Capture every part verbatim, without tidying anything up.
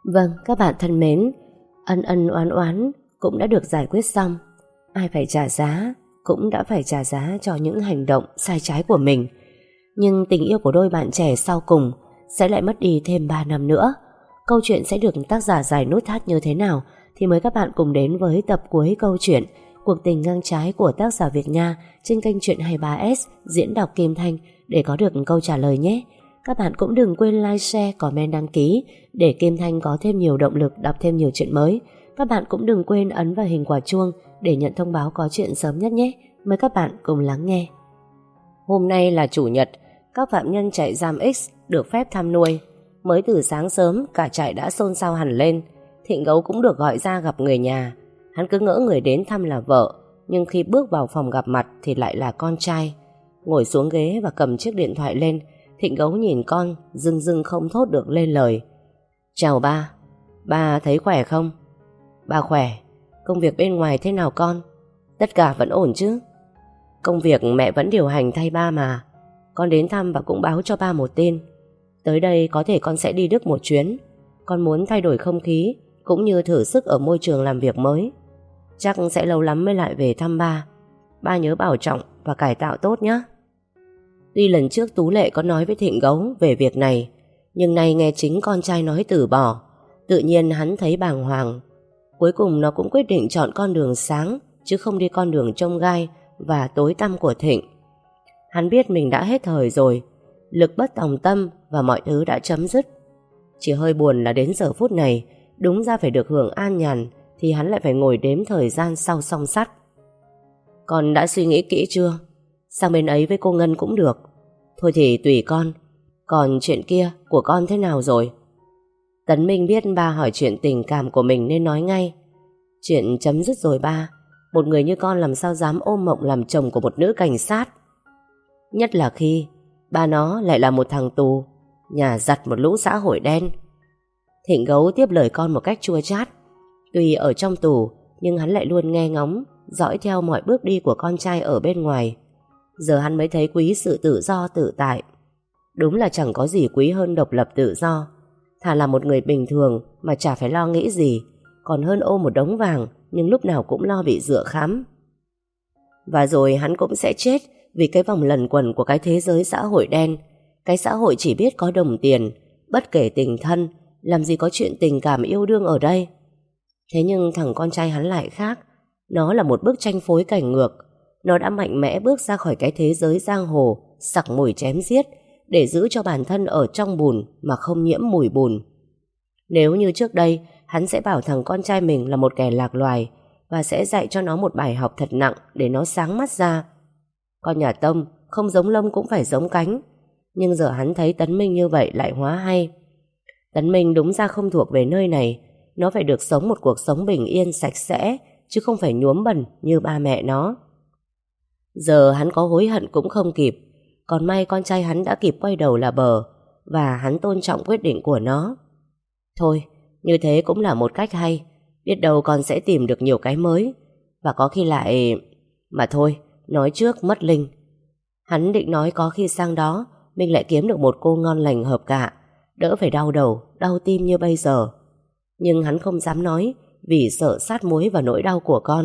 Vâng, các bạn thân mến, ân ân oán oán cũng đã được giải quyết xong. Ai phải trả giá cũng đã phải trả giá cho những hành động sai trái của mình. Nhưng tình yêu của đôi bạn trẻ sau cùng sẽ lại mất đi thêm ba năm nữa. Câu chuyện sẽ được tác giả giải nút thắt như thế nào thì mời các bạn cùng đến với tập cuối câu chuyện Cuộc tình ngang trái của tác giả Việt Nga trên kênh Truyện hai mươi ba ét diễn đọc Kim Thanh để có được câu trả lời nhé. Các bạn cũng đừng quên like, share, comment, đăng ký để Kim Thanh có thêm nhiều động lực đọc thêm nhiều chuyện mới. Các bạn cũng đừng quên ấn vào hình quả chuông để nhận thông báo có chuyện sớm nhất nhé. Mời các bạn cùng lắng nghe. Hôm nay là Chủ nhật, các phạm nhân trại giam X được phép thăm nuôi. Mới từ sáng sớm cả trại đã xôn xao hẳn lên. Thịnh Gấu cũng được gọi ra gặp người nhà. Hắn cứ ngỡ người đến thăm là vợ, nhưng khi bước vào phòng gặp mặt thì lại là con trai. Ngồi xuống ghế và cầm chiếc điện thoại lên, Thịnh Gấu nhìn con, dưng dưng không thốt được lên lời. Chào ba, ba thấy khỏe không? Ba khỏe, công việc bên ngoài thế nào con? Tất cả vẫn ổn chứ? Công việc mẹ vẫn điều hành thay ba mà. Con đến thăm và cũng báo cho ba một tin. Tới đây có thể con sẽ đi Đức một chuyến. Con muốn thay đổi không khí cũng như thử sức ở môi trường làm việc mới. Chắc sẽ lâu lắm mới lại về thăm ba. Ba nhớ bảo trọng và cải tạo tốt nhé. Tuy lần trước Tú Lệ có nói với Thịnh Gấu về việc này, nhưng nay nghe chính con trai nói từ bỏ, tự nhiên hắn thấy bàng hoàng. Cuối cùng nó cũng quyết định chọn con đường sáng chứ không đi con đường chông gai và tối tăm của Thịnh. Hắn biết mình đã hết thời rồi, lực bất tòng tâm và mọi thứ đã chấm dứt. Chỉ hơi buồn là đến giờ phút này, đúng ra phải được hưởng an nhàn thì hắn lại phải ngồi đếm thời gian sau song sắt. Con đã suy nghĩ kỹ chưa? Sang bên ấy với cô Ngân cũng được. Thôi thì tùy con. Còn chuyện kia của con thế nào rồi? Tấn Minh biết ba hỏi chuyện tình cảm của mình nên nói ngay. Chuyện chấm dứt rồi ba. Một người như con làm sao dám ôm mộng làm chồng của một nữ cảnh sát. Nhất là khi ba nó lại là một thằng tù, nhà giặt một lũ xã hội đen. Thịnh Gấu tiếp lời con một cách chua chát. Tuy ở trong tù nhưng hắn lại luôn nghe ngóng, dõi theo mọi bước đi của con trai ở bên ngoài. Giờ hắn mới thấy quý sự tự do tự tại. Đúng là chẳng có gì quý hơn độc lập tự do. Thà là một người bình thường mà chả phải lo nghĩ gì, còn hơn ôm một đống vàng nhưng lúc nào cũng lo bị dựa khám. Và rồi hắn cũng sẽ chết vì cái vòng lẩn quẩn của cái thế giới xã hội đen. Cái xã hội chỉ biết có đồng tiền, bất kể tình thân, làm gì có chuyện tình cảm yêu đương ở đây. Thế nhưng thằng con trai hắn lại khác. Nó là một bức tranh phối cảnh ngược. Nó đã mạnh mẽ bước ra khỏi cái thế giới giang hồ sặc mùi chém giết để giữ cho bản thân ở trong bùn mà không nhiễm mùi bùn. Nếu như trước đây hắn sẽ bảo thằng con trai mình là một kẻ lạc loài và sẽ dạy cho nó một bài học thật nặng để nó sáng mắt ra. Con nhà Tông không giống lông cũng phải giống cánh. Nhưng giờ hắn thấy Tấn Minh như vậy lại hóa hay. Tấn Minh đúng ra không thuộc về nơi này. Nó phải được sống một cuộc sống bình yên sạch sẽ, chứ không phải nhuốm bẩn như ba mẹ nó. Giờ hắn có hối hận cũng không kịp. Còn may con trai hắn đã kịp quay đầu là bờ, và hắn tôn trọng quyết định của nó. Thôi, như thế cũng là một cách hay. Biết đâu con sẽ tìm được nhiều cái mới. Và có khi lại... Mà thôi, nói trước mất linh. Hắn định nói có khi sang đó mình lại kiếm được một cô ngon lành hợp cạ, đỡ phải đau đầu, đau tim như bây giờ. Nhưng hắn không dám nói vì sợ sát muối vào nỗi đau của con.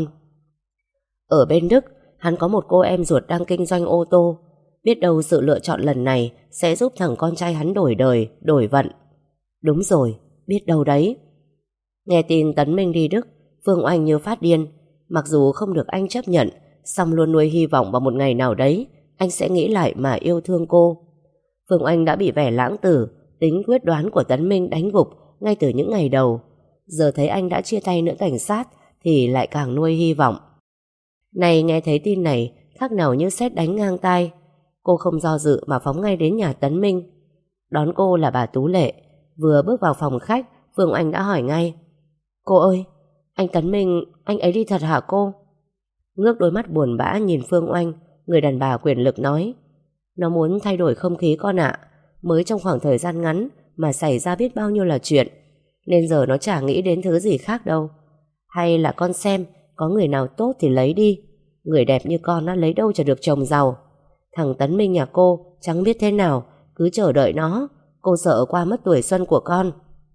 Ở bên Đức, hắn có một cô em ruột đang kinh doanh ô tô. Biết đâu sự lựa chọn lần này sẽ giúp thằng con trai hắn đổi đời, đổi vận. Đúng rồi, biết đâu đấy. Nghe tin Tấn Minh đi Đức, Phương Oanh như phát điên. Mặc dù không được anh chấp nhận, song luôn nuôi hy vọng vào một ngày nào đấy anh sẽ nghĩ lại mà yêu thương cô. Phương Oanh đã bị vẻ lãng tử, tính quyết đoán của Tấn Minh đánh gục ngay từ những ngày đầu. Giờ thấy anh đã chia tay nữ cảnh sát thì lại càng nuôi hy vọng. Này nghe thấy tin này khác nào như sét đánh ngang tai. Cô không do dự mà phóng ngay đến nhà Tấn Minh. Đón cô là bà Tú Lệ. Vừa bước vào phòng khách, Phương Oanh đã hỏi ngay. Cô ơi, anh Tấn Minh, anh ấy đi thật hả cô? Ngước đôi mắt buồn bã nhìn Phương Oanh, người đàn bà quyền lực nói. Nó muốn thay đổi không khí con ạ. Mới trong khoảng thời gian ngắn mà xảy ra biết bao nhiêu là chuyện, nên giờ nó chả nghĩ đến thứ gì khác đâu. Hay là con xem có người nào tốt thì lấy đi. Người đẹp như con nó lấy đâu cho được chồng giàu. Thằng Tấn Minh nhà cô chẳng biết thế nào, cứ chờ đợi nó. Cô sợ qua mất tuổi xuân của con.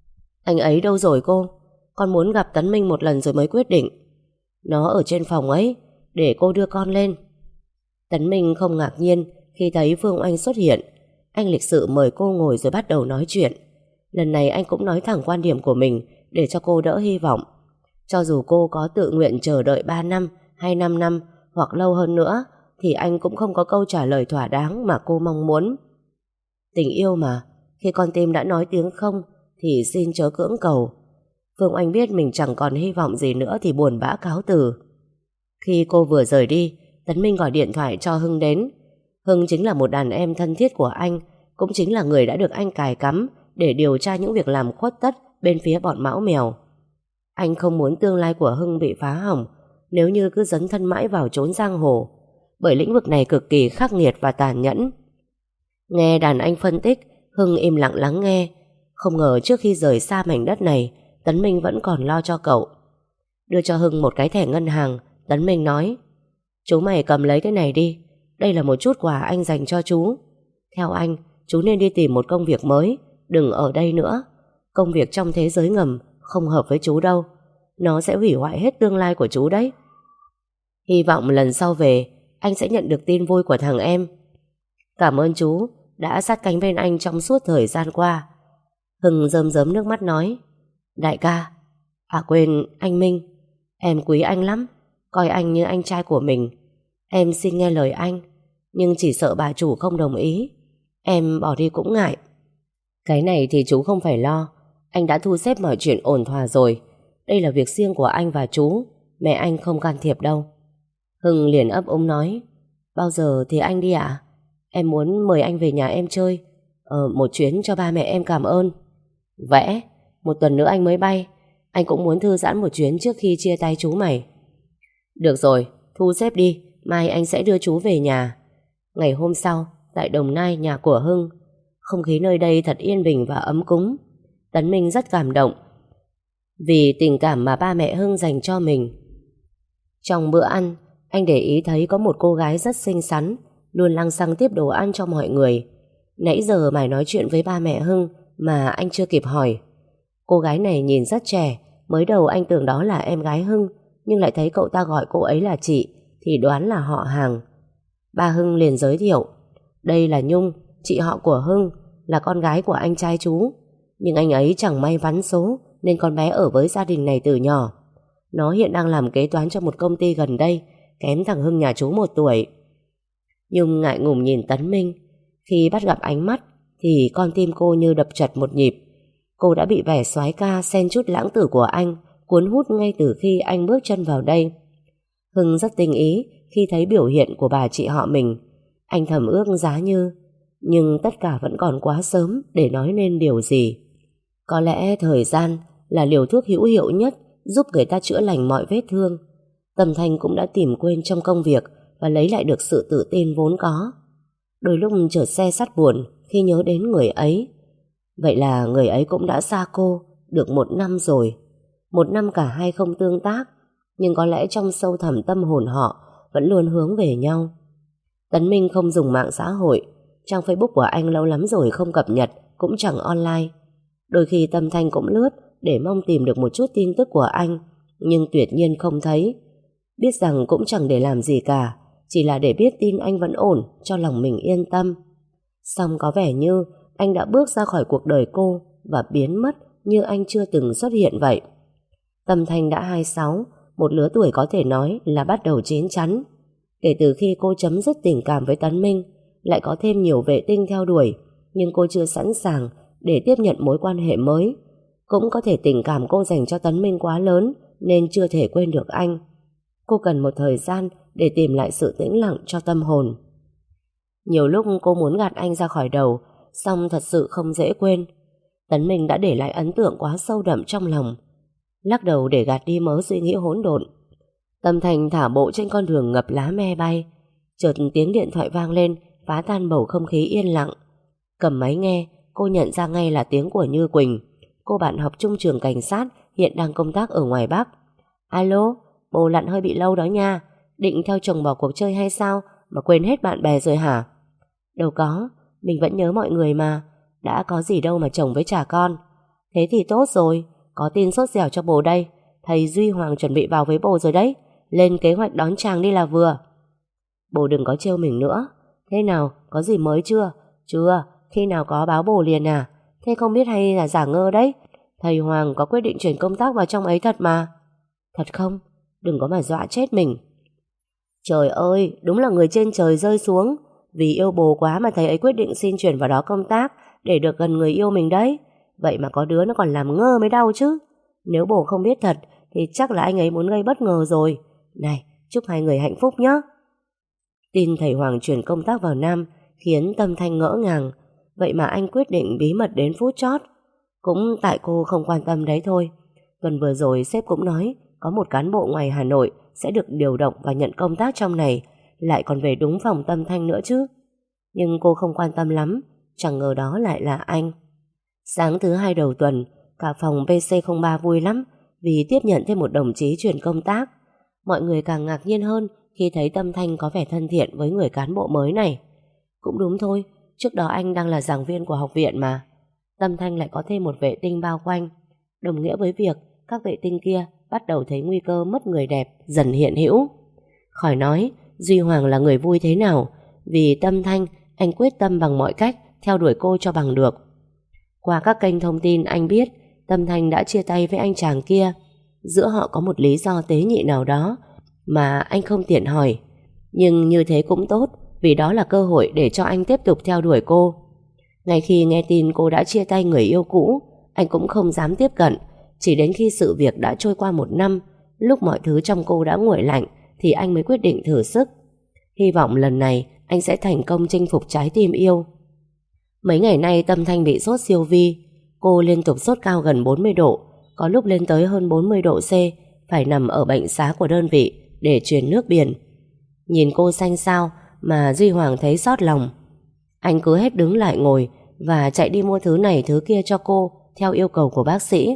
Anh ấy đâu rồi cô? Con muốn gặp Tấn Minh một lần rồi mới quyết định. Nó ở trên phòng ấy, để cô đưa con lên. Tấn Minh không ngạc nhiên khi thấy Phương Oanh xuất hiện. Anh lịch sự mời cô ngồi rồi bắt đầu nói chuyện. Lần này anh cũng nói thẳng quan điểm của mình để cho cô đỡ hy vọng. Cho dù cô có tự nguyện chờ đợi ba năm hay năm năm hoặc lâu hơn nữa thì anh cũng không có câu trả lời thỏa đáng mà cô mong muốn. Tình yêu mà, khi con tim đã nói tiếng không thì xin chớ cưỡng cầu. Phương Oanh biết mình chẳng còn hy vọng gì nữa thì buồn bã cáo từ. Khi cô vừa rời đi, Tấn Minh gọi điện thoại cho Hưng đến. Hưng chính là một đàn em thân thiết của anh, cũng chính là người đã được anh cài cắm để điều tra những việc làm khuất tất bên phía bọn Mão Mèo. Anh không muốn tương lai của Hưng bị phá hỏng nếu như cứ dấn thân mãi vào chốn giang hồ, bởi lĩnh vực này cực kỳ khắc nghiệt và tàn nhẫn. Nghe đàn anh phân tích, Hưng im lặng lắng nghe. Không ngờ trước khi rời xa mảnh đất này, Tấn Minh vẫn còn lo cho cậu. Đưa cho Hưng một cái thẻ ngân hàng, Tấn Minh nói: chú mày cầm lấy cái này đi, đây là một chút quà anh dành cho chú. Theo anh, chú nên đi tìm một công việc mới, đừng ở đây nữa. Công việc trong thế giới ngầm không hợp với chú đâu, nó sẽ hủy hoại hết tương lai của chú đấy. Hy vọng lần sau về anh sẽ nhận được tin vui của thằng em. Cảm ơn chú đã sát cánh bên anh trong suốt thời gian qua. Hưng rơm rớm nước mắt nói: đại ca, à quên, anh Minh, em quý anh lắm, coi anh như anh trai của mình. Em xin nghe lời anh, nhưng chỉ sợ bà chủ không đồng ý. Em bỏ đi cũng ngại. Cái này thì chú không phải lo, anh đã thu xếp mọi chuyện ổn thỏa rồi. Đây là việc riêng của anh và chú, mẹ anh không can thiệp đâu. Hưng liền ấp úng nói: bao giờ thì anh đi ạ? Em muốn mời anh về nhà em chơi, ờ, một chuyến cho ba mẹ em cảm ơn. Vẽ, một tuần nữa anh mới bay. Anh cũng muốn thư giãn một chuyến trước khi chia tay chú mày. Được rồi, thu xếp đi, mai anh sẽ đưa chú về nhà. Ngày hôm sau, tại Đồng Nai, nhà của Hưng, không khí nơi đây thật yên bình và ấm cúng. Tấn Minh rất cảm động vì tình cảm mà ba mẹ Hưng dành cho mình. Trong bữa ăn, anh để ý thấy có một cô gái rất xinh xắn, luôn lăng xăng tiếp đồ ăn cho mọi người. Nãy giờ mải nói chuyện với ba mẹ Hưng mà anh chưa kịp hỏi. Cô gái này nhìn rất trẻ, mới đầu anh tưởng đó là em gái Hưng, nhưng lại thấy cậu ta gọi cô ấy là chị thì đoán là họ hàng. Ba Hưng liền giới thiệu: đây là Nhung, chị họ của Hưng, là con gái của anh trai chú. Nhưng anh ấy chẳng may vắn số nên con bé ở với gia đình này từ nhỏ. Nó hiện đang làm kế toán cho một công ty gần đây, kém thằng Hưng nhà chú một tuổi. Nhung ngại ngùng nhìn Tấn Minh. Khi bắt gặp ánh mắt thì con tim cô như đập chật một nhịp. Cô đã bị vẻ soái ca xen chút lãng tử của anh cuốn hút ngay từ khi anh bước chân vào đây. Hưng rất tinh ý khi thấy biểu hiện của bà chị họ mình. Anh thầm ước giá như, nhưng tất cả vẫn còn quá sớm để nói nên điều gì. Có lẽ thời gian là liều thuốc hữu hiệu nhất giúp người ta chữa lành mọi vết thương. Tâm Thanh cũng đã tìm quên trong công việc và lấy lại được sự tự tin vốn có. Đôi lúc chợt se sắt buồn khi nhớ đến người ấy. Vậy là người ấy cũng đã xa cô được một năm rồi. Một năm cả hai không tương tác, nhưng có lẽ trong sâu thẳm tâm hồn họ vẫn luôn hướng về nhau. Tấn Minh không dùng mạng xã hội. Trang Facebook của anh lâu lắm rồi không cập nhật, cũng chẳng online. Đôi khi Tâm Thanh cũng lướt để mong tìm được một chút tin tức của anh, nhưng tuyệt nhiên không thấy. Biết rằng cũng chẳng để làm gì cả, chỉ là để biết tin anh vẫn ổn, cho lòng mình yên tâm. Song có vẻ như anh đã bước ra khỏi cuộc đời cô và biến mất như anh chưa từng xuất hiện vậy. Tâm Thanh đã hai mươi sáu, một lứa tuổi có thể nói là bắt đầu chín chắn. Kể từ khi cô chấm dứt tình cảm với Tấn Minh, lại có thêm nhiều vệ tinh theo đuổi, nhưng cô chưa sẵn sàng để tiếp nhận mối quan hệ mới. Cũng có thể tình cảm cô dành cho Tấn Minh quá lớn nên chưa thể quên được anh. Cô cần một thời gian để tìm lại sự tĩnh lặng cho tâm hồn. Nhiều lúc cô muốn gạt anh ra khỏi đầu, song thật sự không dễ quên. Tấn Minh đã để lại ấn tượng quá sâu đậm trong lòng. Lắc đầu để gạt đi mớ suy nghĩ hỗn độn, Tâm Thành thả bộ trên con đường ngập lá me bay. Chợt tiếng điện thoại vang lên, phá tan bầu không khí yên lặng. Cầm máy nghe, cô nhận ra ngay là tiếng của Như Quỳnh, cô bạn học chung trường cảnh sát, hiện đang công tác ở ngoài Bắc. Alo, bồ lặn hơi bị lâu đó nha. Định theo chồng bỏ cuộc chơi hay sao mà quên hết bạn bè rồi hả? Đâu có, mình vẫn nhớ mọi người mà. Đã có gì đâu mà chồng với trả con. Thế thì tốt rồi, có tin sốt dẻo cho bồ đây. Thầy Duy Hoàng chuẩn bị vào với bồ rồi đấy. Lên kế hoạch đón chàng đi là vừa. Bồ đừng có trêu mình nữa. Thế nào, có gì mới chưa? Chưa, khi nào có báo bồ liền à? Thế không biết hay là giả ngơ đấy. Thầy Hoàng có quyết định chuyển công tác vào trong ấy thật mà. Thật không? Đừng có mà dọa chết mình. Trời ơi, đúng là người trên trời rơi xuống. Vì yêu bồ quá mà thầy ấy quyết định xin chuyển vào đó công tác để được gần người yêu mình đấy. Vậy mà có đứa nó còn làm ngơ mới đau chứ. Nếu bồ không biết thật thì chắc là anh ấy muốn gây bất ngờ rồi. Này, chúc hai người hạnh phúc nhé. Tin thầy Hoàng chuyển công tác vào Nam khiến Tâm Thanh ngỡ ngàng. Vậy mà anh quyết định bí mật đến phút chót. Cũng tại cô không quan tâm đấy thôi. Tuần vừa rồi sếp cũng nói có một cán bộ ngoài Hà Nội sẽ được điều động và nhận công tác trong này, lại còn về đúng phòng Tâm Thanh nữa chứ. Nhưng cô không quan tâm lắm, chẳng ngờ đó lại là anh. Sáng thứ hai đầu tuần, cả phòng pê xê không ba vui lắm vì tiếp nhận thêm một đồng chí chuyển công tác. Mọi người càng ngạc nhiên hơn khi thấy Tâm Thanh có vẻ thân thiện với người cán bộ mới này. Cũng đúng thôi, trước đó anh đang là giảng viên của học viện mà. Tâm Thanh lại có thêm một vệ tinh bao quanh, đồng nghĩa với việc các vệ tinh kia bắt đầu thấy nguy cơ mất người đẹp dần hiện hữu. Khỏi nói Duy Hoàng là người vui thế nào. Vì Tâm Thanh, anh quyết tâm bằng mọi cách theo đuổi cô cho bằng được. Qua các kênh thông tin anh biết Tâm Thanh đã chia tay với anh chàng kia. Giữa họ có một lý do tế nhị nào đó mà anh không tiện hỏi. Nhưng như thế cũng tốt, vì đó là cơ hội để cho anh tiếp tục theo đuổi cô. Ngay khi nghe tin cô đã chia tay người yêu cũ, anh cũng không dám tiếp cận. Chỉ đến khi sự việc đã trôi qua một năm, lúc mọi thứ trong cô đã nguội lạnh, thì anh mới quyết định thử sức. Hy vọng lần này anh sẽ thành công chinh phục trái tim yêu. Mấy ngày nay Tâm Thanh bị sốt siêu vi. Cô liên tục sốt cao gần bốn mươi độ, có lúc lên tới hơn bốn mươi độ C, phải nằm ở bệnh xá của đơn vị để truyền nước biển. Nhìn cô xanh xao mà Duy Hoàng thấy xót lòng. Anh cứ hết đứng lại ngồi và chạy đi mua thứ này thứ kia cho cô theo yêu cầu của bác sĩ.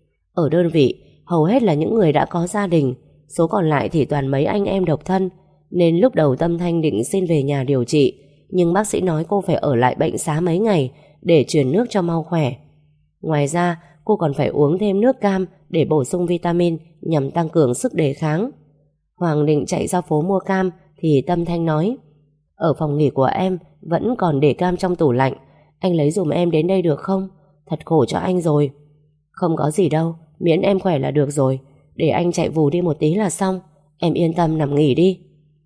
Ở đơn vị hầu hết là những người đã có gia đình, số còn lại thì toàn mấy anh em độc thân, nên lúc đầu Tâm Thanh định xin về nhà điều trị, nhưng bác sĩ nói cô phải ở lại bệnh xá mấy ngày để truyền nước cho mau khỏe. Ngoài ra cô còn phải uống thêm nước cam để bổ sung vitamin nhằm tăng cường sức đề kháng. Hoàng định chạy ra phố mua cam thì Tâm Thanh nói: ở phòng nghỉ của em vẫn còn để cam trong tủ lạnh, anh lấy dùm em đến đây được không? Thật khổ cho anh rồi. Không có gì đâu, miễn em khỏe là được rồi. Để anh chạy vù đi một tí là xong. Em yên tâm nằm nghỉ đi.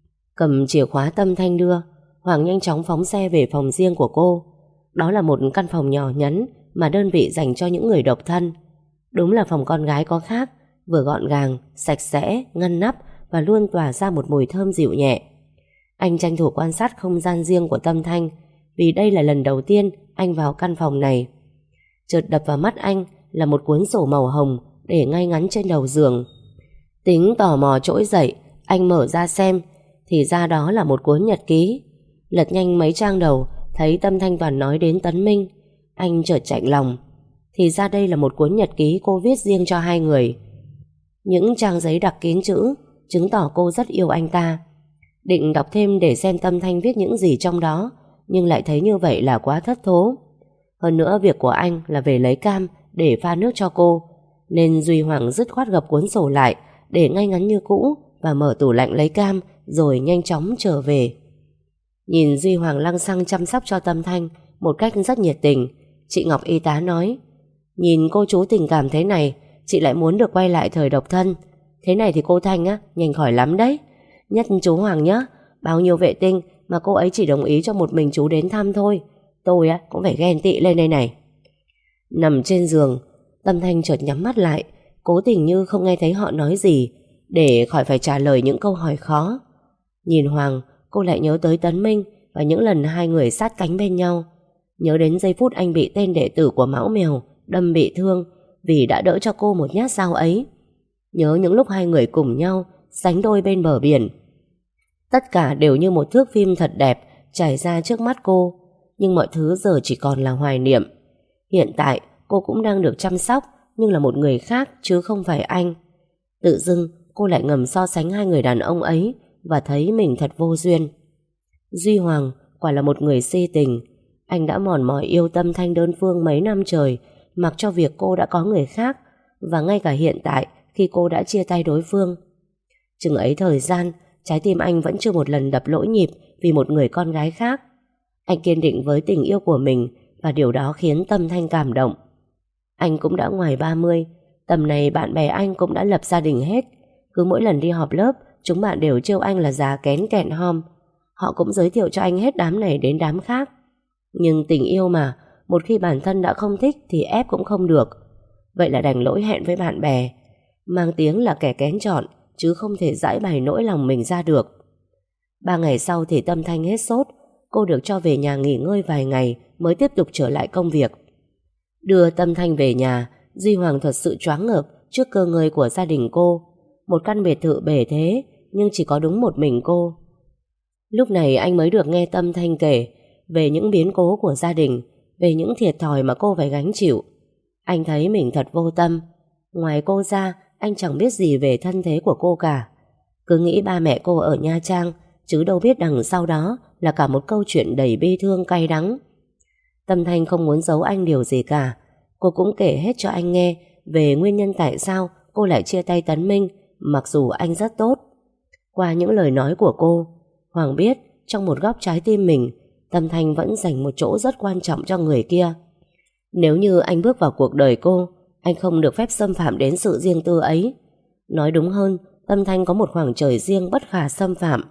Cầm chìa khóa Tâm Thanh đưa, Hoàng nhanh chóng phóng xe về phòng riêng của cô. Đó là một căn phòng nhỏ nhắn mà đơn vị dành cho những người độc thân. Đúng là phòng con gái có khác, vừa gọn gàng, sạch sẽ, ngăn nắp và luôn tỏa ra một mùi thơm dịu nhẹ. Anh tranh thủ quan sát không gian riêng của Tâm Thanh, vì đây là lần đầu tiên anh vào căn phòng này. Chợt đập vào mắt anh là một cuốn sổ màu hồng để ngay ngắn trên đầu giường. Tính tò mò trỗi dậy, anh mở ra xem, thì ra đó là một cuốn nhật ký. Lật nhanh mấy trang đầu, thấy Tâm Thanh toàn nói đến Tấn Minh. Anh chợt chạnh lòng. Thì ra đây là một cuốn nhật ký cô viết riêng cho hai người. Những trang giấy đặc kín chữ, chứng tỏ cô rất yêu anh ta. Định đọc thêm để xem Tâm Thanh viết những gì trong đó, nhưng lại thấy như vậy là quá thất thố. Hơn nữa việc của anh là về lấy cam để pha nước cho cô, nên Duy Hoàng dứt khoát gập cuốn sổ lại để ngay ngắn như cũ và mở tủ lạnh lấy cam rồi nhanh chóng trở về. Nhìn Duy Hoàng lăng xăng chăm sóc cho Tâm Thanh một cách rất nhiệt tình, chị Ngọc y tá nói: nhìn cô chú tình cảm thế này, chị lại muốn được quay lại thời độc thân. Thế này thì cô Thanh á, nhanh khỏi lắm đấy. Nhất chú Hoàng nhá, bao nhiêu vệ tinh mà cô ấy chỉ đồng ý cho một mình chú đến thăm thôi. Tôi á cũng phải ghen tị lên đây này. Nằm trên giường, Tâm Thanh chợt nhắm mắt lại, cố tình như không nghe thấy họ nói gì, để khỏi phải trả lời những câu hỏi khó. Nhìn Hoàng, cô lại nhớ tới Tấn Minh và những lần hai người sát cánh bên nhau. Nhớ đến giây phút anh bị tên đệ tử của Mão Mèo đâm bị thương vì đã đỡ cho cô một nhát dao ấy. Nhớ những lúc hai người cùng nhau sánh đôi bên bờ biển. Tất cả đều như một thước phim thật đẹp trải ra trước mắt cô, nhưng mọi thứ giờ chỉ còn là hoài niệm. Hiện tại cô cũng đang được chăm sóc, nhưng là một người khác chứ không phải anh. Tự dưng cô lại ngầm so sánh hai người đàn ông ấy và thấy mình thật vô duyên. Duy Hoàng quả là một người si tình. Anh đã mòn mỏi yêu Tâm Thanh đơn phương mấy năm trời mặc cho việc cô đã có người khác, và ngay cả hiện tại khi cô đã chia tay đối phương. Chừng ấy thời gian, trái tim anh vẫn chưa một lần đập lỗi nhịp vì một người con gái khác. Anh kiên định với tình yêu của mình, và điều đó khiến Tâm Thanh cảm động. Anh cũng đã ngoài ba mươi, tầm này bạn bè anh cũng đã lập gia đình hết. Cứ mỗi lần đi họp lớp, chúng bạn đều trêu anh là già kén kẹn hom. Họ cũng giới thiệu cho anh hết đám này đến đám khác. Nhưng tình yêu mà, một khi bản thân đã không thích thì ép cũng không được. Vậy là đành lỗi hẹn với bạn bè, mang tiếng là kẻ kén chọn, chứ không thể giải bày nỗi lòng mình ra được. Ba ngày sau thì Tâm Thanh hết sốt. Cô được cho về nhà nghỉ ngơi vài ngày mới tiếp tục trở lại công việc. Đưa Tâm Thanh về nhà, Duy Hoàng thật sự choáng ngợp trước cơ ngơi của gia đình cô. Một căn biệt thự bề thế, nhưng chỉ có đúng một mình cô. Lúc này anh mới được nghe Tâm Thanh kể về những biến cố của gia đình, về những thiệt thòi mà cô phải gánh chịu. Anh thấy mình thật vô tâm. Ngoài cô ra, anh chẳng biết gì về thân thế của cô cả. Cứ nghĩ ba mẹ cô ở Nha Trang, chứ đâu biết đằng sau đó là cả một câu chuyện đầy bi thương cay đắng. Tâm Thanh không muốn giấu anh điều gì cả. Cô cũng kể hết cho anh nghe về nguyên nhân tại sao cô lại chia tay Tấn Minh, mặc dù anh rất tốt. Qua những lời nói của cô, Hoàng biết trong một góc trái tim mình, Tâm Thanh vẫn dành một chỗ rất quan trọng cho người kia. Nếu như anh bước vào cuộc đời cô, anh không được phép xâm phạm đến sự riêng tư ấy. Nói đúng hơn, Tâm Thanh có một khoảng trời riêng bất khả xâm phạm.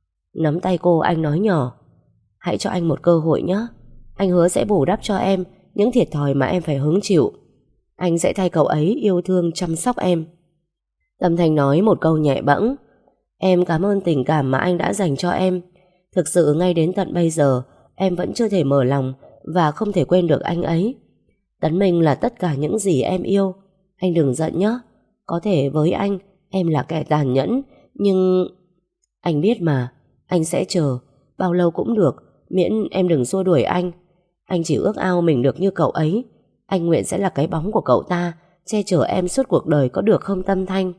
Nắm tay cô, anh nói nhỏ: hãy cho anh một cơ hội nhé. Anh hứa sẽ bù đắp cho em những thiệt thòi mà em phải hứng chịu. Anh sẽ thay cậu ấy yêu thương chăm sóc em. Tâm Thanh nói một câu nhẹ bẫng: em cảm ơn tình cảm mà anh đã dành cho em. Thực sự ngay đến tận bây giờ em vẫn chưa thể mở lòng và không thể quên được anh ấy. Tấn Minh là tất cả những gì em yêu. Anh đừng giận nhé. Có thể với anh em là kẻ tàn nhẫn, nhưng anh biết mà, anh sẽ chờ. Bao lâu cũng được, miễn em đừng xua đuổi anh. Anh chỉ ước ao mình được như cậu ấy. Anh nguyện sẽ là cái bóng của cậu ta, che chở em suốt cuộc đời, có được không Tâm Thanh?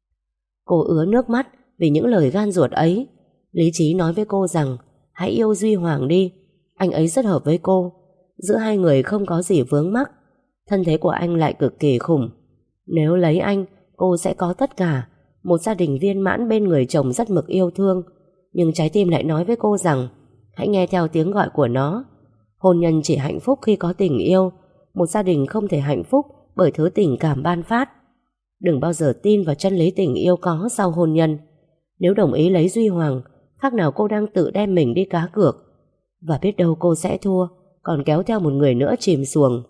Cô ứa nước mắt vì những lời gan ruột ấy. Lý trí nói với cô rằng hãy yêu Duy Hoàng đi. Anh ấy rất hợp với cô. Giữa hai người không có gì vướng mắc. Thân thế của anh lại cực kỳ khủng. Nếu lấy anh, cô sẽ có tất cả. Một gia đình viên mãn bên người chồng rất mực yêu thương. Nhưng trái tim lại nói với cô rằng hãy nghe theo tiếng gọi của nó. Hôn nhân chỉ hạnh phúc khi có tình yêu. Một gia đình không thể hạnh phúc bởi thứ tình cảm ban phát. Đừng bao giờ tin vào chân lý tình yêu có sau hôn nhân. Nếu đồng ý lấy Duy Hoàng, khác nào cô đang tự đem mình đi cá cược. Và biết đâu cô sẽ thua, còn kéo theo một người nữa chìm xuồng.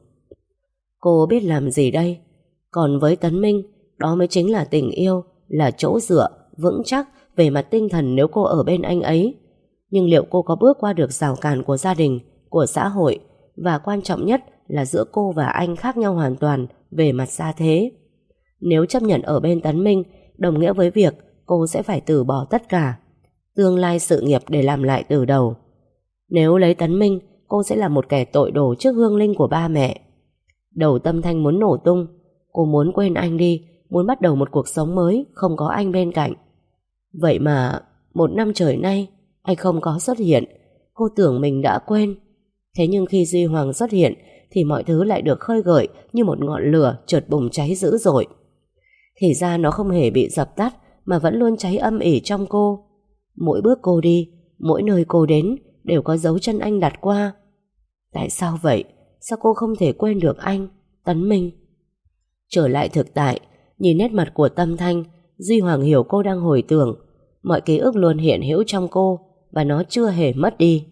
Cô biết làm gì đây? Còn với Tấn Minh, đó mới chính là tình yêu, là chỗ dựa vững chắc về mặt tinh thần nếu cô ở bên anh ấy. Nhưng liệu cô có bước qua được rào cản của gia đình, của xã hội, và quan trọng nhất là giữa cô và anh khác nhau hoàn toàn về mặt gia thế. Nếu chấp nhận ở bên Tấn Minh, đồng nghĩa với việc cô sẽ phải từ bỏ tất cả, tương lai sự nghiệp để làm lại từ đầu. Nếu lấy Tấn Minh, cô sẽ là một kẻ tội đồ trước hương linh của ba mẹ. Đầu Tâm Thanh muốn nổ tung. Cô muốn quên anh đi, muốn bắt đầu một cuộc sống mới không có anh bên cạnh. Vậy mà một năm trời nay anh không có xuất hiện. Cô tưởng mình đã quên. Thế nhưng khi Duy Hoàng xuất hiện thì mọi thứ lại được khơi gợi như một ngọn lửa chợt bùng cháy dữ dội. Thì ra nó không hề bị dập tắt, mà vẫn luôn cháy âm ỉ trong cô. Mỗi bước cô đi, mỗi nơi cô đến đều có dấu chân anh đặt qua. Tại sao vậy? Sao cô không thể quên được anh, Tấn Minh? Trở lại thực tại, nhìn nét mặt của Tâm Thanh, Duy Hoàng hiểu cô đang hồi tưởng. Mọi ký ức luôn hiện hữu trong cô, và nó chưa hề mất đi.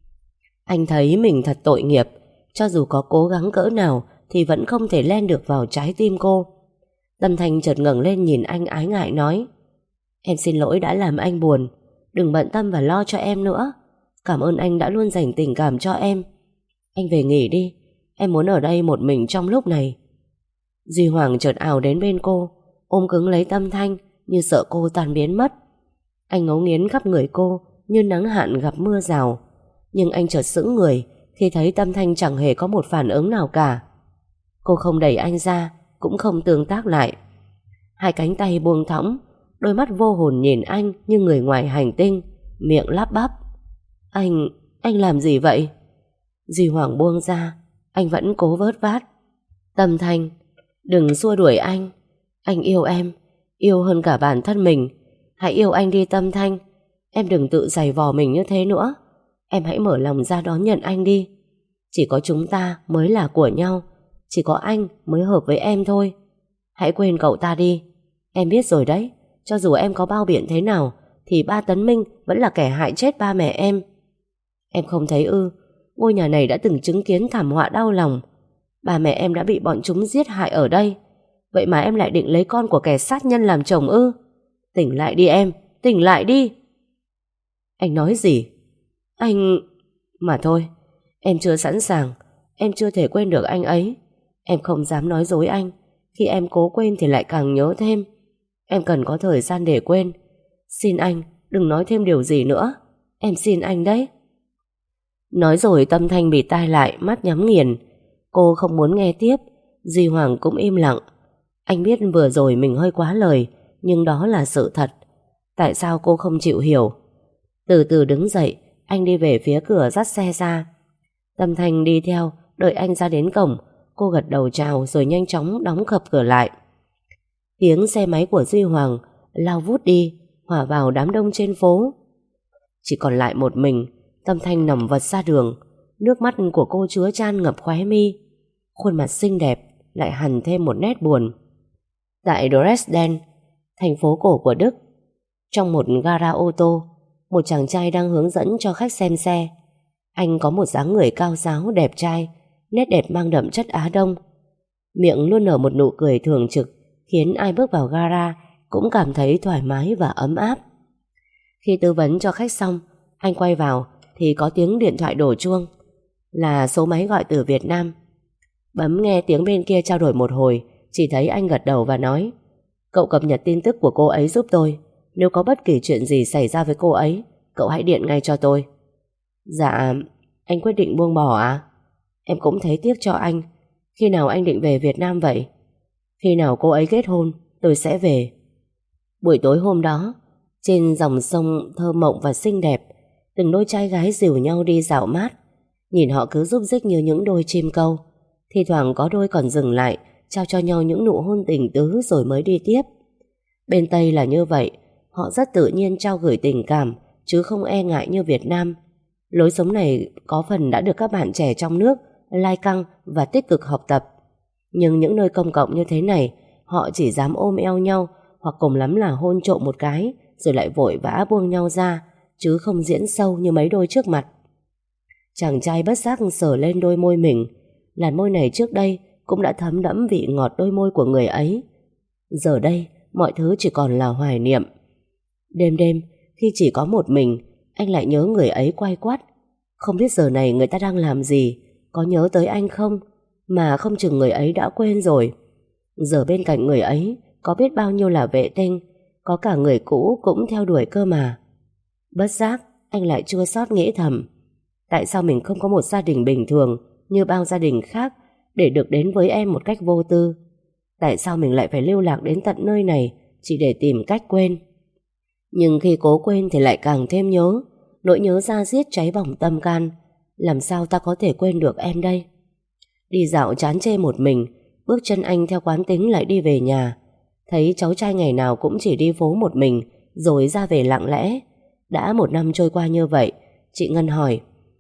Anh thấy mình thật tội nghiệp. Cho dù có cố gắng cỡ nào thì vẫn không thể len được vào trái tim cô. Tâm Thanh chợt ngẩng lên nhìn anh ái ngại nói: em xin lỗi đã làm anh buồn. Đừng bận tâm và lo cho em nữa. Cảm ơn anh đã luôn dành tình cảm cho em. Anh về nghỉ đi. Em muốn ở đây một mình trong lúc này. Duy Hoàng chợt ào đến bên cô, ôm cứng lấy Tâm Thanh như sợ cô tan biến mất. Anh ngấu nghiến khắp người cô như nắng hạn gặp mưa rào. Nhưng anh chợt sững người khi thấy Tâm Thanh chẳng hề có một phản ứng nào cả. Cô không đẩy anh ra, cũng không tương tác lại. Hai cánh tay buông thõng, đôi mắt vô hồn nhìn anh như người ngoài hành tinh, miệng lắp bắp: Anh, anh làm gì vậy? Duy Hoàng buông ra, anh vẫn cố vớt vát: Tâm Thanh, đừng xua đuổi anh. Anh yêu em, yêu hơn cả bản thân mình. Hãy yêu anh đi Tâm Thanh. Em đừng tự giày vò mình như thế nữa. Em hãy mở lòng ra đón nhận anh đi. Chỉ có chúng ta mới là của nhau. Chỉ có anh mới hợp với em thôi. Hãy quên cậu ta đi. Em biết rồi đấy, cho dù em có bao biện thế nào thì ba Tấn Minh vẫn là kẻ hại chết ba mẹ em. Em không thấy ư? Ngôi nhà này đã từng chứng kiến thảm họa đau lòng. Ba mẹ em đã bị bọn chúng giết hại ở đây. Vậy mà em lại định lấy con của kẻ sát nhân làm chồng ư? Tỉnh lại đi em, tỉnh lại đi. Anh nói gì? Anh... Mà thôi, em chưa sẵn sàng. Em chưa thể quên được anh ấy. Em không dám nói dối anh. Khi em cố quên thì lại càng nhớ thêm. Em cần có thời gian để quên. Xin anh đừng nói thêm điều gì nữa. Em xin anh đấy. Nói rồi Tâm Thanh bịt tai lại, mắt nhắm nghiền. Cô không muốn nghe tiếp. Duy Hoàng cũng im lặng. Anh biết vừa rồi mình hơi quá lời, nhưng đó là sự thật. Tại sao cô không chịu hiểu? Từ từ đứng dậy, anh đi về phía cửa dắt xe ra. Tâm Thanh đi theo, đợi anh ra đến cổng. Cô gật đầu chào rồi nhanh chóng đóng khập cửa lại. Tiếng xe máy của Duy Hoàng lao vút đi, hòa vào đám đông trên phố. Chỉ còn lại một mình. Tâm Thanh nằm vật ra đường. Nước mắt của cô chứa chan ngập khóe mi. Khuôn mặt xinh đẹp lại hằn thêm một nét buồn. Tại Dresden, thành phố cổ của Đức, trong một gara ô tô, một chàng trai đang hướng dẫn cho khách xem xe. Anh có một dáng người cao ráo đẹp trai, nét đẹp mang đậm chất Á Đông. Miệng luôn nở một nụ cười thường trực, khiến ai bước vào gara cũng cảm thấy thoải mái và ấm áp. Khi tư vấn cho khách xong, anh quay vào thì có tiếng điện thoại đổ chuông. Là số máy gọi từ Việt Nam. Bấm nghe tiếng bên kia trao đổi một hồi, chỉ thấy anh gật đầu và nói: Cậu cập nhật tin tức của cô ấy giúp tôi. Nếu có bất kỳ chuyện gì xảy ra với cô ấy, cậu hãy điện ngay cho tôi. Dạ, anh quyết định buông bỏ à? Em cũng thấy tiếc cho anh. Khi nào anh định về Việt Nam vậy? Khi nào cô ấy kết hôn, tôi sẽ về. Buổi tối hôm đó, trên dòng sông thơ mộng và xinh đẹp, từng đôi trai gái dìu nhau đi dạo mát. Nhìn họ cứ rúc rích như những đôi chim câu. Thi thoảng có đôi còn dừng lại, trao cho nhau những nụ hôn tình tứ rồi mới đi tiếp. Bên Tây là như vậy, họ rất tự nhiên trao gửi tình cảm, chứ không e ngại như Việt Nam. Lối sống này có phần đã được các bạn trẻ trong nước lai căng và tích cực học tập. Nhưng những nơi công cộng như thế này, họ chỉ dám ôm eo nhau, hoặc cùng lắm là hôn trộm một cái, rồi lại vội vã buông nhau ra, chứ không diễn sâu như mấy đôi trước mặt. Chàng trai bất giác sờ lên đôi môi mình. Làn môi này trước đây cũng đã thấm đẫm vị ngọt đôi môi của người ấy. Giờ đây mọi thứ chỉ còn là hoài niệm. Đêm đêm khi chỉ có một mình, anh lại nhớ người ấy quay quắt. Không biết giờ này người ta đang làm gì, có nhớ tới anh không? Mà không chừng người ấy đã quên rồi. Giờ bên cạnh người ấy có biết bao nhiêu là vệ tinh, có cả người cũ cũng theo đuổi cơ mà. Bất giác anh lại chua xót nghĩ thầm, tại sao mình không có một gia đình bình thường như bao gia đình khác để được đến với em một cách vô tư? Tại sao mình lại phải lưu lạc đến tận nơi này chỉ để tìm cách quên? Nhưng khi cố quên thì lại càng thêm nhớ. Nỗi nhớ da diết cháy bỏng tâm can. Làm sao ta có thể quên được em đây? Đi dạo chán chê một mình, bước chân anh theo quán tính lại đi về nhà. Thấy cháu trai ngày nào cũng chỉ đi phố một mình, rồi ra về lặng lẽ. Đã một năm trôi qua như vậy, chị Ngân hỏi: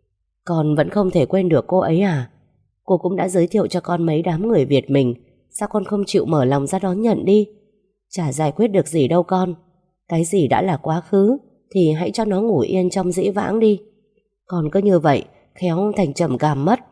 Con vẫn không thể quên được cô ấy à? Cô cũng đã giới thiệu cho con mấy đám người Việt mình, sao con không chịu mở lòng ra đón nhận đi? Chả giải quyết được gì đâu con. Cái gì đã là quá khứ thì hãy cho nó ngủ yên trong dĩ vãng đi. Con cứ như vậy khéo thành trầm cảm mất.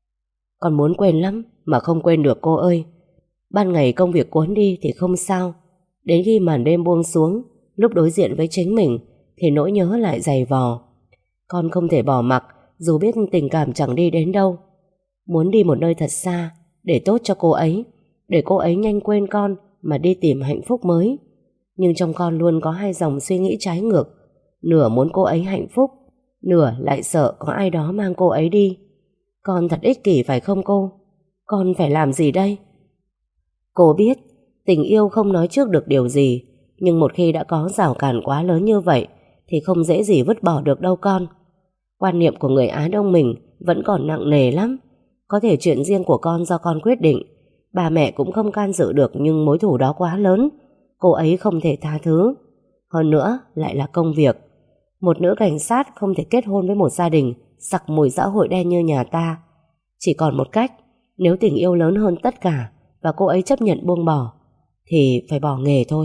Con muốn quên lắm mà không quên được cô ơi. Ban ngày công việc cuốn đi thì không sao, đến khi màn đêm buông xuống, lúc đối diện với chính mình thì nỗi nhớ lại dày vò. Con không thể bỏ mặc dù biết tình cảm chẳng đi đến đâu. Muốn đi một nơi thật xa để tốt cho cô ấy, để cô ấy nhanh quên con mà đi tìm hạnh phúc mới. Nhưng trong con luôn có hai dòng suy nghĩ trái ngược. Nửa muốn cô ấy hạnh phúc, nửa lại sợ có ai đó mang cô ấy đi. Con thật ích kỷ phải không cô? Con phải làm gì đây? Cô biết tình yêu không nói trước được điều gì, nhưng một khi đã có rào cản quá lớn như vậy thì không dễ gì vứt bỏ được đâu con. Quan niệm của người Á Đông mình vẫn còn nặng nề lắm. Có thể chuyện riêng của con do con quyết định, Ba mẹ cũng không can dự được, nhưng mối thù đó quá lớn, cô ấy không thể tha thứ. Hơn nữa lại là công việc. Một nữ cảnh sát không thể kết hôn với một gia đình sặc mùi xã hội đen như nhà ta. Chỉ còn một cách, nếu tình yêu lớn hơn tất cả và cô ấy chấp nhận buông bỏ, thì phải bỏ nghề thôi.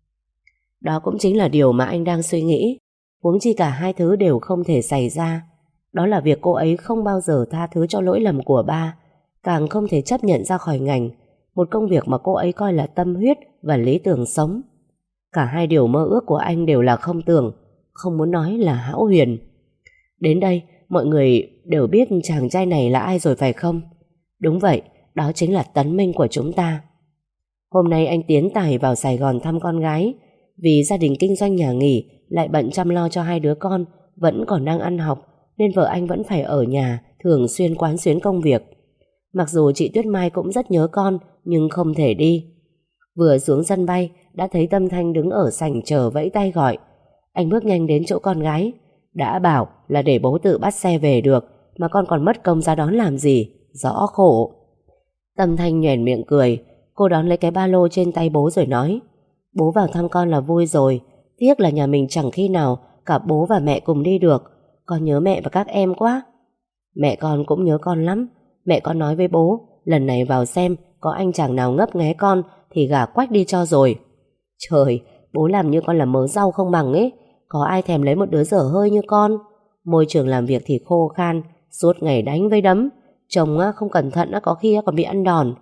Đó cũng chính là điều mà anh đang suy nghĩ. Huống chi cả hai thứ đều không thể xảy ra. Đó là việc cô ấy không bao giờ tha thứ cho lỗi lầm của ba, càng không thể chấp nhận ra khỏi ngành, một công việc mà cô ấy coi là tâm huyết và lý tưởng sống. Cả hai điều mơ ước của anh đều là không tưởng, không muốn nói là hão huyền. Đến đây, mọi người đều biết chàng trai này là ai rồi phải không? Đúng vậy, đó chính là Tấn Minh của chúng ta. Hôm nay anh tiến tài vào Sài Gòn thăm con gái. Vì gia đình kinh doanh nhà nghỉ, lại bận chăm lo cho hai đứa con vẫn còn đang ăn học, nên vợ anh vẫn phải ở nhà, thường xuyên quán xuyến công việc. Mặc dù chị Tuyết Mai cũng rất nhớ con, nhưng không thể đi. Vừa xuống sân bay, đã thấy Tâm Thanh đứng ở sảnh chờ vẫy tay gọi. Anh bước nhanh đến chỗ con gái. Đã bảo là để bố tự bắt xe về được, mà con còn mất công ra đón làm gì, rõ khổ. Tâm Thanh nhoẻn miệng cười. Cô đón lấy cái ba lô trên tay bố rồi nói: Bố vào thăm con là vui rồi, tiếc là nhà mình chẳng khi nào cả bố và mẹ cùng đi được. Con nhớ mẹ và các em quá. Mẹ con cũng nhớ con lắm. Mẹ con nói với bố, lần này vào xem có anh chàng nào ngấp nghé con thì gả quách đi cho rồi. Trời, bố làm như con là mớ rau không bằng ấy. Có ai thèm lấy một đứa dở hơi như con. Môi trường làm việc thì khô khan, suốt ngày đánh với đấm. Chồng không cẩn thận có khi còn bị ăn đòn.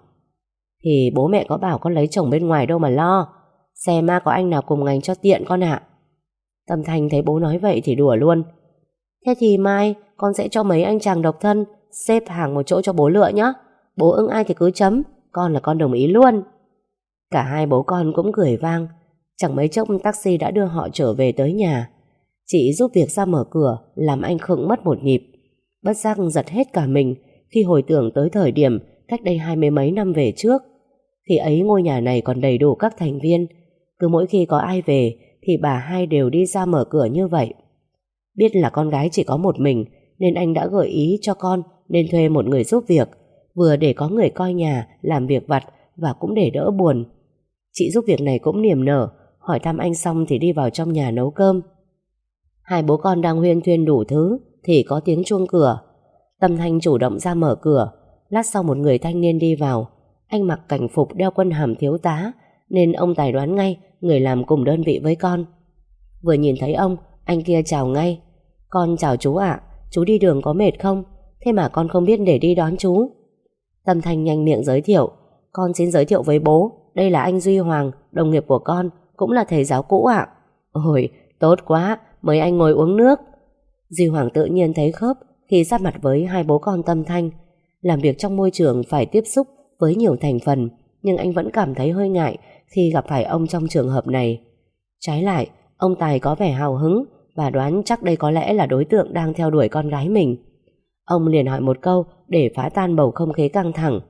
Thì bố mẹ có bảo con lấy chồng bên ngoài đâu mà lo. Xem ma có anh nào cùng ngành cho tiện con ạ. Tâm Thanh thấy bố nói vậy thì đùa luôn. Thế thì mai con sẽ cho mấy anh chàng độc thân xếp hàng một chỗ cho bố lựa nhé. Bố ưng ai thì cứ chấm, con là con đồng ý luôn. Cả hai bố con cũng cười vang. Chẳng mấy chốc taxi đã đưa họ trở về tới nhà. Chị giúp việc ra mở cửa, làm anh khựng mất một nhịp. Bất giác giật hết cả mình khi hồi tưởng tới thời điểm cách đây hai mươi mấy năm về trước. Khi ấy ngôi nhà này còn đầy đủ các thành viên. Cứ mỗi khi có ai về thì bà hai đều đi ra mở cửa như vậy. Biết là con gái chỉ có một mình, nên anh đã gợi ý cho con nên thuê một người giúp việc, vừa để có người coi nhà, làm việc vặt và cũng để đỡ buồn. Chị giúp việc này cũng niềm nở, hỏi thăm anh xong thì đi vào trong nhà nấu cơm. Hai bố con đang huyên thuyên đủ thứ thì có tiếng chuông cửa. Tâm Thanh chủ động ra mở cửa. Lát sau một người thanh niên đi vào. Anh mặc cảnh phục đeo quân hàm thiếu tá, nên ông Tài đoán ngay người làm cùng đơn vị với con. Vừa nhìn thấy ông, anh kia chào ngay. Con chào chú ạ, chú đi đường có mệt không? Thế mà con không biết để đi đón chú. Tâm Thanh nhanh miệng giới thiệu. Con xin giới thiệu với bố, đây là anh Duy Hoàng, đồng nghiệp của con, cũng là thầy giáo cũ ạ. Ôi, tốt quá, mời anh ngồi uống nước. Duy Hoàng tự nhiên thấy khớp khi sát mặt với hai bố con Tâm Thanh. Làm việc trong môi trường phải tiếp xúc với nhiều thành phần, nhưng anh vẫn cảm thấy hơi ngại khi gặp phải ông trong trường hợp này. Trái lại, ông Tài có vẻ hào hứng và đoán chắc đây có lẽ là đối tượng đang theo đuổi con gái mình. Ông liền hỏi một câu để phá tan bầu không khí căng thẳng.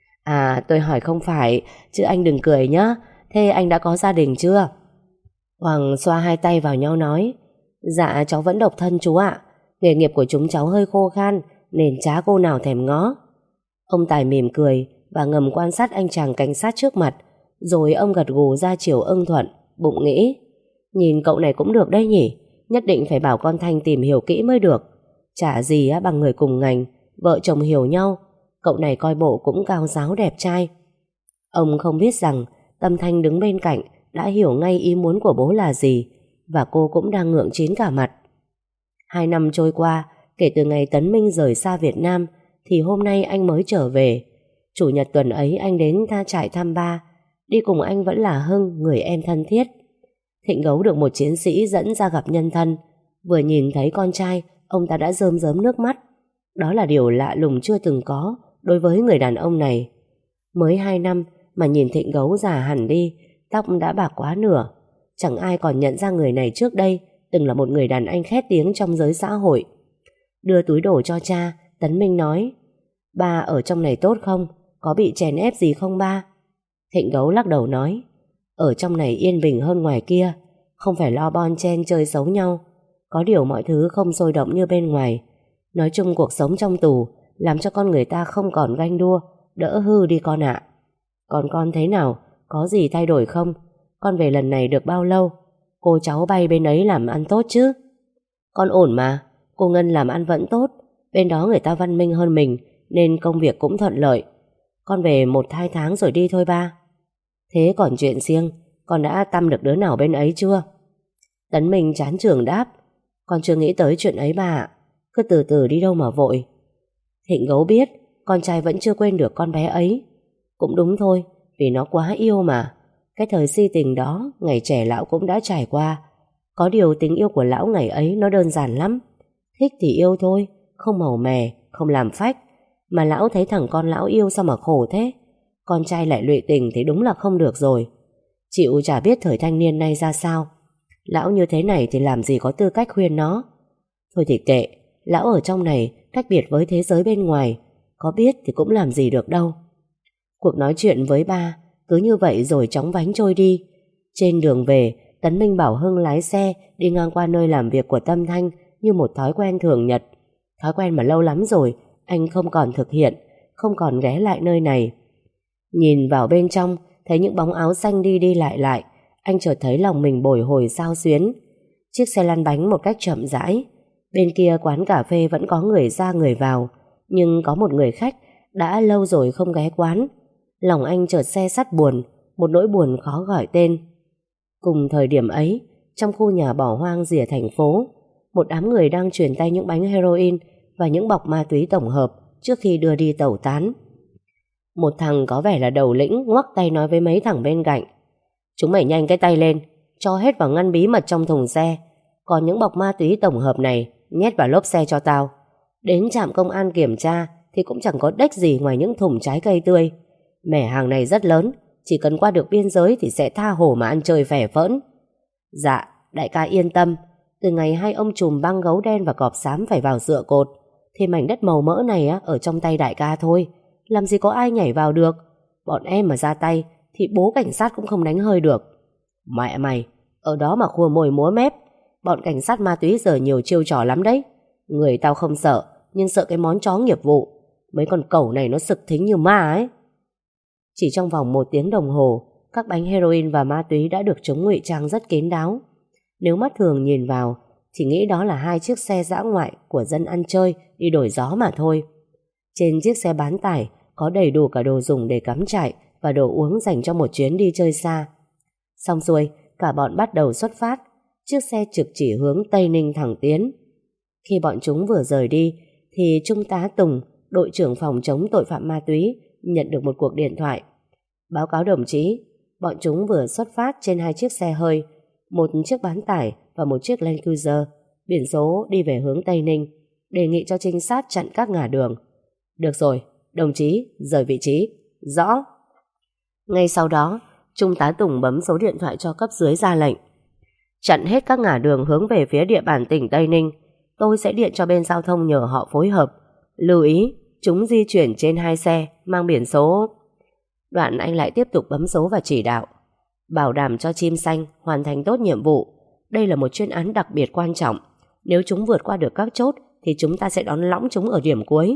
À, tôi hỏi không phải, chứ anh đừng cười nhá. Thế anh đã có gia đình chưa? Hoàng xoa hai tay vào nhau nói: Dạ cháu vẫn độc thân chú ạ. Nghề nghiệp của chúng cháu hơi khô khan, nên chả cô nào thèm ngó. Ông Tài mỉm cười và ngầm quan sát anh chàng cảnh sát trước mặt. Rồi ông gật gù ra chiều ưng thuận, bụng nghĩ: Nhìn cậu này cũng được đấy nhỉ. Nhất định phải bảo con Thanh tìm hiểu kỹ mới được. Chả gì á, bằng người cùng ngành, vợ chồng hiểu nhau. Cậu này coi bộ cũng cao ráo đẹp trai. Ông không biết rằng Tâm Thanh đứng bên cạnh đã hiểu ngay ý muốn của bố là gì, và cô cũng đang ngượng chín cả mặt. Hai năm trôi qua, kể từ ngày Tấn Minh rời xa Việt Nam, thì hôm nay anh mới trở về. Chủ nhật tuần ấy anh đến tha trại thăm ba. Đi cùng anh vẫn là Hưng, người em thân thiết. Thịnh Gấu được một chiến sĩ dẫn ra gặp nhân thân. Vừa nhìn thấy con trai, ông ta đã rơm rớm nước mắt. Đó là điều lạ lùng chưa từng có đối với người đàn ông này. Mới hai năm mà nhìn Thịnh Gấu già hẳn đi, tóc đã bạc quá nửa. Chẳng ai còn nhận ra người này trước đây từng là một người đàn anh khét tiếng trong giới xã hội. Đưa túi đồ cho cha, Tấn Minh nói: Ba ở trong này tốt không? Có bị chèn ép gì không ba? Thịnh Gấu lắc đầu nói: Ở trong này yên bình hơn ngoài kia. Không phải lo bon chen chơi xấu nhau. Có điều mọi thứ không sôi động như bên ngoài. Nói chung cuộc sống trong tù làm cho con người ta không còn ganh đua, đỡ hư đi con ạ. Còn con thế nào? Có gì thay đổi không? Con về lần này được bao lâu? Cô cháu bay bên ấy làm ăn tốt chứ? Con ổn mà. Cô Ngân làm ăn vẫn tốt. Bên đó người ta văn minh hơn mình, nên công việc cũng thuận lợi. Con về một hai tháng rồi đi thôi ba. Thế còn chuyện riêng, con đã tăm được đứa nào bên ấy chưa? Tấn Minh chán chường đáp. Con chưa nghĩ tới chuyện ấy bà ạ. Cứ từ từ đi đâu mà vội. Thịnh Gấu biết con trai vẫn chưa quên được con bé ấy. Cũng đúng thôi, vì nó quá yêu mà. Cái thời si tình đó, ngày trẻ lão cũng đã trải qua. Có điều tình yêu của lão ngày ấy nó đơn giản lắm. Thích thì yêu thôi, không màu mè, không làm phách. Mà lão thấy thằng con lão yêu sao mà khổ thế. Con trai lại lụy tình thì đúng là không được rồi. Chịu chả biết thời thanh niên nay ra sao. Lão như thế này thì làm gì có tư cách khuyên nó. Thôi thì kệ, lão ở trong này tách biệt với thế giới bên ngoài, có biết thì cũng làm gì được đâu. Cuộc nói chuyện với ba cứ như vậy rồi chóng vánh trôi đi. Trên đường về, Tấn Minh bảo Hưng lái xe đi ngang qua nơi làm việc của Tâm Thanh như một thói quen thường nhật. Thói quen mà lâu lắm rồi anh không còn thực hiện, không còn ghé lại nơi này. Nhìn vào bên trong, thấy những bóng áo xanh đi đi lại lại, anh chợt thấy lòng mình bồi hồi xao xuyến. Chiếc xe lăn bánh một cách chậm rãi. Bên kia quán cà phê vẫn có người ra người vào, nhưng có một người khách đã lâu rồi không ghé quán. Lòng anh chợt se sắt buồn, một nỗi buồn khó gọi tên. Cùng thời điểm ấy, trong khu nhà bỏ hoang rìa thành phố, một đám người đang truyền tay những bánh heroin và những bọc ma túy tổng hợp trước khi đưa đi tẩu tán. Một thằng có vẻ là đầu lĩnh ngoắc tay nói với mấy thằng bên cạnh: chúng mày nhanh cái tay lên, cho hết vào ngăn bí mật trong thùng xe. Còn những bọc ma túy tổng hợp này nhét vào lốp xe cho tao. Đến trạm công an kiểm tra thì cũng chẳng có đếch gì ngoài những thùng trái cây tươi. Mẻ hàng này rất lớn, chỉ cần qua được biên giới thì sẽ tha hồ mà ăn chơi phẻ phỡn. Dạ, đại ca yên tâm. Từ ngày hai ông trùm băng gấu đen và cọp xám phải vào dựa cột, thì mảnh đất màu mỡ này á, ở trong tay đại ca thôi. Làm gì có ai nhảy vào được. Bọn em mà ra tay thì bố cảnh sát cũng không đánh hơi được. Mẹ mày, ở đó mà khua mồi múa mép. Bọn cảnh sát ma túy giờ nhiều chiêu trò lắm đấy. Người tao không sợ, nhưng sợ cái món chó nghiệp vụ. Mấy con cẩu này nó sực thính như ma ấy. Chỉ trong vòng một tiếng đồng hồ, các bánh heroin và ma túy đã được chúng ngụy trang rất kín đáo. Nếu mắt thường nhìn vào thì nghĩ đó là hai chiếc xe dã ngoại của dân ăn chơi đi đổi gió mà thôi. Trên chiếc xe bán tải có đầy đủ cả đồ dùng để cắm trại và đồ uống dành cho một chuyến đi chơi xa. Xong xuôi, cả bọn bắt đầu xuất phát. Chiếc xe trực chỉ hướng Tây Ninh thẳng tiến. Khi bọn chúng vừa rời đi thì Trung tá Tùng, đội trưởng phòng chống tội phạm ma túy, nhận được một cuộc điện thoại. Báo cáo đồng chí, bọn chúng vừa xuất phát trên hai chiếc xe hơi, một chiếc bán tải và một chiếc Land Cruiser, biển số đi về hướng Tây Ninh, đề nghị cho trinh sát chặn các ngả đường. Được rồi, đồng chí, rời vị trí. Rõ. Ngay sau đó, Trung tá Tùng bấm số điện thoại cho cấp dưới ra lệnh. Chặn hết các ngả đường hướng về phía địa bàn tỉnh Tây Ninh. Tôi sẽ điện cho bên giao thông nhờ họ phối hợp. Lưu ý, chúng di chuyển trên hai xe mang biển số. Đoạn anh lại tiếp tục bấm số và chỉ đạo. Bảo đảm cho Chim Xanh hoàn thành tốt nhiệm vụ. Đây là một chuyên án đặc biệt quan trọng. Nếu chúng vượt qua được các chốt thì chúng ta sẽ đón lõng chúng ở điểm cuối.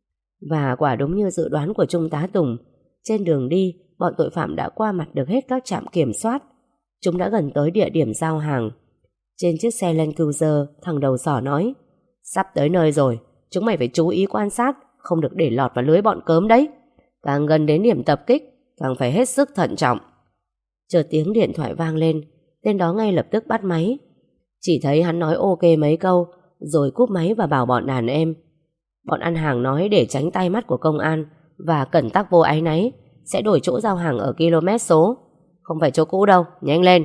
Và quả đúng như dự đoán của Trung tá Tùng, trên đường đi, bọn tội phạm đã qua mặt được hết các trạm kiểm soát. Chúng đã gần tới địa điểm giao hàng. Trên chiếc xe Land Cruiser, thằng đầu sỏ nói: sắp tới nơi rồi, chúng mày phải chú ý quan sát, không được để lọt vào lưới bọn cớm đấy. Càng gần đến điểm tập kích, càng phải hết sức thận trọng. Chợt tiếng điện thoại vang lên, tên đó ngay lập tức bắt máy. Chỉ thấy hắn nói ok mấy câu, rồi cúp máy và bảo bọn đàn em: bọn ăn hàng nói để tránh tay mắt của công an và cẩn tắc vô áy náy, sẽ đổi chỗ giao hàng ở km số, không phải chỗ cũ đâu, nhanh lên.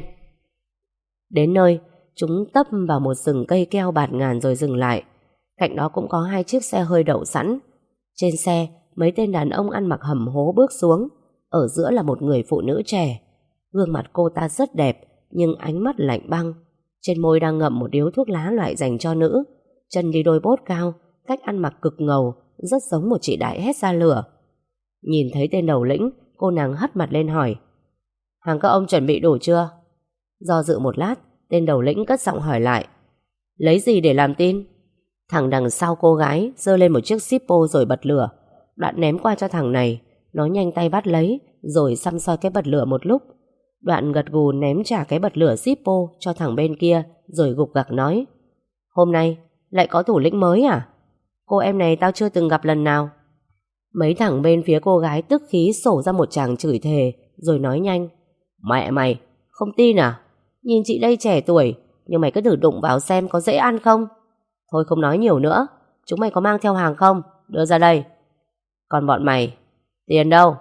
Đến nơi, chúng tấp vào một rừng cây keo bạt ngàn rồi dừng lại. Cạnh đó cũng có hai chiếc xe hơi đậu sẵn. Trên xe, mấy tên đàn ông ăn mặc hầm hố bước xuống. Ở giữa là một người phụ nữ trẻ. Gương mặt cô ta rất đẹp, nhưng ánh mắt lạnh băng. Trên môi đang ngậm một điếu thuốc lá loại dành cho nữ. Chân đi đôi bốt cao, cách ăn mặc cực ngầu, rất giống một chị đại hét ra lửa. Nhìn thấy tên đầu lĩnh, cô nàng hất mặt lên hỏi: hàng các ông chuẩn bị đủ chưa? Do dự một lát, tên đầu lĩnh cất giọng hỏi lại: lấy gì để làm tin? Thằng đằng sau cô gái giơ lên một chiếc Zippo rồi bật lửa. Đoạn ném qua cho thằng này. Nó nhanh tay bắt lấy, rồi săm soi cái bật lửa một lúc. Đoạn gật gù ném trả cái bật lửa Zippo cho thằng bên kia, rồi gục gặc nói: Hôm nay lại có thủ lĩnh mới à? Cô em này tao chưa từng gặp lần nào. Mấy thằng bên phía cô gái tức khí sổ ra một tràng chửi thề, rồi nói nhanh: Mẹ mày, không tin à? Nhìn chị đây trẻ tuổi, nhưng mày cứ thử đụng vào xem có dễ ăn không. Thôi không nói nhiều nữa, chúng mày có mang theo hàng không? Đưa ra đây. Còn bọn mày, tiền đâu?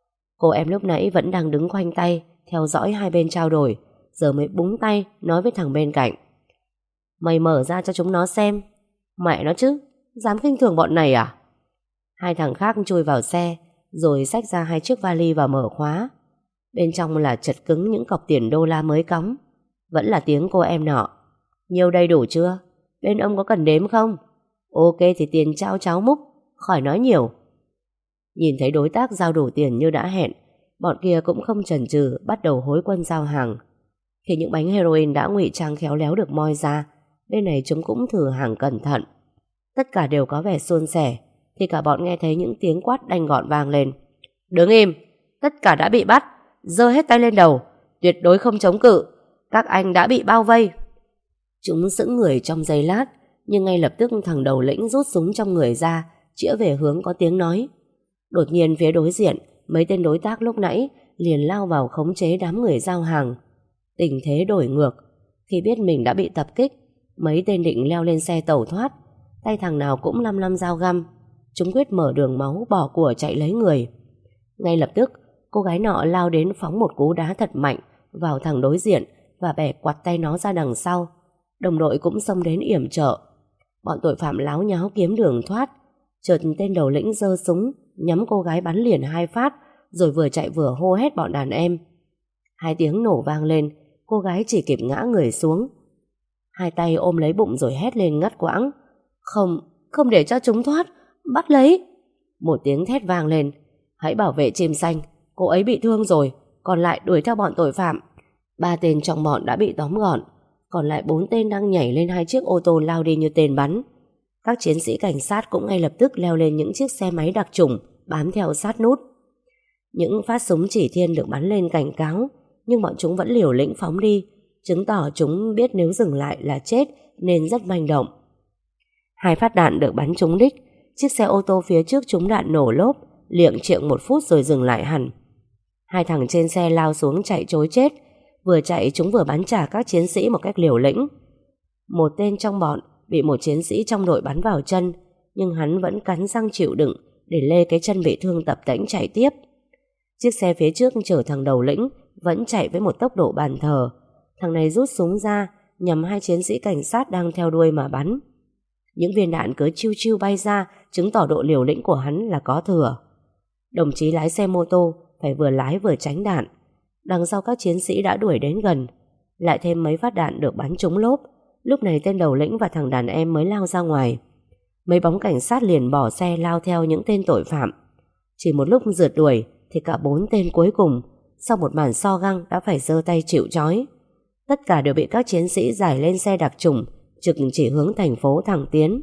Cô em lúc nãy vẫn đang đứng khoanh tay theo dõi hai bên trao đổi, giờ mới búng tay nói với thằng bên cạnh: Mày mở ra cho chúng nó xem. Mẹ nó chứ, dám khinh thường bọn này à? Hai thằng khác chui vào xe, rồi xách ra hai chiếc vali và mở khóa. Bên trong là chật cứng những cọc tiền đô la mới cắm. Vẫn là tiếng cô em nọ: Nhiêu đây đủ chưa? Bên ông có cần đếm không? Ok thì tiền trao cháu múc, khỏi nói nhiều. Nhìn thấy đối tác giao đủ tiền như đã hẹn, bọn kia cũng không chần chừ bắt đầu hối quân giao hàng. Khi những bánh heroin đã ngụy trang khéo léo được moi ra, bên này chúng cũng thử hàng cẩn thận. Tất cả đều có vẻ suôn sẻ, thì cả bọn nghe thấy những tiếng quát đanh gọn vang lên: Đứng im, tất cả đã bị bắt, giơ hết tay lên đầu, tuyệt đối không chống cự, các anh đã bị bao vây. Chúng sững người trong giây lát, nhưng ngay lập tức thằng đầu lĩnh rút súng trong người ra, chĩa về hướng có tiếng nói. Đột nhiên phía đối diện, mấy tên đối tác lúc nãy liền lao vào khống chế đám người giao hàng. Tình thế đổi ngược. Khi biết mình đã bị tập kích, mấy tên định leo lên xe tẩu thoát, tay thằng nào cũng lăm lăm dao găm. Chúng quyết mở đường máu bỏ của chạy lấy người. Ngay lập tức, cô gái nọ lao đến phóng một cú đá thật mạnh vào thằng đối diện và bẻ quặt tay nó ra đằng sau. Đồng đội cũng xông đến yểm trợ. Bọn tội phạm láo nháo kiếm đường thoát. Chợt tên đầu lĩnh giơ súng nhắm cô gái bắn liền hai phát, rồi vừa chạy vừa hô hét bọn đàn em. Hai tiếng nổ vang lên, cô gái chỉ kịp ngã người xuống. Hai tay ôm lấy bụng rồi hét lên ngắt quãng: Không, không để cho chúng thoát, bắt lấy. Một tiếng thét vang lên: Hãy bảo vệ chim xanh, cô ấy bị thương rồi, còn lại đuổi theo bọn tội phạm. Ba tên trong bọn đã bị tóm gọn, còn lại bốn tên đang nhảy lên hai chiếc ô tô lao đi như tên bắn. Các chiến sĩ cảnh sát cũng ngay lập tức leo lên những chiếc xe máy đặc trùng bám theo sát nút. Những phát súng chỉ thiên được bắn lên cảnh cáo, nhưng bọn chúng vẫn liều lĩnh phóng đi, chứng tỏ chúng biết nếu dừng lại là chết nên rất manh động. Hai phát đạn được bắn trúng đích. Chiếc xe ô tô phía trước trúng đạn nổ lốp, liệng chiệng một phút rồi dừng lại hẳn. Hai thằng trên xe lao xuống chạy trối chết. Vừa chạy chúng vừa bắn trả các chiến sĩ một cách liều lĩnh. Một tên trong bọn bị một chiến sĩ trong đội bắn vào chân, nhưng hắn vẫn cắn răng chịu đựng để lê cái chân bị thương tập tễnh chạy tiếp. Chiếc xe phía trước chở thằng đầu lĩnh vẫn chạy với một tốc độ bàn thờ. Thằng này rút súng ra nhằm hai chiến sĩ cảnh sát đang theo đuôi mà bắn. Những viên đạn cứ chiu chiu bay ra, chứng tỏ độ liều lĩnh của hắn là có thừa. Đồng chí lái xe mô tô phải vừa lái vừa tránh đạn. Đằng sau các chiến sĩ đã đuổi đến gần, lại thêm mấy phát đạn được bắn trúng lốp. Lúc này tên đầu lĩnh và thằng đàn em mới lao ra ngoài. Mấy bóng cảnh sát liền bỏ xe lao theo những tên tội phạm. Chỉ một lúc rượt đuổi thì cả bốn tên cuối cùng sau một màn so găng đã phải giơ tay chịu trói. Tất cả đều bị các chiến sĩ giải lên xe đặc trùng, trực chỉ hướng thành phố thẳng tiến.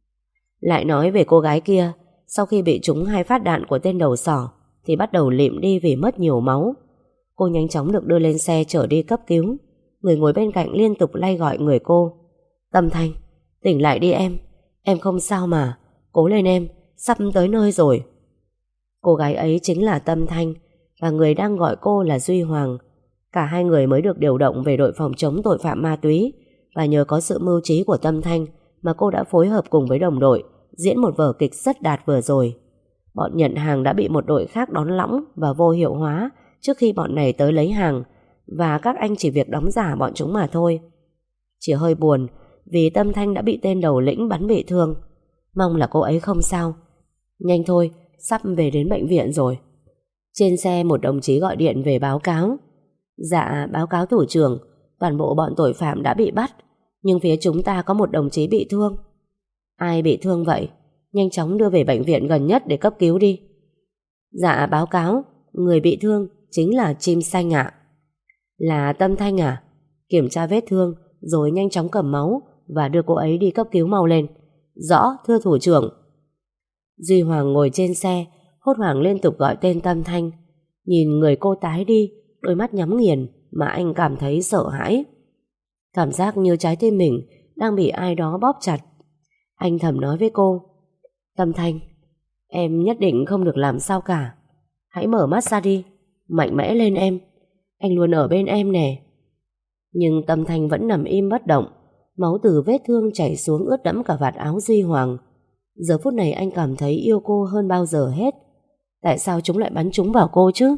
Lại nói về cô gái kia, sau khi bị trúng hai phát đạn của tên đầu sỏ thì bắt đầu lịm đi vì mất nhiều máu. Cô nhanh chóng được đưa lên xe chở đi cấp cứu. Người ngồi bên cạnh liên tục lay gọi người cô: Tâm Thanh, tỉnh lại đi em, em không sao mà, cố lên em, sắp tới nơi rồi. Cô gái ấy chính là Tâm Thanh, và người đang gọi cô là Duy Hoàng. Cả hai người mới được điều động về đội phòng chống tội phạm ma túy, và nhờ có sự mưu trí của Tâm Thanh mà cô đã phối hợp cùng với đồng đội diễn một vở kịch rất đạt vừa rồi. Bọn nhận hàng đã bị một đội khác đón lõng và vô hiệu hóa trước khi bọn này tới lấy hàng, và các anh chỉ việc đóng giả bọn chúng mà thôi. Chỉ hơi buồn vì Tâm Thanh đã bị tên đầu lĩnh bắn bị thương. Mong là cô ấy không sao. Nhanh thôi, sắp về đến bệnh viện rồi. Trên xe một đồng chí gọi điện về báo cáo: Dạ, báo cáo thủ trưởng, toàn bộ bọn tội phạm đã bị bắt, nhưng phía chúng ta có một đồng chí bị thương. Ai bị thương vậy? Nhanh chóng đưa về bệnh viện gần nhất để cấp cứu đi. Dạ, báo cáo, người bị thương chính là Chim Xanh ạ. Là Tâm Thanh à? Kiểm tra vết thương rồi nhanh chóng cầm máu và đưa cô ấy đi cấp cứu mau lên. Rõ, thưa thủ trưởng. Duy Hoàng ngồi trên xe, hốt hoảng liên tục gọi tên Tâm Thanh. Nhìn người cô tái đi, đôi mắt nhắm nghiền mà anh cảm thấy sợ hãi. Cảm giác như trái tim mình đang bị ai đó bóp chặt. Anh thầm nói với cô: Tâm Thanh, em nhất định không được làm sao cả. Hãy mở mắt ra đi, mạnh mẽ lên em. Anh luôn ở bên em nè. Nhưng Tâm Thanh vẫn nằm im bất động. Máu từ vết thương chảy xuống ướt đẫm cả vạt áo Duy Hoàng. Giờ phút này anh cảm thấy yêu cô hơn bao giờ hết. Tại sao chúng lại bắn trúng vào cô chứ?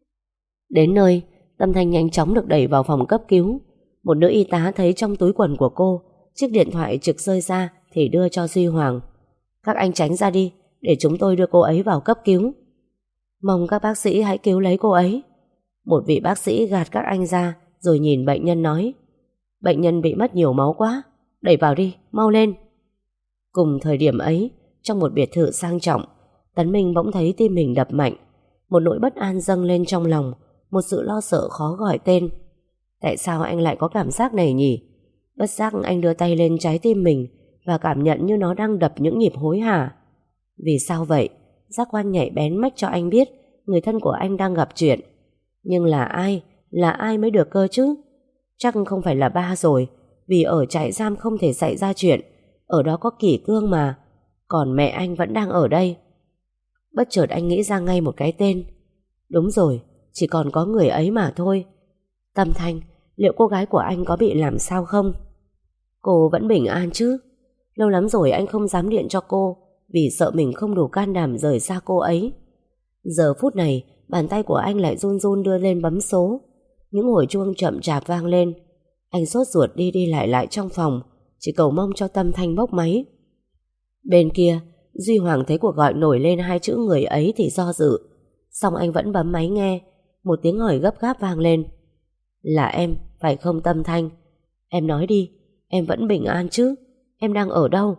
Đến nơi, Tâm Thanh nhanh chóng được đẩy vào phòng cấp cứu. Một nữ y tá thấy trong túi quần của cô chiếc điện thoại trực rơi ra thì đưa cho Duy Hoàng. Các anh tránh ra đi, để chúng tôi đưa cô ấy vào cấp cứu. Mong các bác sĩ hãy cứu lấy cô ấy. Một vị bác sĩ gạt các anh ra rồi nhìn bệnh nhân nói: Bệnh nhân bị mất nhiều máu quá, đẩy vào đi, mau lên. Cùng thời điểm ấy, trong một biệt thự sang trọng, Tấn Minh bỗng thấy tim mình đập mạnh. Một nỗi bất an dâng lên trong lòng, một sự lo sợ khó gọi tên. Tại sao anh lại có cảm giác này nhỉ? Bất giác anh đưa tay lên trái tim mình và cảm nhận như nó đang đập những nhịp hối hả. Vì sao vậy? Giác quan nhạy bén mách cho anh biết người thân của anh đang gặp chuyện. Nhưng là ai? Là ai mới được cơ chứ? Chắc không phải là ba rồi, vì ở trại giam không thể xảy ra chuyện. Ở đó có kỷ cương mà. Còn mẹ anh vẫn đang ở đây. Bất chợt anh nghĩ ra ngay một cái tên. Đúng rồi, chỉ còn có người ấy mà thôi. Tâm Thanh, liệu cô gái của anh có bị làm sao không? Cô vẫn bình an chứ? Lâu lắm rồi anh không dám điện cho cô, vì sợ mình không đủ can đảm rời xa cô ấy. Giờ phút này, bàn tay của anh lại run run đưa lên bấm số. Những hồi chuông chậm chạp vang lên. Anh sốt ruột đi đi lại lại trong phòng, chỉ cầu mong cho Tâm Thanh bốc máy. Bên kia, Duy Hoàng thấy cuộc gọi nổi lên hai chữ người ấy thì do dự. Xong anh vẫn bấm máy nghe. Một tiếng hỏi gấp gáp vang lên. Là em, phải không Tâm Thanh? Em nói đi, em vẫn bình an chứ? Em đang ở đâu?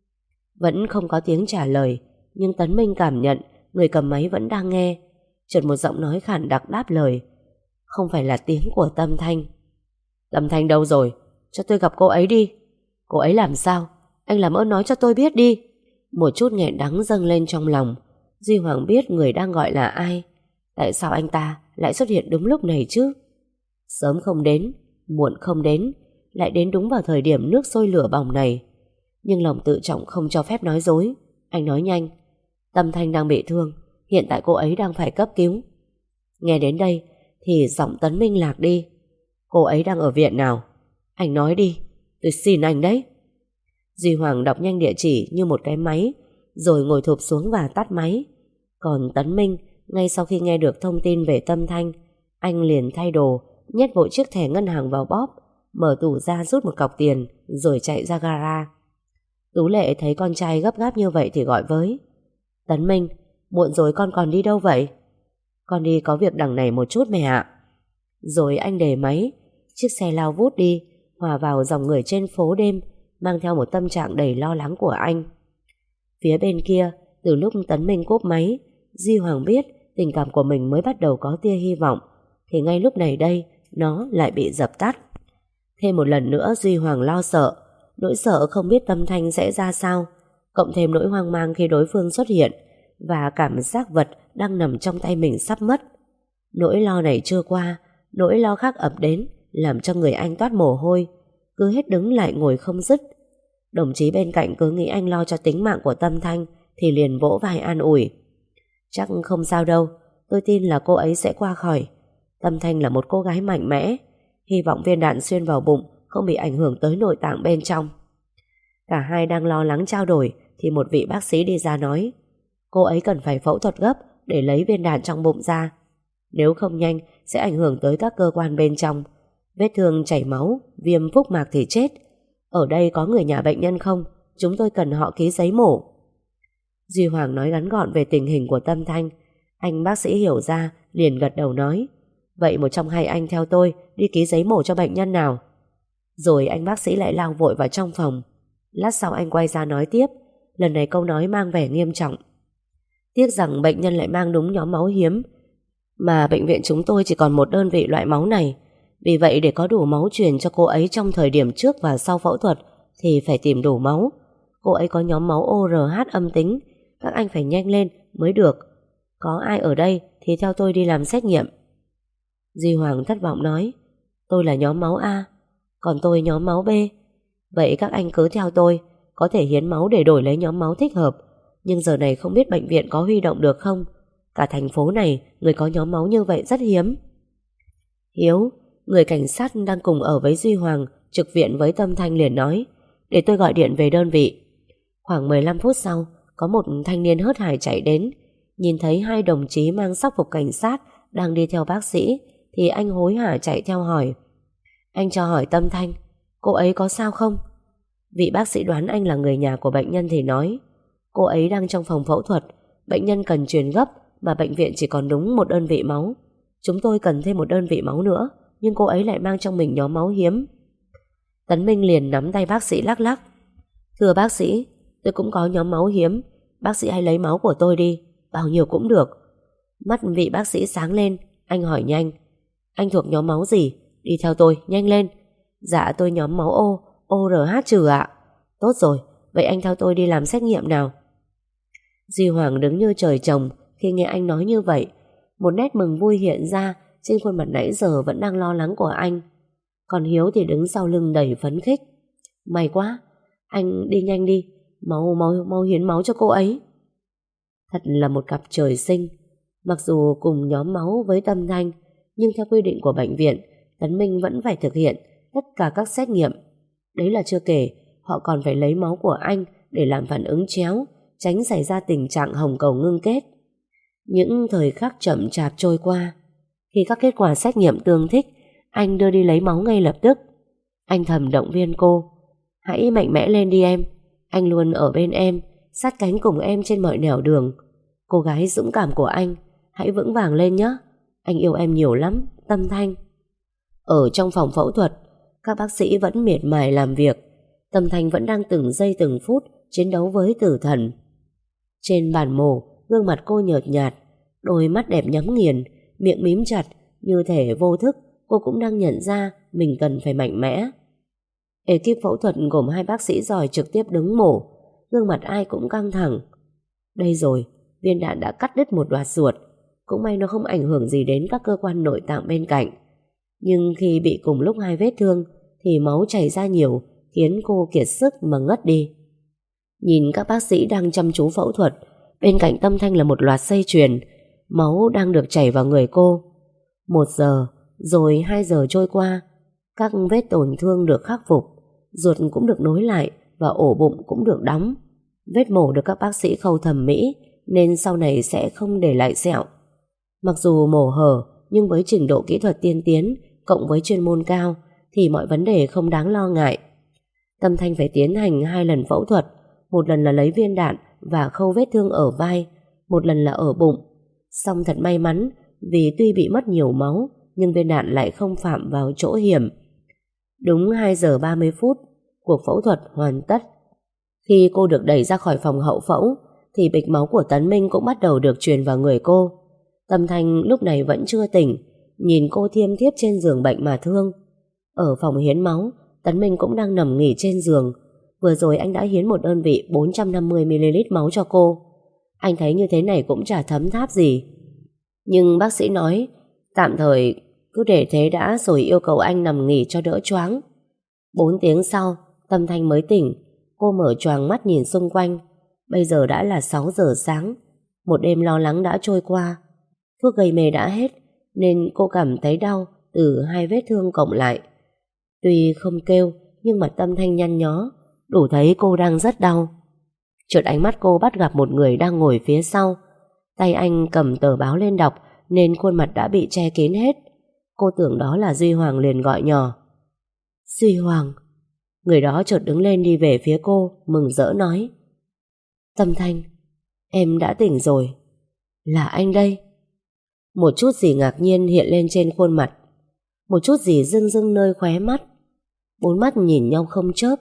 Vẫn không có tiếng trả lời, nhưng Tấn Minh cảm nhận người cầm máy vẫn đang nghe. Chợt một giọng nói khản đặc đáp lời. Không phải là tiếng của Tâm Thanh. Tâm Thanh đâu rồi? Cho tôi gặp cô ấy đi. Cô ấy làm sao? Anh làm ơn nói cho tôi biết đi. Một chút nghẹn đắng dâng lên trong lòng. Duy Hoàng biết người đang gọi là ai. Tại sao anh ta lại xuất hiện đúng lúc này chứ? Sớm không đến, muộn không đến, lại đến đúng vào thời điểm nước sôi lửa bỏng này. Nhưng lòng tự trọng không cho phép nói dối. Anh nói nhanh. Tâm Thanh đang bị thương, hiện tại cô ấy đang phải cấp cứu. Nghe đến đây thì giọng Tấn Minh lạc đi. Cô ấy đang ở viện nào? Anh nói đi, tôi xin anh đấy. Duy Hoàng đọc nhanh địa chỉ như một cái máy, rồi ngồi thụp xuống và tắt máy. Còn Tấn Minh, ngay sau khi nghe được thông tin về Tâm Thanh, anh liền thay đồ, nhét vội chiếc thẻ ngân hàng vào bóp, mở tủ ra rút một cọc tiền, rồi chạy ra gara. Tú Lệ thấy con trai gấp gáp như vậy thì gọi với. Tấn Minh, muộn rồi con còn đi đâu vậy? Con đi có việc đằng này một chút mẹ ạ. Rồi anh để máy, chiếc xe lao vút đi, hòa vào dòng người trên phố đêm, mang theo một tâm trạng đầy lo lắng của anh. Phía bên kia, từ lúc Tấn Minh cúp máy, Duy Hoàng biết tình cảm của mình mới bắt đầu có tia hy vọng, thì ngay lúc này đây, nó lại bị dập tắt. Thêm một lần nữa Duy Hoàng lo sợ, nỗi sợ không biết Tâm Thanh sẽ ra sao, cộng thêm nỗi hoang mang khi đối phương xuất hiện, và cảm giác vật đang nằm trong tay mình sắp mất. Nỗi lo này chưa qua, nỗi lo khác ập đến, làm cho người anh toát mồ hôi, cứ hết đứng lại ngồi không dứt. Đồng chí bên cạnh cứ nghĩ anh lo cho tính mạng của Tâm Thanh, thì liền vỗ vai an ủi. Chắc không sao đâu, tôi tin là cô ấy sẽ qua khỏi. Tâm Thanh là một cô gái mạnh mẽ, hy vọng viên đạn xuyên vào bụng không bị ảnh hưởng tới nội tạng bên trong. Cả hai đang lo lắng trao đổi thì một vị bác sĩ đi ra nói, cô ấy cần phải phẫu thuật gấp để lấy viên đạn trong bụng ra. Nếu không nhanh sẽ ảnh hưởng tới các cơ quan bên trong, vết thương chảy máu, viêm phúc mạc thì chết. Ở đây có người nhà bệnh nhân không? Chúng tôi cần họ ký giấy mổ. Duy Hoàng nói ngắn gọn về tình hình của Tâm Thanh. Anh bác sĩ hiểu ra, liền gật đầu nói, vậy một trong hai anh theo tôi đi ký giấy mổ cho bệnh nhân nào. Rồi anh bác sĩ lại lao vội vào trong phòng. Lát sau anh quay ra nói tiếp, lần này câu nói mang vẻ nghiêm trọng. Tiếc rằng bệnh nhân lại mang đúng nhóm máu hiếm, mà bệnh viện chúng tôi chỉ còn một đơn vị loại máu này. Vì vậy để có đủ máu truyền cho cô ấy trong thời điểm trước và sau phẫu thuật thì phải tìm đủ máu. Cô ấy có nhóm máu o rờ hát âm tính, các anh phải nhanh lên mới được. Có ai ở đây thì theo tôi đi làm xét nghiệm. Duy Hoàng thất vọng nói, tôi là nhóm máu A, còn tôi nhóm máu B. Vậy các anh cứ theo tôi, có thể hiến máu để đổi lấy nhóm máu thích hợp. Nhưng giờ này không biết bệnh viện có huy động được không? Cả thành phố này người có nhóm máu như vậy rất hiếm. Hiếu, người cảnh sát đang cùng ở với Duy Hoàng, trực viện với Tâm Thanh liền nói, để tôi gọi điện về đơn vị. Khoảng mười lăm phút sau, có một thanh niên hớt hải chạy đến. Nhìn thấy hai đồng chí mang sắc phục cảnh sát đang đi theo bác sĩ thì anh hối hả chạy theo hỏi, anh cho hỏi Tâm Thanh, cô ấy có sao không? Vị bác sĩ đoán anh là người nhà của bệnh nhân thì nói, cô ấy đang trong phòng phẫu thuật, bệnh nhân cần truyền gấp mà bệnh viện chỉ còn đúng một đơn vị máu. Chúng tôi cần thêm một đơn vị máu nữa, nhưng cô ấy lại mang trong mình nhóm máu hiếm. Tấn Minh liền nắm tay bác sĩ lắc lắc, thưa bác sĩ, tôi cũng có nhóm máu hiếm, bác sĩ hãy lấy máu của tôi đi, bao nhiêu cũng được. Mắt vị bác sĩ sáng lên, anh hỏi nhanh, anh thuộc nhóm máu gì? Đi theo tôi, nhanh lên. Dạ tôi nhóm máu O, O R H trừ ạ. Tốt rồi, vậy anh theo tôi đi làm xét nghiệm nào. Duy Hoàng đứng như trời trồng khi nghe anh nói như vậy. Một nét mừng vui hiện ra trên khuôn mặt nãy giờ vẫn đang lo lắng của anh. Còn Hiếu thì đứng sau lưng đầy phấn khích. May quá, anh đi nhanh đi, mau mau mau hiến máu cho cô ấy. Thật là một cặp trời sinh. Mặc dù cùng nhóm máu với Tâm Thanh, nhưng theo quy định của bệnh viện, Tấn Minh vẫn phải thực hiện tất cả các xét nghiệm. Đấy là chưa kể, họ còn phải lấy máu của anh để làm phản ứng chéo, tránh xảy ra tình trạng hồng cầu ngưng kết. Những thời khắc chậm chạp trôi qua. Khi các kết quả xét nghiệm tương thích, anh đưa đi lấy máu ngay lập tức. Anh thầm động viên cô, hãy mạnh mẽ lên đi em, anh luôn ở bên em, sát cánh cùng em trên mọi nẻo đường. Cô gái dũng cảm của anh, hãy vững vàng lên nhé. Anh yêu em nhiều lắm, Tâm Thanh. Ở trong phòng phẫu thuật, các bác sĩ vẫn miệt mài làm việc. Tâm Thanh vẫn đang từng giây từng phút chiến đấu với tử thần. Trên bàn mổ, gương mặt cô nhợt nhạt, đôi mắt đẹp nhắm nghiền, miệng mím chặt, như thể vô thức cô cũng đang nhận ra mình cần phải mạnh mẽ. Ekip phẫu thuật gồm hai bác sĩ giỏi trực tiếp đứng mổ, gương mặt ai cũng căng thẳng. Đây rồi, viên đạn đã cắt đứt một đoạt ruột, cũng may nó không ảnh hưởng gì đến các cơ quan nội tạng bên cạnh. Nhưng khi bị cùng lúc hai vết thương thì máu chảy ra nhiều, khiến cô kiệt sức mà ngất đi. Nhìn các bác sĩ đang chăm chú phẫu thuật, bên cạnh Tâm Thanh là một loạt dây chuyền, máu đang được chảy vào người cô. Một giờ, rồi hai giờ trôi qua, các vết tổn thương được khắc phục, ruột cũng được nối lại và ổ bụng cũng được đóng. Vết mổ được các bác sĩ khâu thẩm mỹ nên sau này sẽ không để lại sẹo. Mặc dù mổ hở, nhưng với trình độ kỹ thuật tiên tiến cộng với chuyên môn cao thì mọi vấn đề không đáng lo ngại. Tâm Thanh phải tiến hành hai lần phẫu thuật, một lần là lấy viên đạn và khâu vết thương ở vai, một lần là ở bụng. Song thật may mắn vì tuy bị mất nhiều máu nhưng viên đạn lại không phạm vào chỗ hiểm. Đúng hai giờ ba mươi phút, cuộc phẫu thuật hoàn tất. Khi cô được đẩy ra khỏi phòng hậu phẫu thì bịch máu của Tấn Minh cũng bắt đầu được truyền vào người cô. Tâm Thanh lúc này vẫn chưa tỉnh, nhìn cô thiêm thiếp trên giường bệnh mà thương. Ở phòng hiến máu, Tấn Minh cũng đang nằm nghỉ trên giường. Vừa rồi anh đã hiến một đơn vị bốn trăm năm mươi mi li lít máu cho cô. Anh thấy như thế này cũng chả thấm tháp gì. Nhưng bác sĩ nói tạm thời cứ để thế đã, rồi yêu cầu anh nằm nghỉ cho đỡ choáng. Bốn tiếng sau, Tâm Thanh mới tỉnh. Cô mở choàng mắt nhìn xung quanh. Bây giờ đã là sáu giờ sáng. Một đêm lo lắng đã trôi qua. Thuốc gây mê đã hết nên cô cảm thấy đau từ hai vết thương cộng lại. Tuy không kêu nhưng mặt Tâm Thanh nhăn nhó, đủ thấy cô đang rất đau. Chợt ánh mắt cô bắt gặp một người đang ngồi phía sau. Tay anh cầm tờ báo lên đọc nên khuôn mặt đã bị che kín hết. Cô tưởng đó là Duy Hoàng liền gọi nhỏ. Duy Hoàng. Người đó chợt đứng lên đi về phía cô, mừng rỡ nói, Tâm Thanh, em đã tỉnh rồi. Là anh đây. Một chút gì ngạc nhiên hiện lên trên khuôn mặt, một chút gì rưng rưng nơi khóe mắt. Bốn mắt nhìn nhau không chớp.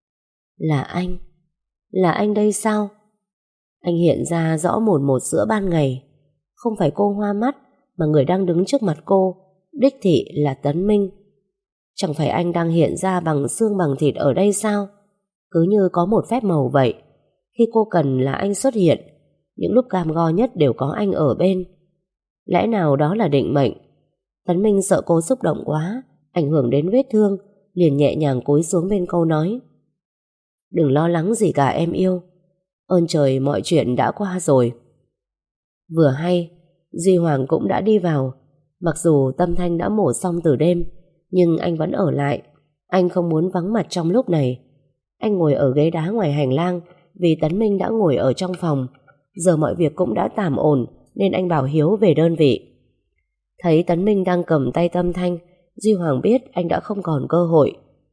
Là anh. Là anh đây sao? Anh hiện ra rõ mồn một giữa ban ngày. Không phải cô hoa mắt, mà người đang đứng trước mặt cô đích thị là Tấn Minh. Chẳng phải anh đang hiện ra bằng xương bằng thịt ở đây sao? Cứ như có một phép màu vậy. Khi cô cần là anh xuất hiện, những lúc cam go nhất đều có anh ở bên. Lẽ nào đó là định mệnh? Tấn Minh sợ cô xúc động quá, ảnh hưởng đến vết thương, liền nhẹ nhàng cúi xuống bên cô nói: Đừng lo lắng gì cả em yêu, ơn trời mọi chuyện đã qua rồi. Vừa hay, Duy Hoàng cũng đã đi vào. Mặc dù Tâm Thanh đã mổ xong từ đêm, nhưng anh vẫn ở lại. Anh không muốn vắng mặt trong lúc này. Anh ngồi ở ghế đá ngoài hành lang, vì Tấn Minh đã ngồi ở trong phòng. Giờ mọi việc cũng đã tạm ổn, nên anh bảo Hiếu về đơn vị. Thấy Tấn Minh đang cầm tay Tâm Thanh, Duy Hoàng biết anh đã không còn cơ hội.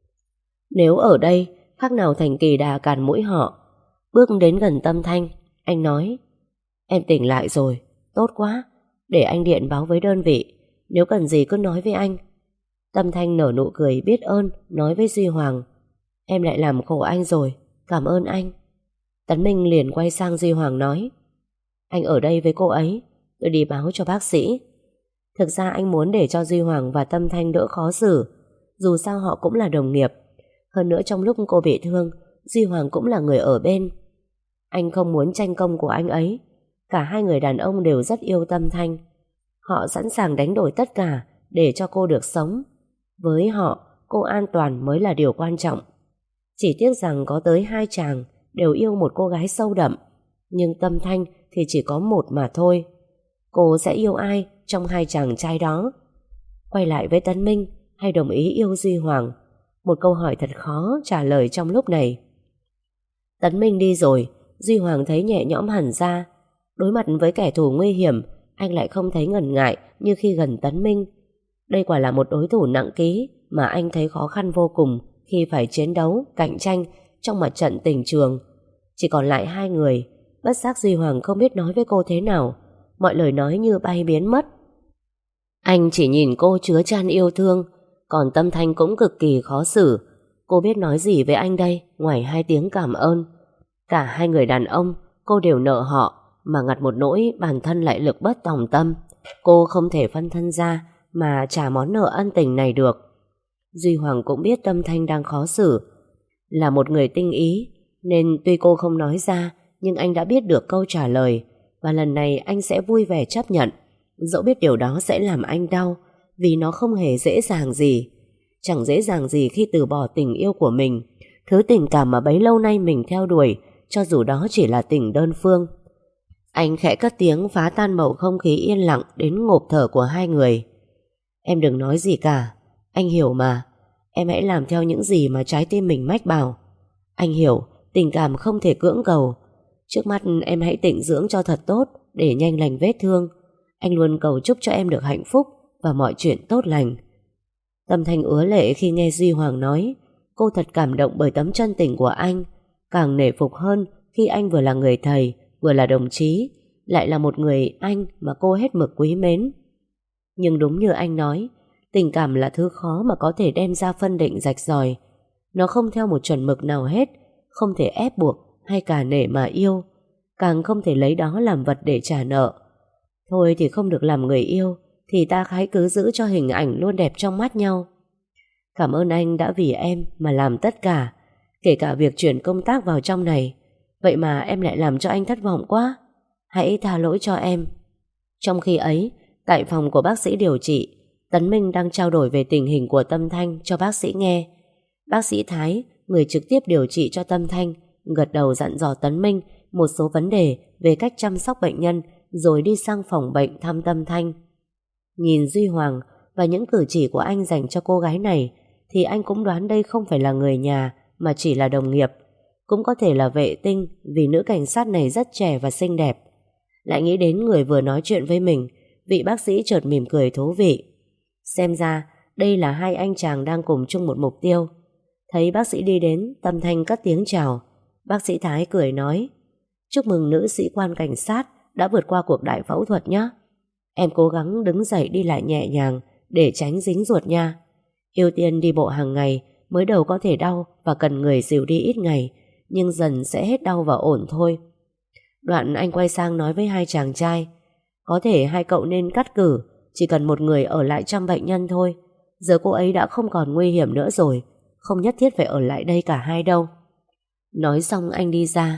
Nếu ở đây, khác nào thành kỳ đà cản mũi họ. Bước đến gần Tâm Thanh, anh nói: Em tỉnh lại rồi, tốt quá. Để anh điện báo với đơn vị, nếu cần gì cứ nói với anh. Tâm Thanh nở nụ cười biết ơn, nói với Duy Hoàng: Em lại làm khổ anh rồi, cảm ơn anh. Tấn Minh liền quay sang Duy Hoàng nói: Anh ở đây với cô ấy, tôi đi báo cho bác sĩ. Thực ra anh muốn để cho Duy Hoàng và Tâm Thanh đỡ khó xử, dù sao họ cũng là đồng nghiệp. Hơn nữa trong lúc cô bị thương, Duy Hoàng cũng là người ở bên. Anh không muốn tranh công của anh ấy. Cả hai người đàn ông đều rất yêu Tâm Thanh. Họ sẵn sàng đánh đổi tất cả để cho cô được sống. Với họ, cô an toàn mới là điều quan trọng. Chỉ tiếc rằng có tới hai chàng đều yêu một cô gái sâu đậm, nhưng Tâm Thanh thì chỉ có một mà thôi. Cô sẽ yêu ai trong hai chàng trai đó? Quay lại với Tấn Minh hay đồng ý yêu Duy Hoàng? Một câu hỏi thật khó trả lời trong lúc này. Tấn Minh đi rồi, Duy Hoàng thấy nhẹ nhõm hẳn ra. Đối mặt với kẻ thù nguy hiểm, anh lại không thấy ngần ngại như khi gần Tấn Minh. Đây quả là một đối thủ nặng ký mà anh thấy khó khăn vô cùng khi phải chiến đấu, cạnh tranh trong mặt trận tình trường. Chỉ còn lại hai người. Bất giác Duy Hoàng không biết nói với cô thế nào. Mọi lời nói như bay biến mất. Anh chỉ nhìn cô chứa chan yêu thương, còn Tâm Thanh cũng cực kỳ khó xử. Cô biết nói gì với anh đây ngoài hai tiếng cảm ơn. Cả hai người đàn ông cô đều nợ họ, mà ngặt một nỗi bản thân lại lực bất tòng tâm. Cô không thể phân thân ra mà trả món nợ ân tình này được. Duy Hoàng cũng biết Tâm Thanh đang khó xử. Là một người tinh ý, nên tuy cô không nói ra, nhưng anh đã biết được câu trả lời. Và lần này anh sẽ vui vẻ chấp nhận, dẫu biết điều đó sẽ làm anh đau, vì nó không hề dễ dàng gì. Chẳng dễ dàng gì khi từ bỏ tình yêu của mình, thứ tình cảm mà bấy lâu nay mình theo đuổi, cho dù đó chỉ là tình đơn phương. Anh khẽ cất tiếng phá tan bầu không khí yên lặng đến ngộp thở của hai người. Em đừng nói gì cả, anh hiểu mà. Em hãy làm theo những gì mà trái tim mình mách bảo. Anh hiểu, tình cảm không thể cưỡng cầu. Trước mắt em hãy tịnh dưỡng cho thật tốt để nhanh lành vết thương. Anh luôn cầu chúc cho em được hạnh phúc và mọi chuyện tốt lành. Tâm Thanh ứa lệ khi nghe Duy Hoàng nói. Cô thật cảm động bởi tấm chân tình của anh, càng nể phục hơn khi anh vừa là người thầy, vừa là đồng chí, lại là một người anh mà cô hết mực quý mến. Nhưng đúng như anh nói, tình cảm là thứ khó mà có thể đem ra phân định rạch ròi. Nó không theo một chuẩn mực nào hết, không thể ép buộc hay cả nể mà yêu, càng không thể lấy đó làm vật để trả nợ. Thôi thì không được làm người yêu, thì ta hãy cứ giữ cho hình ảnh luôn đẹp trong mắt nhau. Cảm ơn anh đã vì em mà làm tất cả, kể cả việc chuyển công tác vào trong này. Vậy mà em lại làm cho anh thất vọng quá. Hãy tha lỗi cho em. Trong khi ấy, tại phòng của bác sĩ điều trị, Tấn Minh đang trao đổi về tình hình của Tâm Thanh cho bác sĩ nghe. Bác sĩ Thái, người trực tiếp điều trị cho Tâm Thanh, gật đầu dặn dò Tấn Minh một số vấn đề về cách chăm sóc bệnh nhân, rồi đi sang phòng bệnh thăm Tâm Thanh. Nhìn Duy Hoàng và những cử chỉ của anh dành cho cô gái này, thì anh cũng đoán đây không phải là người nhà mà chỉ là đồng nghiệp. Cũng có thể là vệ tinh, vì nữ cảnh sát này rất trẻ và xinh đẹp. Lại nghĩ đến người vừa nói chuyện với mình, vị bác sĩ chợt mỉm cười thú vị. Xem ra đây là hai anh chàng đang cùng chung một mục tiêu. Thấy bác sĩ đi đến, Tâm Thanh cất tiếng chào. Bác sĩ Thái cười nói: Chúc mừng nữ sĩ quan cảnh sát đã vượt qua cuộc đại phẫu thuật nhé. Em cố gắng đứng dậy đi lại nhẹ nhàng để tránh dính ruột nha. Ưu tiên đi bộ hàng ngày, mới đầu có thể đau và cần người dìu đi ít ngày, nhưng dần sẽ hết đau và ổn thôi. Đoạn anh quay sang nói với hai chàng trai: Có thể hai cậu nên cắt cử, chỉ cần một người ở lại chăm bệnh nhân thôi. Giờ cô ấy đã không còn nguy hiểm nữa rồi, không nhất thiết phải ở lại đây cả hai đâu. Nói xong anh đi ra.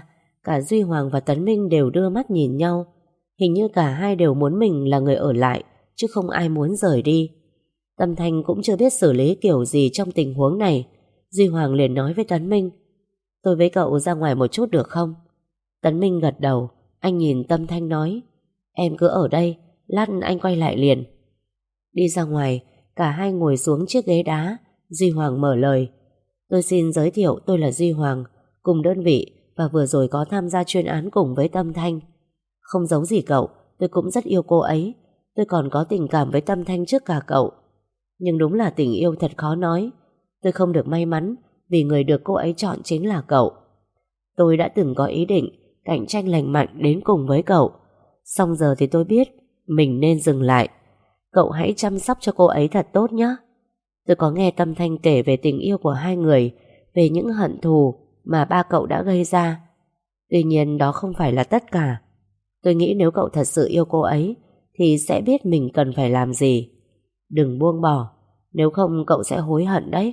Cả Duy Hoàng và Tấn Minh đều đưa mắt nhìn nhau. Hình như cả hai đều muốn mình là người ở lại, chứ không ai muốn rời đi. Tâm Thanh cũng chưa biết xử lý kiểu gì trong tình huống này. Duy Hoàng liền nói với Tấn Minh: tôi với cậu ra ngoài một chút được không? Tấn Minh gật đầu. Anh nhìn Tâm Thanh nói: em cứ ở đây, lát anh quay lại liền. Đi ra ngoài, cả hai ngồi xuống chiếc ghế đá. Duy Hoàng mở lời: tôi xin giới thiệu, tôi là Duy Hoàng, cùng đơn vị và vừa rồi có tham gia chuyên án cùng với Tâm Thanh. Không giấu gì cậu, tôi cũng rất yêu cô ấy. Tôi còn có tình cảm với Tâm Thanh trước cả cậu. Nhưng đúng là tình yêu thật khó nói. Tôi không được may mắn vì người được cô ấy chọn chính là cậu. Tôi đã từng có ý định cạnh tranh lành mạnh đến cùng với cậu. Xong giờ thì tôi biết mình nên dừng lại. Cậu hãy chăm sóc cho cô ấy thật tốt nhé. Tôi có nghe Tâm Thanh kể về tình yêu của hai người, về những hận thù mà ba cậu đã gây ra. Tuy nhiên đó không phải là tất cả. Tôi nghĩ nếu cậu thật sự yêu cô ấy thì sẽ biết mình cần phải làm gì. Đừng buông bỏ, nếu không cậu sẽ hối hận đấy.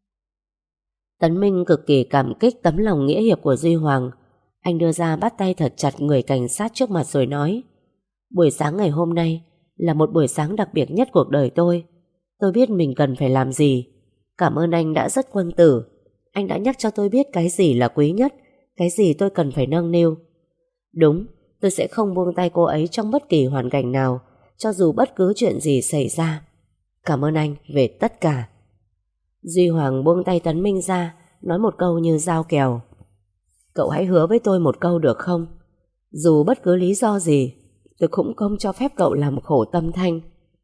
Tấn Minh cực kỳ cảm kích tấm lòng nghĩa hiệp của Duy Hoàng. Anh đưa ra bắt tay thật chặt người cảnh sát trước mặt rồi nói: buổi sáng ngày hôm nay là một buổi sáng đặc biệt nhất cuộc đời tôi. Tôi biết mình cần phải làm gì. Cảm ơn anh đã rất quân tử. Anh đã nhắc cho tôi biết cái gì là quý nhất, cái gì tôi cần phải nâng niu. Đúng, tôi sẽ không buông tay cô ấy trong bất kỳ hoàn cảnh nào, cho dù bất cứ chuyện gì xảy ra. Cảm ơn anh về tất cả. Duy Hoàng buông tay Tấn Minh ra, nói một câu như dao kèo: cậu hãy hứa với tôi một câu được không? Dù bất cứ lý do gì, tôi cũng không cho phép cậu làm khổ Tâm Thanh.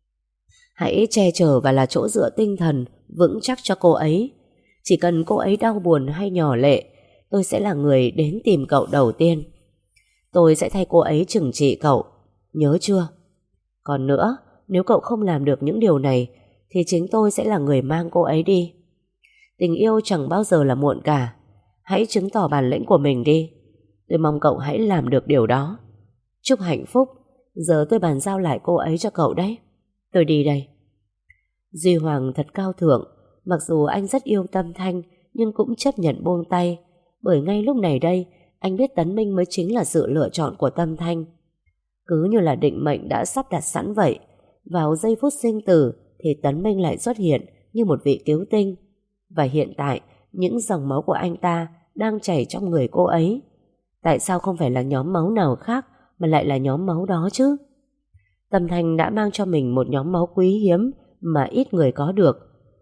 Hãy che chở và là chỗ dựa tinh thần vững chắc cho cô ấy. Chỉ cần cô ấy đau buồn hay nhỏ lệ, tôi sẽ là người đến tìm cậu đầu tiên. Tôi sẽ thay cô ấy trừng trị cậu, nhớ chưa? Còn nữa, nếu cậu không làm được những điều này thì chính tôi sẽ là người mang cô ấy đi. Tình yêu chẳng bao giờ là muộn cả. Hãy chứng tỏ bản lĩnh của mình đi. Tôi mong cậu hãy làm được điều đó. Chúc hạnh phúc. Giờ tôi bàn giao lại cô ấy cho cậu đấy. Tôi đi đây. Duy Hoàng thật cao thượng. Mặc dù anh rất yêu Tâm Thanh, nhưng cũng chấp nhận buông tay. Bởi ngay lúc này đây, anh biết Tấn Minh mới chính là sự lựa chọn của Tâm Thanh. Cứ như là định mệnh đã sắp đặt sẵn vậy. Vào giây phút sinh tử thì Tấn Minh lại xuất hiện như một vị cứu tinh. Và hiện tại, những dòng máu của anh ta đang chảy trong người cô ấy. Tại sao không phải là nhóm máu nào khác mà lại là nhóm máu đó chứ? Tâm Thanh đã mang cho mình một nhóm máu quý hiếm mà ít người có được.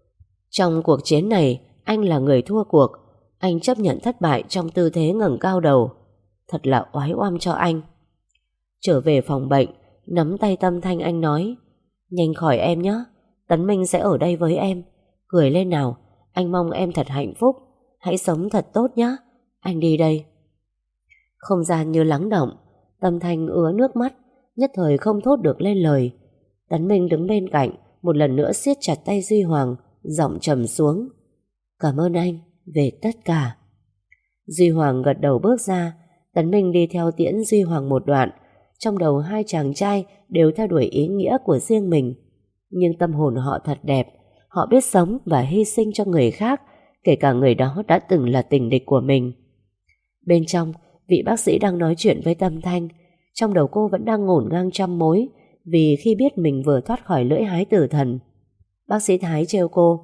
Trong cuộc chiến này, anh là người thua cuộc. Anh chấp nhận thất bại trong tư thế ngẩng cao đầu. Thật là oái oăm cho anh. Trở về phòng bệnh, nắm tay Tâm Thanh anh nói: nhanh khỏi em nhé, Tấn Minh sẽ ở đây với em. Cười lên nào, anh mong em thật hạnh phúc. Hãy sống thật tốt nhé. Anh đi đây. Không gian như lắng động. Tâm Thanh ứa nước mắt, nhất thời không thốt được lên lời. Tấn Minh đứng bên cạnh, một lần nữa siết chặt tay Duy Hoàng, giọng trầm xuống: cảm ơn anh về tất cả. Duy Hoàng gật đầu bước ra. Tấn Minh đi theo tiễn Duy Hoàng một đoạn. Trong đầu hai chàng trai đều theo đuổi ý nghĩa của riêng mình, nhưng tâm hồn họ thật đẹp. Họ biết sống và hy sinh cho người khác, kể cả người đó đã từng là tình địch của mình. Bên trong, vị bác sĩ đang nói chuyện với Tâm Thanh. Trong đầu cô vẫn đang ngổn ngang trăm mối, vì khi biết mình vừa thoát khỏi lưỡi hái tử thần. Bác sĩ Thái trêu cô: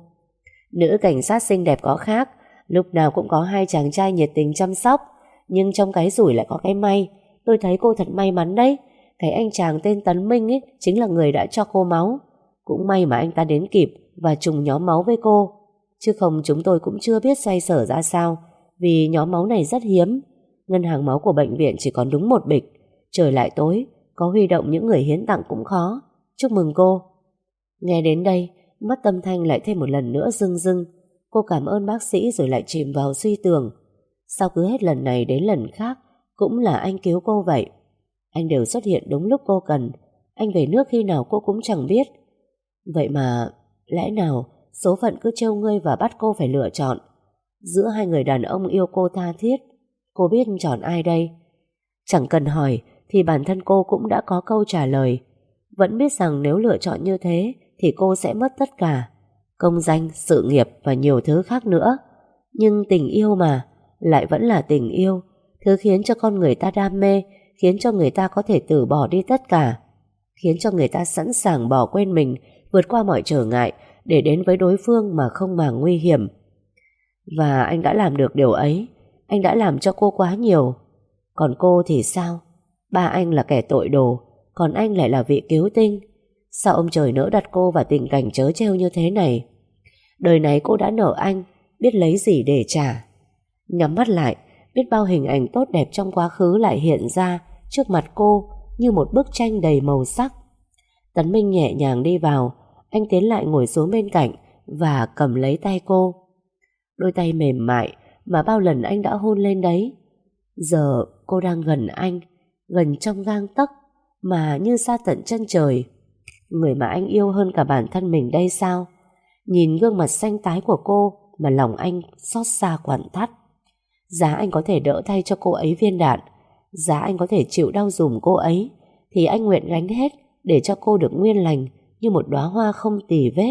nữ cảnh sát xinh đẹp có khác, lúc nào cũng có hai chàng trai nhiệt tình chăm sóc, nhưng trong cái rủi lại có cái may. Tôi thấy cô thật may mắn đấy. Cái anh chàng tên Tấn Minh ấy chính là người đã cho cô máu. Cũng may mà anh ta đến kịp và trùng nhóm máu với cô, chứ không chúng tôi cũng chưa biết xoay sở ra sao, vì nhóm máu này rất hiếm. Ngân hàng máu của bệnh viện chỉ còn đúng một bịch. Trời lại tối, có huy động những người hiến tặng cũng khó. Chúc mừng cô. Nghe đến đây, mắt Tâm Thanh lại thêm một lần nữa rưng rưng. Cô cảm ơn bác sĩ rồi lại chìm vào suy tưởng. Sao cứ hết lần này đến lần khác cũng là anh cứu cô vậy? Anh đều xuất hiện đúng lúc cô cần. Anh về nước khi nào cô cũng chẳng biết. Vậy mà lẽ nào số phận cứ trêu ngươi và bắt cô phải lựa chọn? Giữa hai người đàn ông yêu cô tha thiết, cô biết chọn ai đây? Chẳng cần hỏi thì bản thân cô cũng đã có câu trả lời. Vẫn biết rằng nếu lựa chọn như thế thì cô sẽ mất tất cả: công danh, sự nghiệp và nhiều thứ khác nữa. Nhưng tình yêu mà, lại vẫn là tình yêu. Thứ khiến cho con người ta đam mê, khiến cho người ta có thể từ bỏ đi tất cả, khiến cho người ta sẵn sàng bỏ quên mình, vượt qua mọi trở ngại để đến với đối phương mà không màng nguy hiểm. Và anh đã làm được điều ấy. Anh đã làm cho cô quá nhiều. Còn cô thì sao? Ba anh là kẻ tội đồ, còn anh lại là vị cứu tinh. Sao ông trời nỡ đặt cô vào tình cảnh trớ trêu như thế này? Đời này cô đã nợ anh, biết lấy gì để trả. Nhắm mắt lại, biết bao hình ảnh tốt đẹp trong quá khứ lại hiện ra trước mặt cô như một bức tranh đầy màu sắc. Tấn Minh nhẹ nhàng đi vào. Anh tiến lại ngồi xuống bên cạnh và cầm lấy tay cô. Đôi tay mềm mại mà bao lần anh đã hôn lên đấy. Giờ cô đang gần anh, gần trong gang tấc, mà như xa tận chân trời. Người mà anh yêu hơn cả bản thân mình đây sao? Nhìn gương mặt xanh tái của cô mà lòng anh xót xa quặn thắt. Giá anh có thể đỡ thay cho cô ấy viên đạn, giá anh có thể chịu đau dùm cô ấy, thì anh nguyện gánh hết để cho cô được nguyên lành như một đóa hoa không tì vết.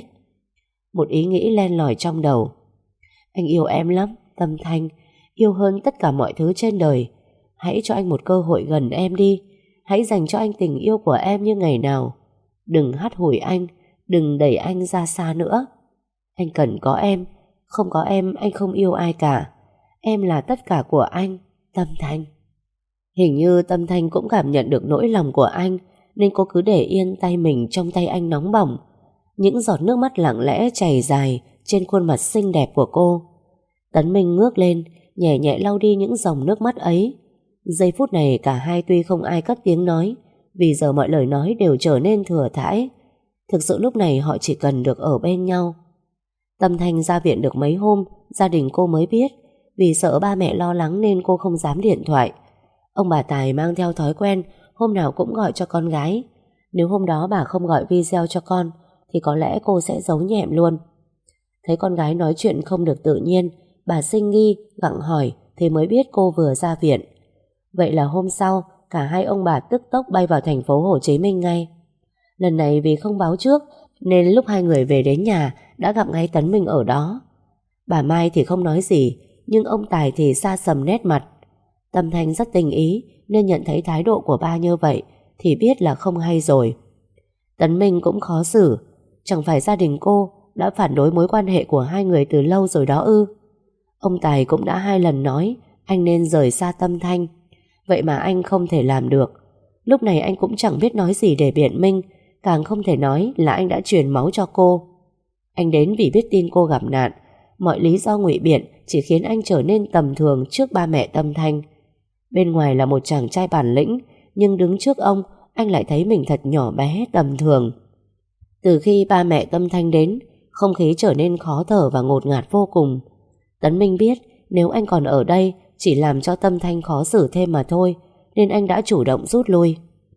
Một ý nghĩ len lỏi trong đầu. Anh yêu em lắm, Tâm Thanh, yêu hơn tất cả mọi thứ trên đời. Hãy cho anh một cơ hội gần em đi. Hãy dành cho anh tình yêu của em như ngày nào. Đừng hắt hủi anh, đừng đẩy anh ra xa nữa. Anh cần có em. Không có em, anh không yêu ai cả. Em là tất cả của anh, Tâm Thanh. Hình như Tâm Thanh cũng cảm nhận được nỗi lòng của anh, nên cô cứ để yên tay mình trong tay anh nóng bỏng. Những giọt nước mắt lặng lẽ chảy dài trên khuôn mặt xinh đẹp của cô. Tấn Minh ngước lên, nhẹ nhẹ lau đi những dòng nước mắt ấy. Giây phút này cả hai tuy không ai cất tiếng nói, vì giờ mọi lời nói đều trở nên thừa thãi. Thực sự lúc này họ chỉ cần được ở bên nhau. Tâm Thanh ra viện được mấy hôm, gia đình cô mới biết. Vì sợ ba mẹ lo lắng nên cô không dám điện thoại. Ông bà Tài mang theo thói quen hôm nào cũng gọi cho con gái. Nếu hôm đó bà không gọi video cho con thì có lẽ cô sẽ giấu nhẹm luôn. Thấy con gái nói chuyện không được tự nhiên, bà sinh nghi, gặng hỏi thì mới biết cô vừa ra viện. Vậy là hôm sau cả hai ông bà tức tốc bay vào thành phố Hồ Chí Minh ngay. Lần này vì không báo trước nên lúc hai người về đến nhà đã gặp ngay Tấn Minh ở đó. Bà Mai thì không nói gì, nhưng ông Tài thì xa sầm nét mặt. Tâm Thanh rất tình ý nên nhận thấy thái độ của ba như vậy thì biết là không hay rồi. Tấn Minh cũng khó xử. Chẳng phải gia đình cô đã phản đối mối quan hệ của hai người từ lâu rồi đó ư? Ông Tài cũng đã hai lần nói anh nên rời xa Tâm Thanh. Vậy mà anh không thể làm được. Lúc này anh cũng chẳng biết nói gì để biện minh, càng không thể nói là anh đã truyền máu cho cô. Anh đến vì biết tin cô gặp nạn. Mọi lý do ngụy biện chỉ khiến anh trở nên tầm thường trước ba mẹ Tâm Thanh. Bên ngoài là một chàng trai bản lĩnh, nhưng đứng trước ông anh lại thấy mình thật nhỏ bé, tầm thường. Từ khi ba mẹ Tâm Thanh đến, không khí trở nên khó thở và ngột ngạt vô cùng. Tấn Minh biết nếu anh còn ở đây chỉ làm cho Tâm Thanh khó xử thêm mà thôi, nên anh đã chủ động rút lui.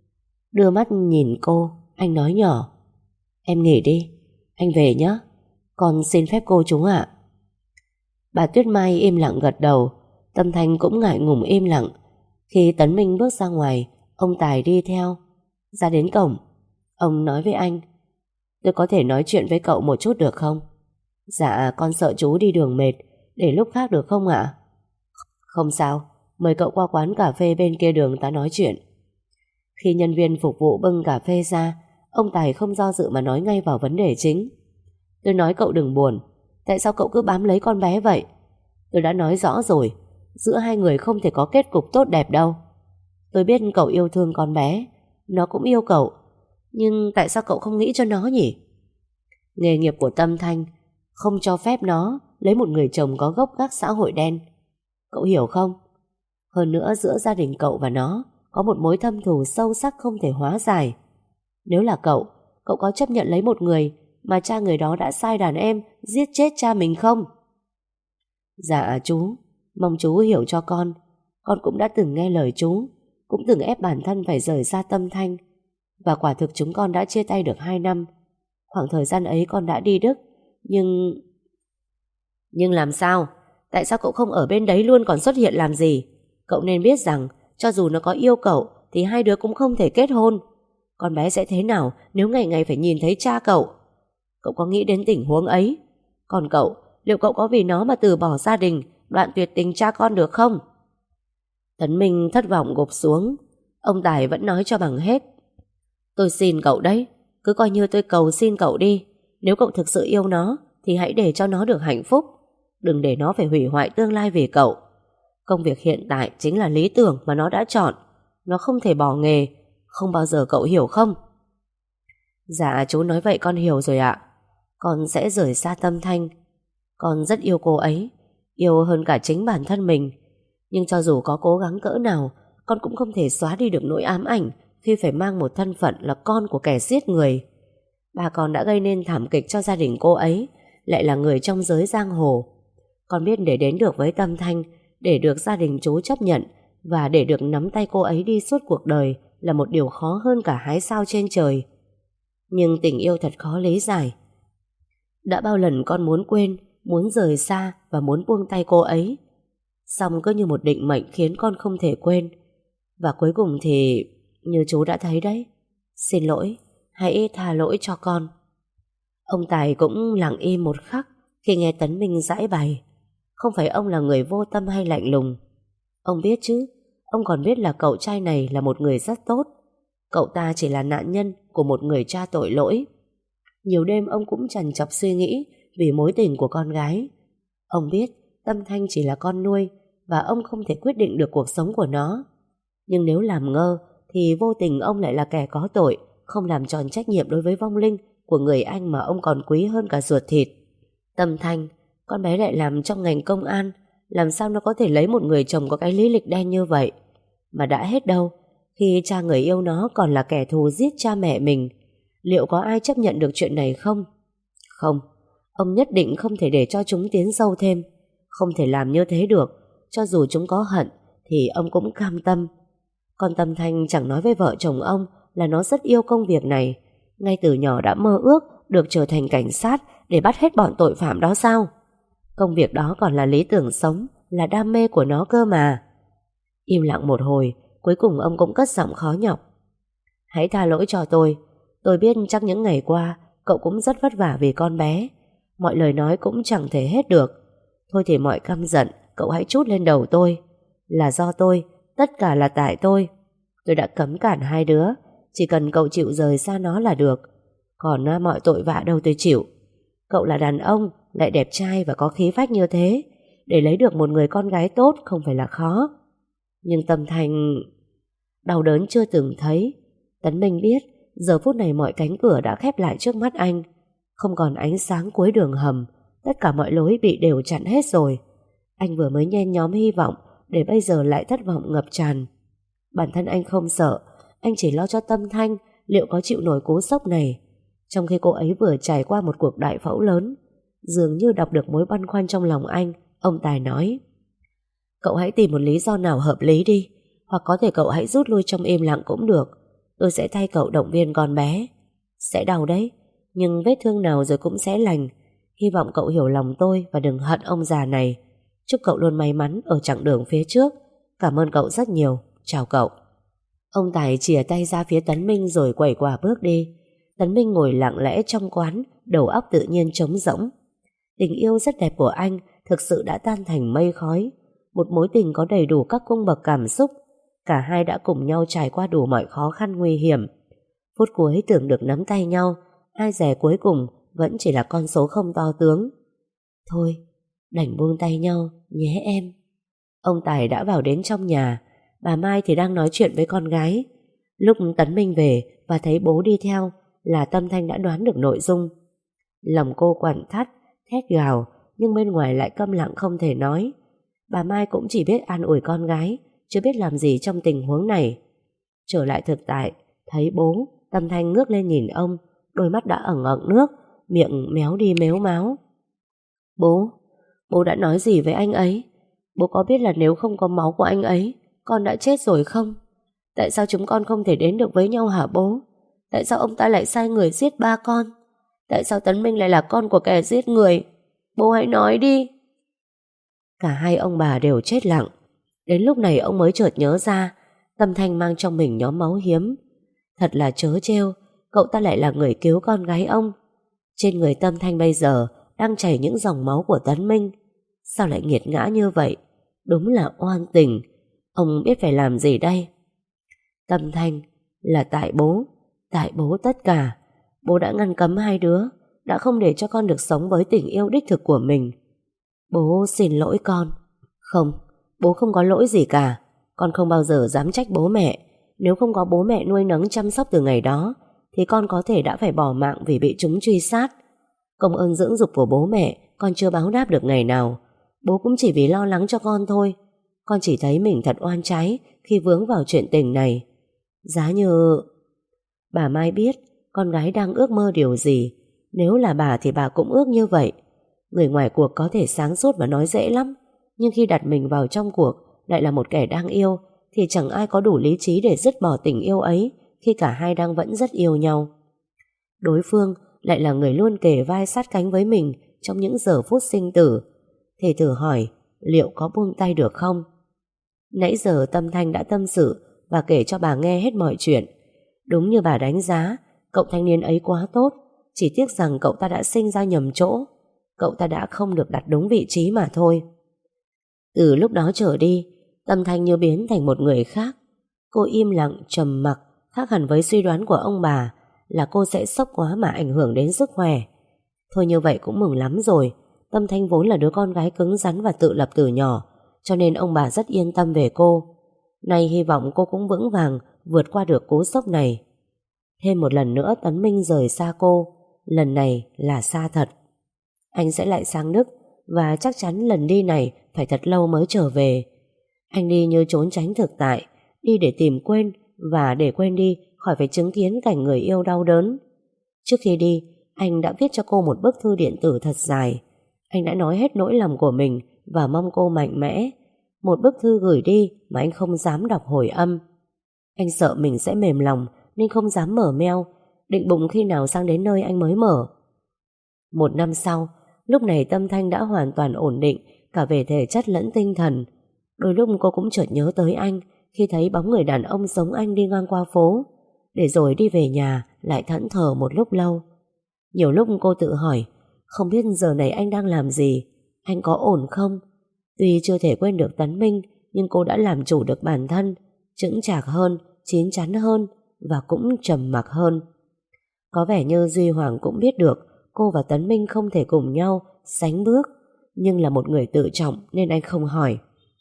Đưa mắt nhìn cô, anh nói nhỏ: Em nghỉ đi, anh về nhé. Con xin phép cô chú ạ. Bà Tuyết Mai im lặng gật đầu. Tâm Thanh cũng ngại ngùng im lặng. Khi Tấn Minh bước ra ngoài, ông Tài đi theo. Ra đến cổng, ông nói với anh: Tôi có thể nói chuyện với cậu một chút được không? Dạ, con sợ chú đi đường mệt, để lúc khác được không ạ? Không sao, mời cậu qua quán cà phê bên kia đường ta nói chuyện. Khi nhân viên phục vụ bưng cà phê ra, ông Tài không do dự mà nói ngay vào vấn đề chính. Tôi nói cậu đừng buồn. Tại sao cậu cứ bám lấy con bé vậy? Tôi đã nói rõ rồi, giữa hai người không thể có kết cục tốt đẹp đâu. Tôi biết cậu yêu thương con bé, nó cũng yêu cậu, nhưng tại sao cậu không nghĩ cho nó nhỉ? Nghề nghiệp của Tâm Thanh không cho phép nó lấy một người chồng có gốc gác xã hội đen. Cậu hiểu không? Hơn nữa giữa gia đình cậu và nó có một mối thâm thù sâu sắc không thể hóa giải. Nếu là cậu, cậu có chấp nhận lấy một người mà cha người đó đã sai đàn em, giết chết cha mình không? Dạ chú, mong chú hiểu cho con. Con cũng đã từng nghe lời chú, cũng từng ép bản thân phải rời xa Tâm Thanh. Và quả thực chúng con đã chia tay được hai năm. Khoảng thời gian ấy con đã đi Đức. Nhưng... Nhưng làm sao? Tại sao cậu không ở bên đấy luôn còn xuất hiện làm gì? Cậu nên biết rằng cho dù nó có yêu cậu thì hai đứa cũng không thể kết hôn. Con bé sẽ thế nào nếu ngày ngày phải nhìn thấy cha cậu? Cậu có nghĩ đến tình huống ấy? Còn cậu, liệu cậu có vì nó mà từ bỏ gia đình, đoạn tuyệt tình cha con được không? Tấn Minh thất vọng gục xuống. Ông Tài vẫn nói cho bằng hết. Tôi xin cậu đấy, cứ coi như tôi cầu xin cậu đi. Nếu cậu thực sự yêu nó thì hãy để cho nó được hạnh phúc. Đừng để nó phải hủy hoại tương lai vì cậu. Công việc hiện tại chính là lý tưởng mà nó đã chọn. Nó không thể bỏ nghề. Không bao giờ, cậu hiểu không? Dạ chú nói vậy con hiểu rồi ạ. Con sẽ rời xa Tâm Thanh. Con rất yêu cô ấy, yêu hơn cả chính bản thân mình. Nhưng cho dù có cố gắng cỡ nào, con cũng không thể xóa đi được nỗi ám ảnh khi phải mang một thân phận là con của kẻ giết người. Ba con đã gây nên thảm kịch cho gia đình cô ấy, lại là người trong giới giang hồ. Con biết để đến được với Tâm Thanh, để được gia đình chú chấp nhận và để được nắm tay cô ấy đi suốt cuộc đời là một điều khó hơn cả hái sao trên trời. Nhưng tình yêu thật khó lý giải. Đã bao lần con muốn quên, muốn rời xa và muốn buông tay cô ấy, song cứ như một định mệnh khiến con không thể quên. Và cuối cùng thì như chú đã thấy đấy. Xin lỗi, hãy tha lỗi cho con. Ông Tài cũng lặng im một khắc khi nghe Tấn Minh giãi bày. Không phải ông là người vô tâm hay lạnh lùng. Ông biết chứ, ông còn biết là cậu trai này là một người rất tốt. Cậu ta chỉ là nạn nhân của một người cha tội lỗi. Nhiều đêm ông cũng trằn trọc suy nghĩ vì mối tình của con gái. Ông biết Tâm Thanh chỉ là con nuôi và ông không thể quyết định được cuộc sống của nó. Nhưng nếu làm ngơ thì vô tình ông lại là kẻ có tội, không làm tròn trách nhiệm đối với vong linh của người anh mà ông còn quý hơn cả ruột thịt. Tâm Thanh, con bé lại làm trong ngành công an, làm sao nó có thể lấy một người chồng có cái lý lịch đen như vậy? Mà đã hết đâu, khi cha người yêu nó còn là kẻ thù giết cha mẹ mình. Liệu có ai chấp nhận được chuyện này không? Không, ông nhất định không thể để cho chúng tiến sâu thêm. Không thể làm như thế được. Cho dù chúng có hận thì ông cũng cam tâm. Còn Tâm Thanh chẳng nói với vợ chồng ông là nó rất yêu công việc này. Ngay từ nhỏ đã mơ ước được trở thành cảnh sát để bắt hết bọn tội phạm đó sao? Công việc đó còn là lý tưởng sống, là đam mê của nó cơ mà. Im lặng một hồi, cuối cùng ông cũng cất giọng khó nhọc. Hãy tha lỗi cho tôi. Tôi biết chắc những ngày qua cậu cũng rất vất vả vì con bé. Mọi lời nói cũng chẳng thể hết được. Thôi thì mọi căm giận cậu hãy trút lên đầu tôi. Là do tôi, tất cả là tại tôi. Tôi đã cấm cản hai đứa. Chỉ cần cậu chịu rời xa nó là được. Còn à, mọi tội vạ đâu tôi chịu. Cậu là đàn ông, lại đẹp trai và có khí phách như thế. Để lấy được một người con gái tốt không phải là khó. Nhưng Tâm Thanh đau đớn chưa từng thấy. Tấn Minh biết giờ phút này mọi cánh cửa đã khép lại trước mắt anh. Không còn ánh sáng cuối đường hầm. Tất cả mọi lối bị đều chặn hết rồi. Anh vừa mới nhen nhóm hy vọng, để bây giờ lại thất vọng ngập tràn. Bản thân anh không sợ, anh chỉ lo cho Tâm Thanh liệu có chịu nổi cú sốc này. Trong khi cô ấy vừa trải qua một cuộc đại phẫu lớn. Dường như đọc được mối băn khoăn trong lòng anh. Ông Tài nói: Cậu hãy tìm một lý do nào hợp lý đi. Hoặc có thể cậu hãy rút lui trong im lặng cũng được. Tôi sẽ thay cậu động viên con bé. Sẽ đau đấy, nhưng vết thương nào rồi cũng sẽ lành. Hy vọng cậu hiểu lòng tôi và đừng hận ông già này. Chúc cậu luôn may mắn ở chặng đường phía trước. Cảm ơn cậu rất nhiều. Chào cậu. Ông Tài chìa tay ra phía Tấn Minh rồi quẩy quả bước đi. Tấn Minh ngồi lặng lẽ trong quán, đầu óc tự nhiên trống rỗng. Tình yêu rất đẹp của anh thực sự đã tan thành mây khói. Một mối tình có đầy đủ các cung bậc cảm xúc. Cả hai đã cùng nhau trải qua đủ mọi khó khăn nguy hiểm. Phút cuối tưởng được nắm tay nhau, ai dè cuối cùng vẫn chỉ là con số không to tướng. Thôi, đành buông tay nhau nhé em. Ông Tài đã vào đến trong nhà. Bà Mai thì đang nói chuyện với con gái. Lúc Tấn Minh về và thấy bố đi theo là Tâm Thanh đã đoán được nội dung. Lòng cô quặn thắt, thét gào, nhưng bên ngoài lại câm lặng không thể nói. Bà Mai cũng chỉ biết an ủi con gái, chưa biết làm gì trong tình huống này. Trở lại thực tại, thấy bố, Tâm Thanh ngước lên nhìn ông, đôi mắt đã ẩn ẩn nước, miệng méo đi méo máu. Bố, bố đã nói gì với anh ấy? Bố có biết là nếu không có máu của anh ấy, con đã chết rồi không? Tại sao chúng con không thể đến được với nhau hả bố? Tại sao ông ta lại sai người giết ba con? Tại sao Tấn Minh lại là con của kẻ giết người? Bố hãy nói đi. Cả hai ông bà đều chết lặng. Đến lúc này ông mới chợt nhớ ra Tâm Thanh mang trong mình nhóm máu hiếm. Thật là trớ trêu, cậu ta lại là người cứu con gái ông. Trên người Tâm Thanh bây giờ đang chảy những dòng máu của Tấn Minh. Sao lại nghiệt ngã như vậy? Đúng là oan tình. Ông biết phải làm gì đây? Tâm Thanh, là tại bố, tại bố tất cả. Bố đã ngăn cấm hai đứa, đã không để cho con được sống với tình yêu đích thực của mình. Bố xin lỗi con. Không, bố không có lỗi gì cả. Con không bao giờ dám trách bố mẹ. Nếu không có bố mẹ nuôi nấng chăm sóc từ ngày đó, thì con có thể đã phải bỏ mạng vì bị chúng truy sát. Công ơn dưỡng dục của bố mẹ con chưa báo đáp được ngày nào. Bố cũng chỉ vì lo lắng cho con thôi. Con chỉ thấy mình thật oan trái khi vướng vào chuyện tình này. Giá như... Bà Mai biết con gái đang ước mơ điều gì. Nếu là bà thì bà cũng ước như vậy. Người ngoài cuộc có thể sáng suốt và nói dễ lắm, nhưng khi đặt mình vào trong cuộc lại là một kẻ đang yêu, thì chẳng ai có đủ lý trí để dứt bỏ tình yêu ấy khi cả hai đang vẫn rất yêu nhau. Đối phương lại là người luôn kề vai sát cánh với mình trong những giờ phút sinh tử. Thì thử hỏi liệu có buông tay được không? Nãy giờ Tâm Thanh đã tâm sự và kể cho bà nghe hết mọi chuyện. Đúng như bà đánh giá, cậu thanh niên ấy quá tốt. Chỉ tiếc rằng cậu ta đã sinh ra nhầm chỗ. Cậu ta đã không được đặt đúng vị trí mà thôi. Từ lúc đó trở đi, Tâm Thanh như biến thành một người khác. Cô im lặng, trầm mặc, khác hẳn với suy đoán của ông bà là cô sẽ sốc quá mà ảnh hưởng đến sức khỏe. Thôi như vậy cũng mừng lắm rồi. Tâm Thanh vốn là đứa con gái cứng rắn và tự lập từ nhỏ, cho nên ông bà rất yên tâm về cô. Nay hy vọng cô cũng vững vàng vượt qua được cú sốc này. Thêm một lần nữa Tấn Minh rời xa cô. Lần này là xa thật. Anh sẽ lại sang Đức, và chắc chắn lần đi này phải thật lâu mới trở về. Anh đi như trốn tránh thực tại, đi để tìm quên, và để quên đi khỏi phải chứng kiến cảnh người yêu đau đớn. Trước khi đi, anh đã viết cho cô một bức thư điện tử thật dài. Anh đã nói hết nỗi lòng của mình và mong cô mạnh mẽ. Một bức thư gửi đi mà anh không dám đọc hồi âm. Anh sợ mình sẽ mềm lòng nên không dám mở mail, định bụng khi nào sang đến nơi anh mới mở. Một năm sau, lúc này Tâm Thanh đã hoàn toàn ổn định cả về thể chất lẫn tinh thần. Đôi lúc cô cũng chợt nhớ tới anh khi thấy bóng người đàn ông giống anh đi ngang qua phố, để rồi đi về nhà lại thẫn thờ một lúc lâu. Nhiều lúc cô tự hỏi, không biết giờ này anh đang làm gì, anh có ổn không? Tuy chưa thể quên được Tấn Minh, nhưng cô đã làm chủ được bản thân, chững chạc hơn, chín chắn hơn và cũng trầm mặc hơn. Có vẻ như Duy Hoàng cũng biết được cô và Tấn Minh không thể cùng nhau sánh bước, nhưng là một người tự trọng nên anh không hỏi.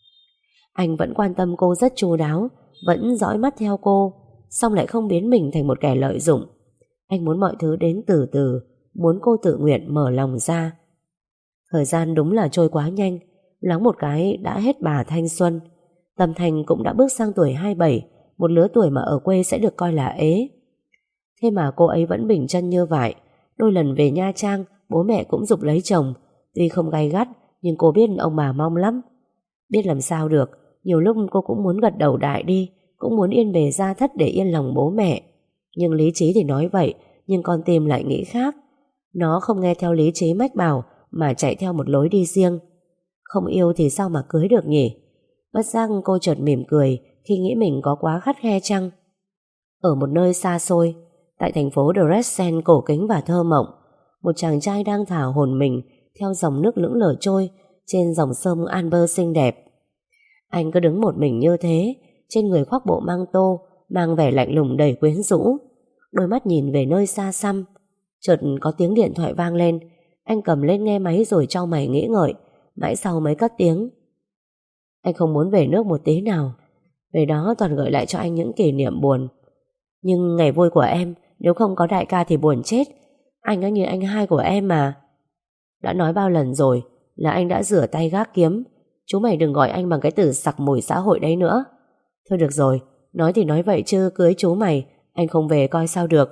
Anh vẫn quan tâm cô rất chu đáo, vẫn dõi mắt theo cô, song lại không biến mình thành một kẻ lợi dụng. Anh muốn mọi thứ đến từ từ, muốn cô tự nguyện mở lòng ra. Thời gian đúng là trôi quá nhanh, loáng một cái đã hết bà thanh xuân. Tâm Thanh cũng đã bước sang tuổi hai mươi bảy, một lứa tuổi mà ở quê sẽ được coi là ế. Thế mà cô ấy vẫn bình chân như vậy. Đôi lần về Nha Trang, bố mẹ cũng giục lấy chồng. Tuy không gay gắt, nhưng cô biết ông bà mong lắm. Biết làm sao được, nhiều lúc cô cũng muốn gật đầu đại đi, cũng muốn yên bề gia thất để yên lòng bố mẹ. Nhưng lý trí thì nói vậy, nhưng con tim lại nghĩ khác. Nó không nghe theo lý trí mách bảo mà chạy theo một lối đi riêng. Không yêu thì sao mà cưới được nhỉ? Bất giác cô chợt mỉm cười khi nghĩ mình có quá khắt khe chăng. Ở một nơi xa xôi, tại thành phố Dresden cổ kính và thơ mộng, một chàng trai đang thả hồn mình theo dòng nước lững lờ trôi trên dòng sông Amber xinh đẹp. Anh cứ đứng một mình như thế, trên người khoác bộ mang tô, mang vẻ lạnh lùng đầy quyến rũ, đôi mắt nhìn về nơi xa xăm. Chợt có tiếng điện thoại vang lên. Anh cầm lên nghe máy rồi chau mày nghĩ ngợi, mãi sau mới cất tiếng. Anh không muốn về nước một tí nào. Về đó toàn gợi lại cho anh những kỷ niệm buồn. Nhưng ngày vui của em, nếu không có đại ca thì buồn chết. Anh ấy như anh hai của em mà. Đã nói bao lần rồi là anh đã rửa tay gác kiếm. Chú mày đừng gọi anh bằng cái từ sặc mùi xã hội đấy nữa. Thôi được rồi, nói thì nói vậy chứ cưới chú mày anh không về coi sao được.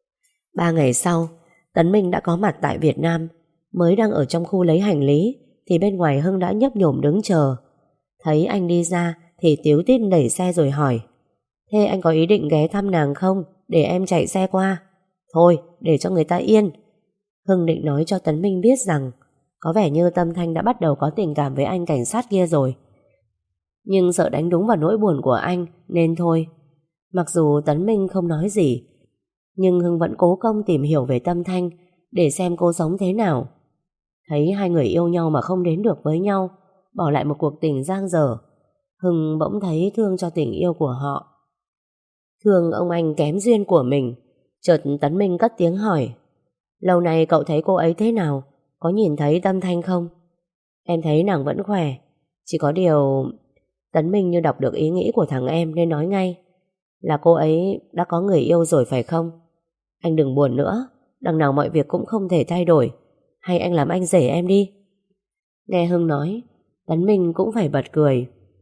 Ba ngày sau, Tấn Minh đã có mặt tại Việt Nam. Mới đang ở trong khu lấy hành lý thì bên ngoài Hưng đã nhấp nhổm đứng chờ. Thấy anh đi ra thì tíu tít đẩy xe rồi hỏi, thế anh có ý định ghé thăm nàng không, để em chạy xe qua? Thôi để cho người ta yên. Hưng định nói cho Tấn Minh biết rằng có vẻ như Tâm Thanh đã bắt đầu có tình cảm với anh cảnh sát kia rồi, nhưng sợ đánh đúng vào nỗi buồn của anh nên thôi. Mặc dù Tấn Minh không nói gì, nhưng Hưng vẫn cố công tìm hiểu về Tâm Thanh để xem cô sống thế nào. Thấy hai người yêu nhau mà không đến được với nhau, bỏ lại một cuộc tình dang dở, Hưng bỗng thấy thương cho tình yêu của họ. Thương ông anh kém duyên của mình. Chợt Tấn Minh cất tiếng hỏi: lâu nay cậu thấy cô ấy thế nào? Có nhìn thấy Tâm Thanh không? Em thấy nàng vẫn khỏe. Chỉ có điều... Tấn Minh như đọc được ý nghĩ của thằng em nên nói ngay: là cô ấy đã có người yêu rồi phải không? Anh đừng buồn nữa, đằng nào mọi việc cũng không thể thay đổi. Hay anh làm anh rể em đi. Nghe Hưng nói, Tấn Minh cũng phải bật cười.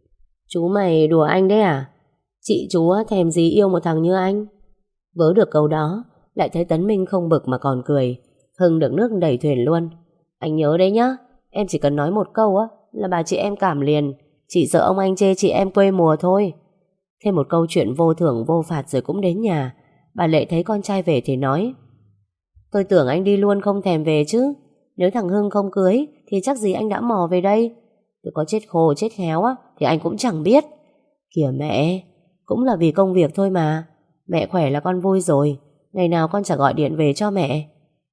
Chú mày đùa anh đấy à? Chị chú thèm gì yêu một thằng như anh? Vớ được câu đó, lại thấy Tấn Minh không bực mà còn cười. Hưng được nước đẩy thuyền luôn. Anh nhớ đấy nhá, em chỉ cần nói một câu á là bà chị em cảm liền. Chỉ sợ ông anh chê chị em quê mùa thôi. Thêm một câu chuyện vô thưởng vô phạt rồi cũng đến nhà. Bà Lệ thấy con trai về thì nói: tôi tưởng anh đi luôn không thèm về chứ. Nếu thằng Hưng không cưới thì chắc gì anh đã mò về đây. Tôi có chết khô chết khéo á thì anh cũng chẳng biết. Kìa mẹ, cũng là vì công việc thôi mà. Mẹ khỏe là con vui rồi. Ngày nào con chả gọi điện về cho mẹ.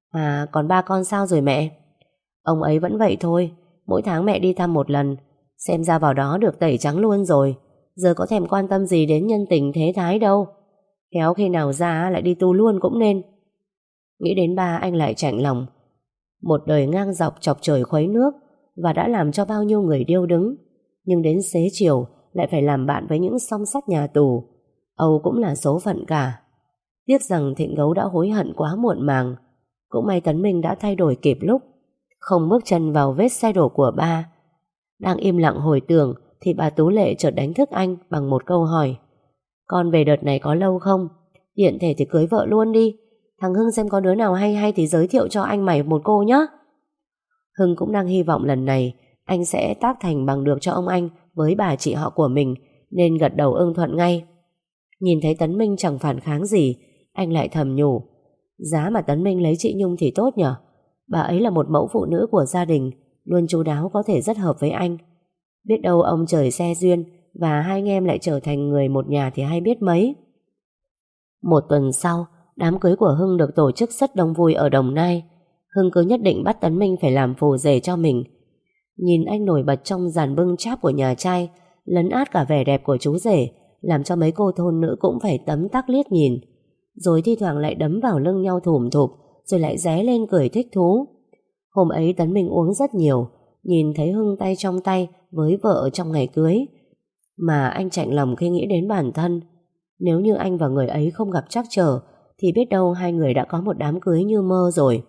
À còn ba con sao rồi mẹ? Ông ấy vẫn vậy thôi. Mỗi tháng mẹ đi thăm một lần. Xem ra vào đó được tẩy trắng luôn rồi. Giờ có thèm quan tâm gì đến nhân tình thế thái đâu. Khéo khi nào ra lại đi tu luôn cũng nên. Nghĩ đến ba anh lại chạnh lòng. Một đời ngang dọc chọc trời khuấy nước và đã làm cho bao nhiêu người điêu đứng, nhưng đến xế chiều lại phải làm bạn với những song sắt nhà tù. Âu cũng là số phận cả. Tiếc rằng Thịnh Gấu đã hối hận quá muộn màng. Cũng may Tấn Minh đã thay đổi kịp lúc, không bước chân vào vết xe đổ của ba. Đang im lặng hồi tưởng thì bà Tú Lệ chợt đánh thức anh bằng một câu hỏi: con về đợt này có lâu không? Tiện thể thì cưới vợ luôn đi. Thằng Hưng xem có đứa nào hay hay thì giới thiệu cho anh mày một cô nhé. Hưng cũng đang hy vọng lần này anh sẽ tác thành bằng được cho ông anh với bà chị họ của mình, nên gật đầu ưng thuận ngay. Nhìn thấy Tấn Minh chẳng phản kháng gì, anh lại thầm nhủ: giá mà Tấn Minh lấy chị Nhung thì tốt nhở. Bà ấy là một mẫu phụ nữ của gia đình, luôn chu đáo, có thể rất hợp với anh. Biết đâu ông trời xe duyên và hai anh em lại trở thành người một nhà thì hay biết mấy. Một tuần sau, đám cưới của Hưng được tổ chức rất đông vui ở Đồng Nai. Hưng cứ nhất định bắt Tấn Minh phải làm phù rể cho mình. Nhìn anh nổi bật trong dàn bưng cháp của nhà trai, lấn át cả vẻ đẹp của chú rể, làm cho mấy cô thôn nữ cũng phải tấm tắc liếc nhìn. Rồi thi thoảng lại đấm vào lưng nhau thủm thụp, rồi lại ré lên cười thích thú. Hôm ấy Tấn Minh uống rất nhiều, nhìn thấy Hưng tay trong tay với vợ trong ngày cưới. Mà anh chạnh lòng khi nghĩ đến bản thân. Nếu như anh và người ấy không gặp trắc trở thì biết đâu hai người đã có một đám cưới như mơ rồi.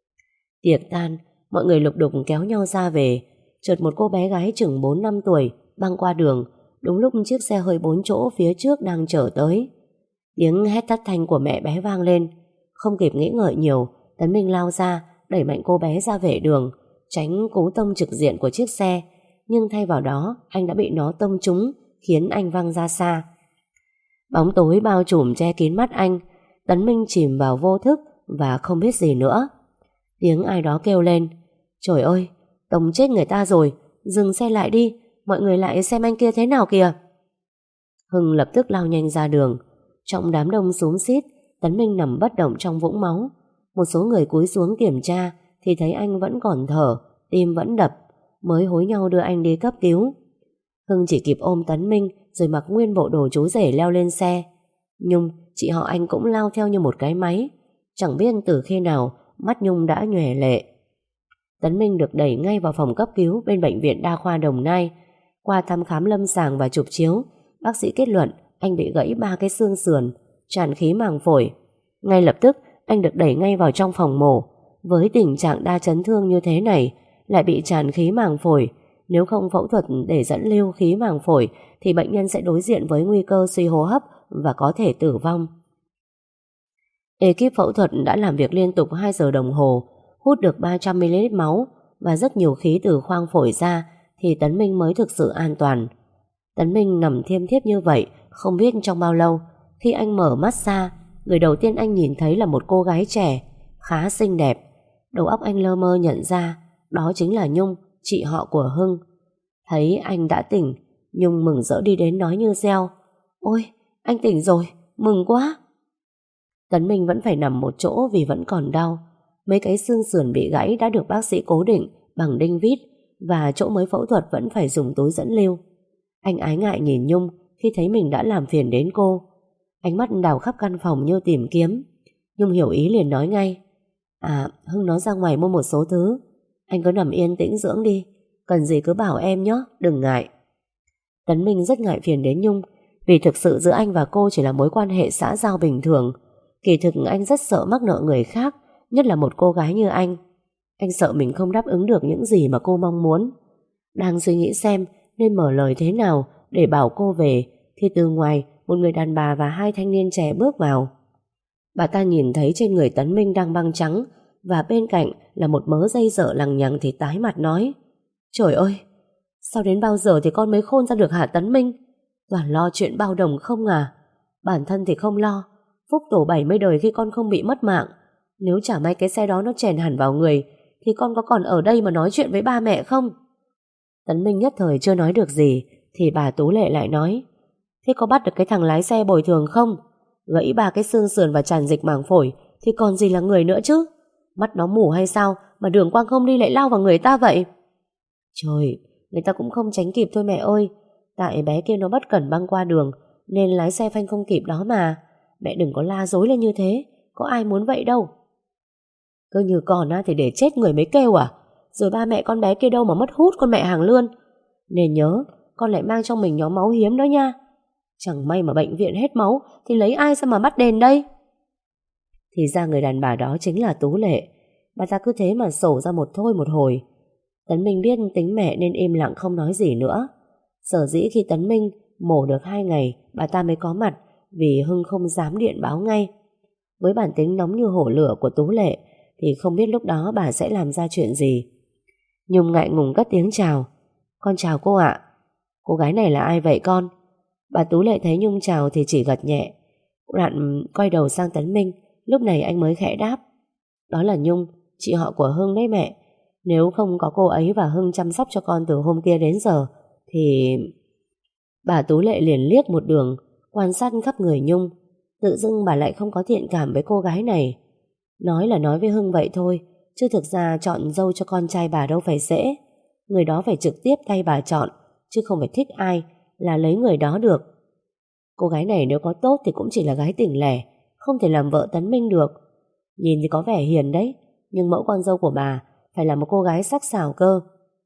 Tiệc tan, mọi người lục đục kéo nhau ra về. Chợt một cô bé gái chừng bốn năm tuổi băng qua đường, đúng lúc chiếc xe hơi bốn chỗ phía trước đang chở tới. Tiếng hét thất thanh của mẹ bé vang lên. Không kịp nghĩ ngợi nhiều, Tấn Minh lao ra, đẩy mạnh cô bé ra vệ đường, tránh cú tông trực diện của chiếc xe. Nhưng thay vào đó, anh đã bị nó tông trúng, khiến anh văng ra xa. Bóng tối bao trùm che kín mắt anh. Tấn Minh chìm vào vô thức và không biết gì nữa. Tiếng ai đó kêu lên: trời ơi, tông chết người ta rồi, dừng xe lại đi, mọi người lại xem anh kia thế nào kìa. Hưng lập tức lao nhanh ra đường. Trong đám đông xúm xít, Tấn Minh nằm bất động trong vũng máu. Một số người cúi xuống kiểm tra thì thấy anh vẫn còn thở, tim vẫn đập, mới hối nhau đưa anh đi cấp cứu. Hưng chỉ kịp ôm Tấn Minh rồi mặc nguyên bộ đồ chú rể leo lên xe. Nhung, chị họ anh cũng lao theo như một cái máy. Chẳng biết từ khi nào mắt Nhung đã nhòe lệ. Tấn Minh được đẩy ngay vào phòng cấp cứu bên bệnh viện đa khoa Đồng Nai. Qua thăm khám lâm sàng và chụp chiếu, bác sĩ kết luận anh bị gãy ba cái xương sườn, tràn khí màng phổi. Ngay lập tức anh được đẩy ngay vào trong phòng mổ. Với tình trạng đa chấn thương như thế này, lại bị tràn khí màng phổi, nếu không phẫu thuật để dẫn lưu khí màng phổi thì bệnh nhân sẽ đối diện với nguy cơ suy hô hấp và có thể tử vong. Ekip phẫu thuật đã làm việc liên tục hai giờ đồng hồ, hút được ba trăm mi li lít máu và rất nhiều khí từ khoang phổi ra thì Tấn Minh mới thực sự an toàn. Tấn Minh nằm thiêm thiếp như vậy không biết trong bao lâu. Khi anh mở mắt ra, người đầu tiên anh nhìn thấy là một cô gái trẻ khá xinh đẹp. Đầu óc anh lơ mơ nhận ra đó chính là Nhung, chị họ của Hưng. Thấy anh đã tỉnh, Nhung mừng rỡ đi đến nói như reo: ôi, anh tỉnh rồi, mừng quá. Tấn Minh vẫn phải nằm một chỗ vì vẫn còn đau. Mấy cái xương sườn bị gãy đã được bác sĩ cố định bằng đinh vít, và chỗ mới phẫu thuật vẫn phải dùng túi dẫn lưu. Anh ái ngại nhìn Nhung khi thấy mình đã làm phiền đến cô. Ánh mắt đảo khắp căn phòng như tìm kiếm. Nhung hiểu ý liền nói ngay: À, Hưng nó ra ngoài mua một số thứ, anh cứ nằm yên tĩnh dưỡng đi, cần gì cứ bảo em nhé, đừng ngại. Tấn Minh rất ngại phiền đến Nhung, vì thực sự giữa anh và cô chỉ là mối quan hệ xã giao bình thường. Kỳ thực anh rất sợ mắc nợ người khác, nhất là một cô gái như anh. Anh sợ mình không đáp ứng được những gì mà cô mong muốn. Đang suy nghĩ xem nên mở lời thế nào để bảo cô về, thì từ ngoài một người đàn bà và hai thanh niên trẻ bước vào. Bà ta nhìn thấy trên người Tấn Minh đang băng trắng, và bên cạnh là một mớ dây dợ lằng nhằng thì tái mặt nói: Trời ơi, sao đến bao giờ thì con mới khôn ra được hả Tấn Minh? Toàn lo chuyện bao đồng không à? Bản thân thì không lo, phúc tổ bảy mươi đời khi con không bị mất mạng. Nếu chả may cái xe đó nó chèn hẳn vào người, thì con có còn ở đây mà nói chuyện với ba mẹ không? Tấn Minh nhất thời chưa nói được gì, thì bà Tú Lệ lại nói: Thế có bắt được cái thằng lái xe bồi thường không? Gãy ba cái xương sườn và tràn dịch màng phổi thì còn gì là người nữa chứ? Mắt nó mù hay sao mà đường quang không đi lại lao vào người ta vậy? Trời, người ta cũng không tránh kịp thôi mẹ ơi. Tại bé kia nó bất cẩn băng qua đường nên lái xe phanh không kịp đó mà. Mẹ đừng có la dối lên như thế, có ai muốn vậy đâu. Cứ như còn á thì để chết người mới kêu à? Rồi ba mẹ con bé kia đâu mà mất hút con mẹ hàng lươn. Nên nhớ, con lại mang trong mình nhóm máu hiếm đó nha. Chẳng may mà bệnh viện hết máu thì lấy ai ra mà bắt đền đây? Thì ra người đàn bà đó chính là Tú Lệ. Bà ta cứ thế mà sổ ra một thôi một hồi. Tấn Minh biết tính mẹ nên im lặng không nói gì nữa. Sở dĩ khi Tấn Minh mổ được hai ngày bà ta mới có mặt, vì Hưng không dám điện báo ngay. Với bản tính nóng như hổ lửa của Tú Lệ thì không biết lúc đó bà sẽ làm ra chuyện gì. Nhung ngại ngùng cất tiếng chào: Con chào cô ạ. Cô gái này là ai vậy con? Bà Tú Lệ thấy Nhung chào thì chỉ gật nhẹ. Đoạn quay đầu sang Tấn Minh, lúc này anh mới khẽ đáp: Đó là Nhung, chị họ của Hưng đấy mẹ. Nếu không có cô ấy và Hưng chăm sóc cho con từ hôm kia đến giờ thì... Bà Tú Lệ liền liếc một đường, quan sát khắp người Nhung. Tự dưng bà lại không có thiện cảm với cô gái này. Nói là nói với Hưng vậy thôi, chứ thực ra chọn dâu cho con trai bà đâu phải dễ. Người đó phải trực tiếp thay bà chọn, chứ không phải thích ai là lấy người đó được. Cô gái này nếu có tốt thì cũng chỉ là gái tỉnh lẻ, không thể làm vợ Tấn Minh được. Nhìn thì có vẻ hiền đấy, nhưng mẫu con dâu của bà phải là một cô gái sắc sảo cơ.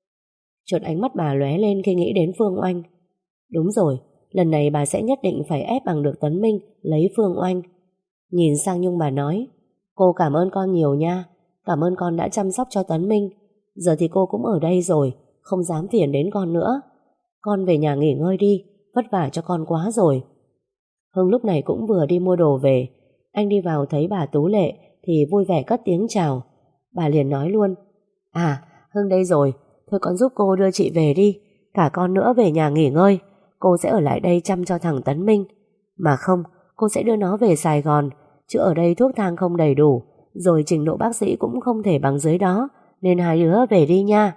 Chợt ánh mắt bà lóe lên khi nghĩ đến Phương Oanh. Đúng rồi, lần này bà sẽ nhất định phải ép bằng được Tấn Minh lấy Phương Oanh. Nhìn sang Nhung bà nói: Cô cảm ơn con nhiều nha. Cảm ơn con đã chăm sóc cho Tấn Minh. Giờ thì cô cũng ở đây rồi, không dám phiền đến con nữa. Con về nhà nghỉ ngơi đi, vất vả cho con quá rồi. Hưng lúc này cũng vừa đi mua đồ về. Anh đi vào thấy bà Tú Lệ thì vui vẻ cất tiếng chào. Bà liền nói luôn: À, Hưng đây rồi, thôi con giúp cô đưa chị về đi. Cả con nữa về nhà nghỉ ngơi. Cô sẽ ở lại đây chăm cho thằng Tấn Minh. Mà không, cô sẽ đưa nó về Sài Gòn, chứ ở đây thuốc thang không đầy đủ, rồi trình độ bác sĩ cũng không thể bằng dưới đó, nên hai đứa về đi nha.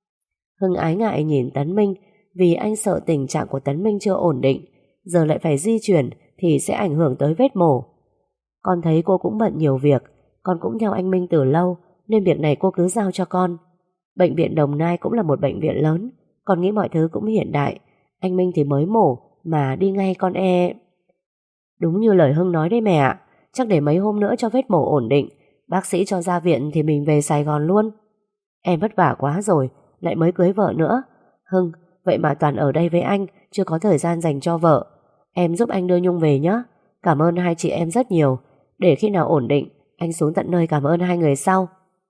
Hưng ái ngại nhìn Tấn Minh, vì anh sợ tình trạng của Tấn Minh chưa ổn định, giờ lại phải di chuyển thì sẽ ảnh hưởng tới vết mổ. Con thấy cô cũng bận nhiều việc, con cũng theo anh Minh từ lâu, nên việc này cô cứ giao cho con. Bệnh viện Đồng Nai cũng là một bệnh viện lớn, con nghĩ mọi thứ cũng hiện đại. Anh Minh thì mới mổ mà đi ngay con e... Đúng như lời Hưng nói đấy mẹ ạ. Chắc để mấy hôm nữa cho vết mổ ổn định, bác sĩ cho ra viện thì mình về Sài Gòn luôn. Em vất vả quá rồi, lại mới cưới vợ nữa. Hưng, vậy mà toàn ở đây với anh, chưa có thời gian dành cho vợ. Em giúp anh đưa Nhung về nhé. Cảm ơn hai chị em rất nhiều. Để khi nào ổn định, anh xuống tận nơi cảm ơn hai người sau.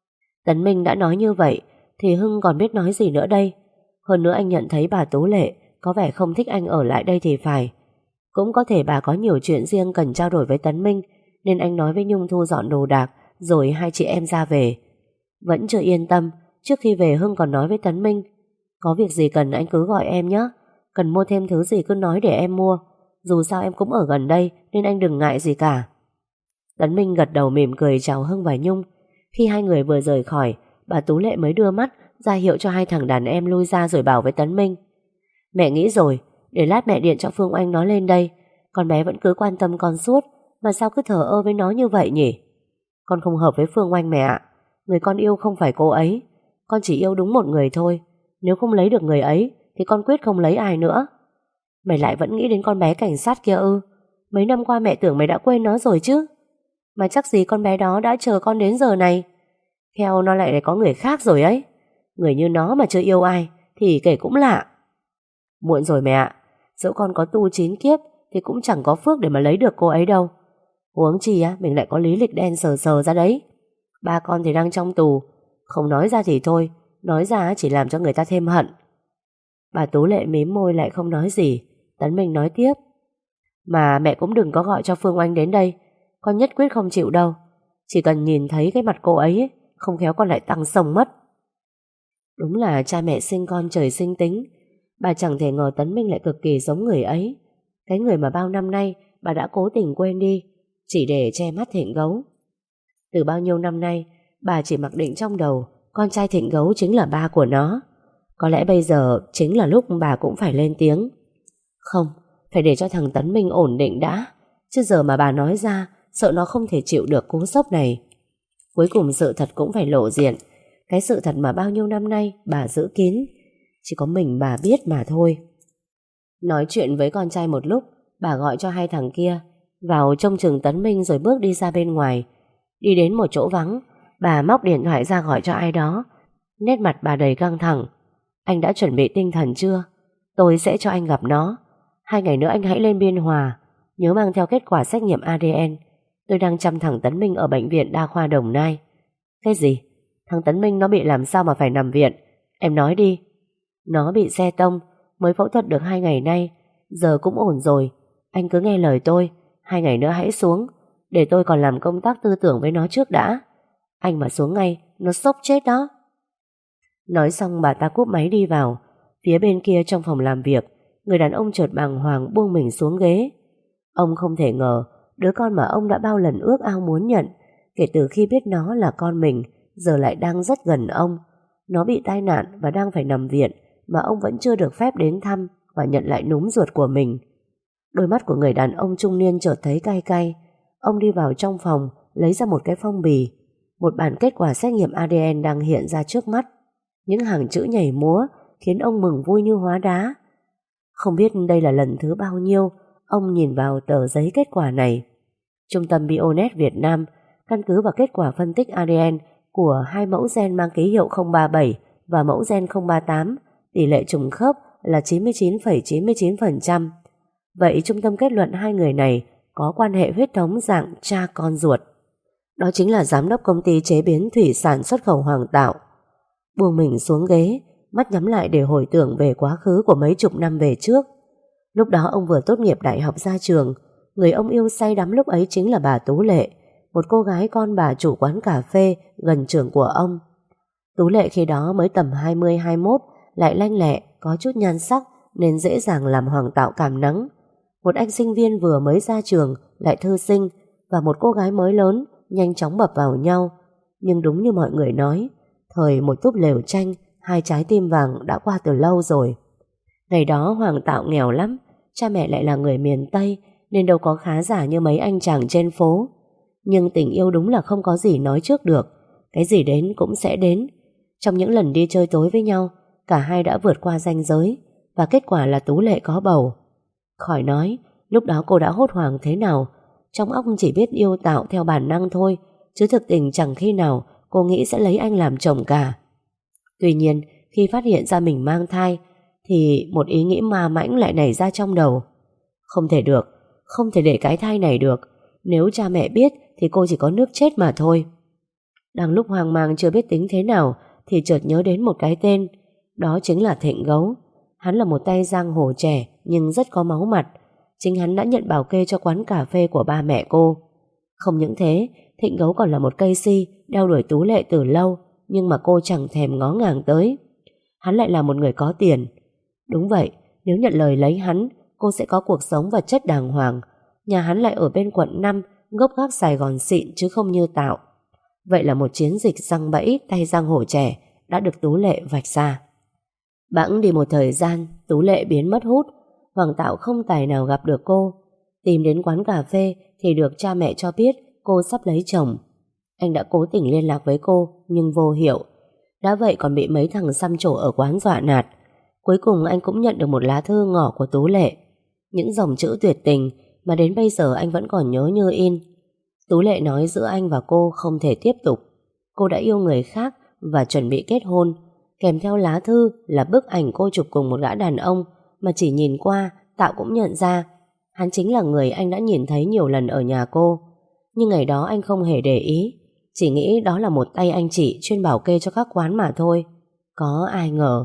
Tấn Minh đã nói như vậy thì Hưng còn biết nói gì nữa đây. Hơn nữa anh nhận thấy bà Tú Lệ có vẻ không thích anh ở lại đây thì phải. Cũng có thể bà có nhiều chuyện riêng cần trao đổi với Tấn Minh, nên anh nói với Nhung thu dọn đồ đạc rồi hai chị em ra về. Vẫn chưa yên tâm, trước khi về Hưng còn nói với Tấn Minh: Có việc gì cần anh cứ gọi em nhé. Cần mua thêm thứ gì cứ nói để em mua. Dù sao em cũng ở gần đây, nên anh đừng ngại gì cả. Tấn Minh gật đầu mỉm cười chào Hưng và Nhung. Khi hai người vừa rời khỏi, bà Tú Lệ mới đưa mắt ra hiệu cho hai thằng đàn em lui ra rồi bảo với Tấn Minh: Mẹ nghĩ rồi, để lát mẹ điện cho Phương Oanh nó lên đây. Con bé vẫn cứ quan tâm con suốt, mà sao cứ thờ ơ với nó như vậy nhỉ? Con không hợp với Phương Oanh mẹ ạ. Người con yêu không phải cô ấy. Con chỉ yêu đúng một người thôi. Nếu không lấy được người ấy thì con quyết không lấy ai nữa. Mày lại vẫn nghĩ đến con bé cảnh sát kia ư? Mấy năm qua mẹ tưởng mày đã quên nó rồi chứ. Mà chắc gì con bé đó đã chờ con đến giờ này. Theo nó lại có người khác rồi ấy. Người như nó mà chưa yêu ai thì kể cũng lạ. Muộn rồi mẹ ạ. Dẫu con có tu chín kiếp thì cũng chẳng có phước để mà lấy được cô ấy đâu. Huống chi á, mình lại có lý lịch đen sờ sờ ra đấy. Ba con thì đang trong tù. Không nói ra thì thôi, nói ra chỉ làm cho người ta thêm hận. Bà Tú Lệ mím môi lại không nói gì. Tấn Minh nói tiếp: Mà mẹ cũng đừng có gọi cho Phương Oanh đến đây. Con nhất quyết không chịu đâu. Chỉ cần nhìn thấy cái mặt cô ấy, không khéo con lại tăng sông mất. Đúng là cha mẹ sinh con trời sinh tính. Bà chẳng thể ngờ Tấn Minh lại cực kỳ giống người ấy. Cái người mà bao năm nay bà đã cố tình quên đi, chỉ để che mắt Thịnh Gấu. Từ bao nhiêu năm nay, bà chỉ mặc định trong đầu con trai Thịnh Gấu chính là ba của nó. Có lẽ bây giờ chính là lúc bà cũng phải lên tiếng. Không, phải để cho thằng Tấn Minh ổn định đã. Chứ giờ mà bà nói ra, sợ nó không thể chịu được cú sốc này. Cuối cùng sự thật cũng phải lộ diện. Cái sự thật mà bao nhiêu năm nay bà giữ kín, chỉ có mình bà biết mà thôi. Nói chuyện với con trai một lúc, bà gọi cho hai thằng kia vào trông chừng Tấn Minh rồi bước đi ra bên ngoài. Đi đến một chỗ vắng, bà móc điện thoại ra gọi cho ai đó. Nét mặt bà đầy căng thẳng. Anh đã chuẩn bị tinh thần chưa? Tôi sẽ cho anh gặp nó. Hai ngày nữa anh hãy lên Biên Hòa, nhớ mang theo kết quả xét nghiệm a đê en. Tôi đang chăm thằng Tấn Minh ở bệnh viện Đa khoa Đồng Nai. Cái gì? Thằng Tấn Minh nó bị làm sao mà phải nằm viện? Em nói đi. Nó bị xe tông, mới phẫu thuật được hai ngày nay, giờ cũng ổn rồi. Anh cứ nghe lời tôi, hai ngày nữa hãy xuống, để tôi còn làm công tác tư tưởng với nó trước đã. Anh mà xuống ngay, nó sốc chết đó. Nói xong bà ta cúp máy đi vào. Phía bên kia trong phòng làm việc, người đàn ông chợt bàng hoàng buông mình xuống ghế. Ông không thể ngờ đứa con mà ông đã bao lần ước ao muốn nhận, kể từ khi biết nó là con mình, giờ lại đang rất gần ông. Nó bị tai nạn và đang phải nằm viện, mà ông vẫn chưa được phép đến thăm và nhận lại núm ruột của mình. Đôi mắt của người đàn ông trung niên chợt thấy cay cay. Ông đi vào trong phòng, lấy ra một cái phong bì. Một bản kết quả xét nghiệm a đê en đang hiện ra trước mắt. Những hàng chữ nhảy múa khiến ông mừng vui như hóa đá. Không biết đây là lần thứ bao nhiêu ông nhìn vào tờ giấy kết quả này. Trung tâm Bionet Việt Nam căn cứ vào kết quả phân tích a đê en của hai mẫu gen mang ký hiệu không ba bảy và mẫu gen không ba tám, tỷ lệ trùng khớp là chín mươi chín phẩy chín mươi chín phần trăm. Vậy trung tâm kết luận hai người này có quan hệ huyết thống dạng cha con ruột. Đó chính là giám đốc công ty chế biến thủy sản xuất khẩu Hoàng Tạo. Buông mình xuống ghế, mắt nhắm lại để hồi tưởng về quá khứ của mấy chục năm về trước. Lúc đó ông vừa tốt nghiệp đại học ra trường. Người ông yêu say đắm lúc ấy chính là bà Tú Lệ, một cô gái con bà chủ quán cà phê gần trường của ông. Tú Lệ khi đó mới tầm hai mươi hai mươi mốt, lại lanh lẹ, có chút nhan sắc nên dễ dàng làm Hoàng Tạo cảm nắng. Một anh sinh viên vừa mới ra trường lại thư sinh và một cô gái mới lớn nhanh chóng bập vào nhau. Nhưng đúng như mọi người nói, thời một túp lều tranh, hai trái tim vàng đã qua từ lâu rồi. Ngày đó Hoàng Tạo nghèo lắm, cha mẹ lại là người miền Tây nên đâu có khá giả như mấy anh chàng trên phố. Nhưng tình yêu đúng là không có gì nói trước được, cái gì đến cũng sẽ đến. Trong những lần đi chơi tối với nhau, cả hai đã vượt qua ranh giới và kết quả là Tú Lệ có bầu. Khỏi nói, lúc đó cô đã hốt hoảng thế nào. Trong óc chỉ biết yêu Tạo theo bản năng thôi, chứ thực tình chẳng khi nào cô nghĩ sẽ lấy anh làm chồng cả. Tuy nhiên, khi phát hiện ra mình mang thai, thì một ý nghĩ ma mãnh lại nảy ra trong đầu. Không thể được, không thể để cái thai này được. Nếu cha mẹ biết thì cô chỉ có nước chết mà thôi. Đang lúc hoang mang chưa biết tính thế nào thì chợt nhớ đến một cái tên. Đó chính là Thịnh Gấu. Hắn là một tay giang hồ trẻ nhưng rất có máu mặt. Chính hắn đã nhận bảo kê cho quán cà phê của ba mẹ cô. Không những thế, Thịnh Gấu còn là một cây si đeo đuổi Tú Lệ từ lâu, nhưng mà cô chẳng thèm ngó ngàng tới. Hắn lại là một người có tiền. Đúng vậy, nếu nhận lời lấy hắn, cô sẽ có cuộc sống vật chất đàng hoàng. Nhà hắn lại ở bên quận năm, gốc gác Sài Gòn xịn chứ không như Tạo. Vậy là một chiến dịch giăng bẫy tay giang hồ trẻ đã được Tú Lệ vạch ra. Bẵng đi một thời gian, Tú Lệ biến mất hút. Hoàng Tạo không tài nào gặp được cô. Tìm đến quán cà phê thì được cha mẹ cho biết cô sắp lấy chồng. Anh đã cố tình liên lạc với cô nhưng vô hiệu. Đã vậy còn bị mấy thằng xăm trổ ở quán dọa nạt. Cuối cùng anh cũng nhận được một lá thư ngỏ của Tú Lệ. những dòng chữ tuyệt tình mà đến bây giờ anh vẫn còn nhớ như in. Tú Lệ nói giữa anh và cô không thể tiếp tục. Cô đã yêu người khác và chuẩn bị kết hôn. Kèm theo lá thư là bức ảnh cô chụp cùng một gã đàn ông mà chỉ nhìn qua Tạo cũng nhận ra hắn chính là người anh đã nhìn thấy nhiều lần ở nhà cô. Nhưng ngày đó anh không hề để ý, chỉ nghĩ đó là một tay anh chị chuyên bảo kê cho các quán mà thôi. Có ai ngờ.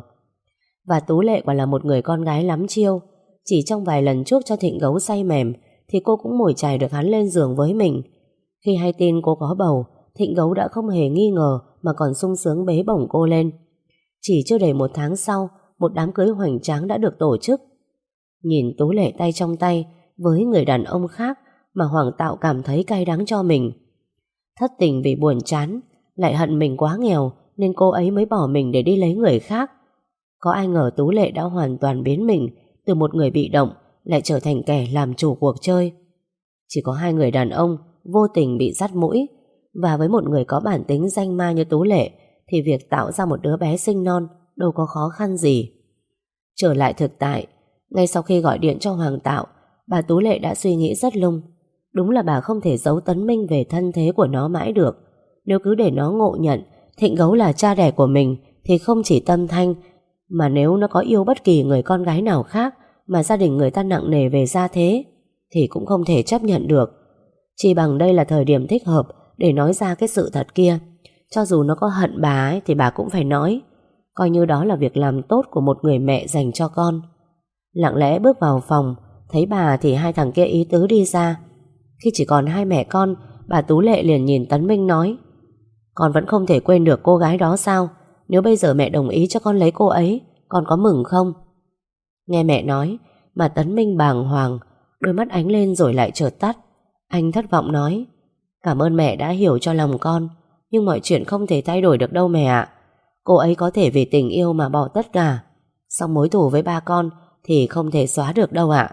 Và Tú Lệ quả là một người con gái lắm chiêu. Chỉ trong vài lần chuốc cho Thịnh Gấu say mềm thì cô cũng mồi chài được hắn lên giường với mình. Khi hay tin cô có bầu, Thịnh Gấu đã không hề nghi ngờ mà còn sung sướng bế bổng cô lên. Chỉ chưa đầy một tháng sau, một đám cưới hoành tráng đã được tổ chức. Nhìn Tú Lệ tay trong tay với người đàn ông khác mà Hoàng Tạo cảm thấy cay đắng cho mình. Thất tình vì buồn chán, lại hận mình quá nghèo nên cô ấy mới bỏ mình để đi lấy người khác. Có ai ngờ Tú Lệ đã hoàn toàn biến mình từ một người bị động lại trở thành kẻ làm chủ cuộc chơi. Chỉ có hai người đàn ông vô tình bị dắt mũi, và với một người có bản tính danh ma như Tú Lệ thì việc tạo ra một đứa bé sinh non đâu có khó khăn gì. Trở lại thực tại, ngay sau khi gọi điện cho Hoàng Tạo, bà Tú Lệ đã suy nghĩ rất lung. Đúng là bà không thể giấu Tấn Minh về thân thế của nó mãi được. Nếu cứ để nó ngộ nhận Thịnh Gấu là cha đẻ của mình thì không chỉ Tâm Thanh, mà nếu nó có yêu bất kỳ người con gái nào khác mà gia đình người ta nặng nề về gia thế thì cũng không thể chấp nhận được. Chỉ bằng đây là thời điểm thích hợp để nói ra cái sự thật kia. Cho dù nó có hận bà ấy thì bà cũng phải nói, coi như đó là việc làm tốt của một người mẹ dành cho con. Lặng lẽ bước vào phòng, thấy bà thì hai thằng kia ý tứ đi ra. Khi chỉ còn hai mẹ con, bà Tú Lệ liền nhìn Tấn Minh nói: Con vẫn không thể quên được cô gái đó sao? Nếu bây giờ mẹ đồng ý cho con lấy cô ấy, con có mừng không? Nghe mẹ nói mà Tấn Minh bàng hoàng, đôi mắt ánh lên rồi lại chợt tắt. Anh thất vọng nói: Cảm ơn mẹ đã hiểu cho lòng con, nhưng mọi chuyện không thể thay đổi được đâu mẹ ạ. Cô ấy có thể vì tình yêu mà bỏ tất cả, song mối thù với ba con thì không thể xóa được đâu ạ.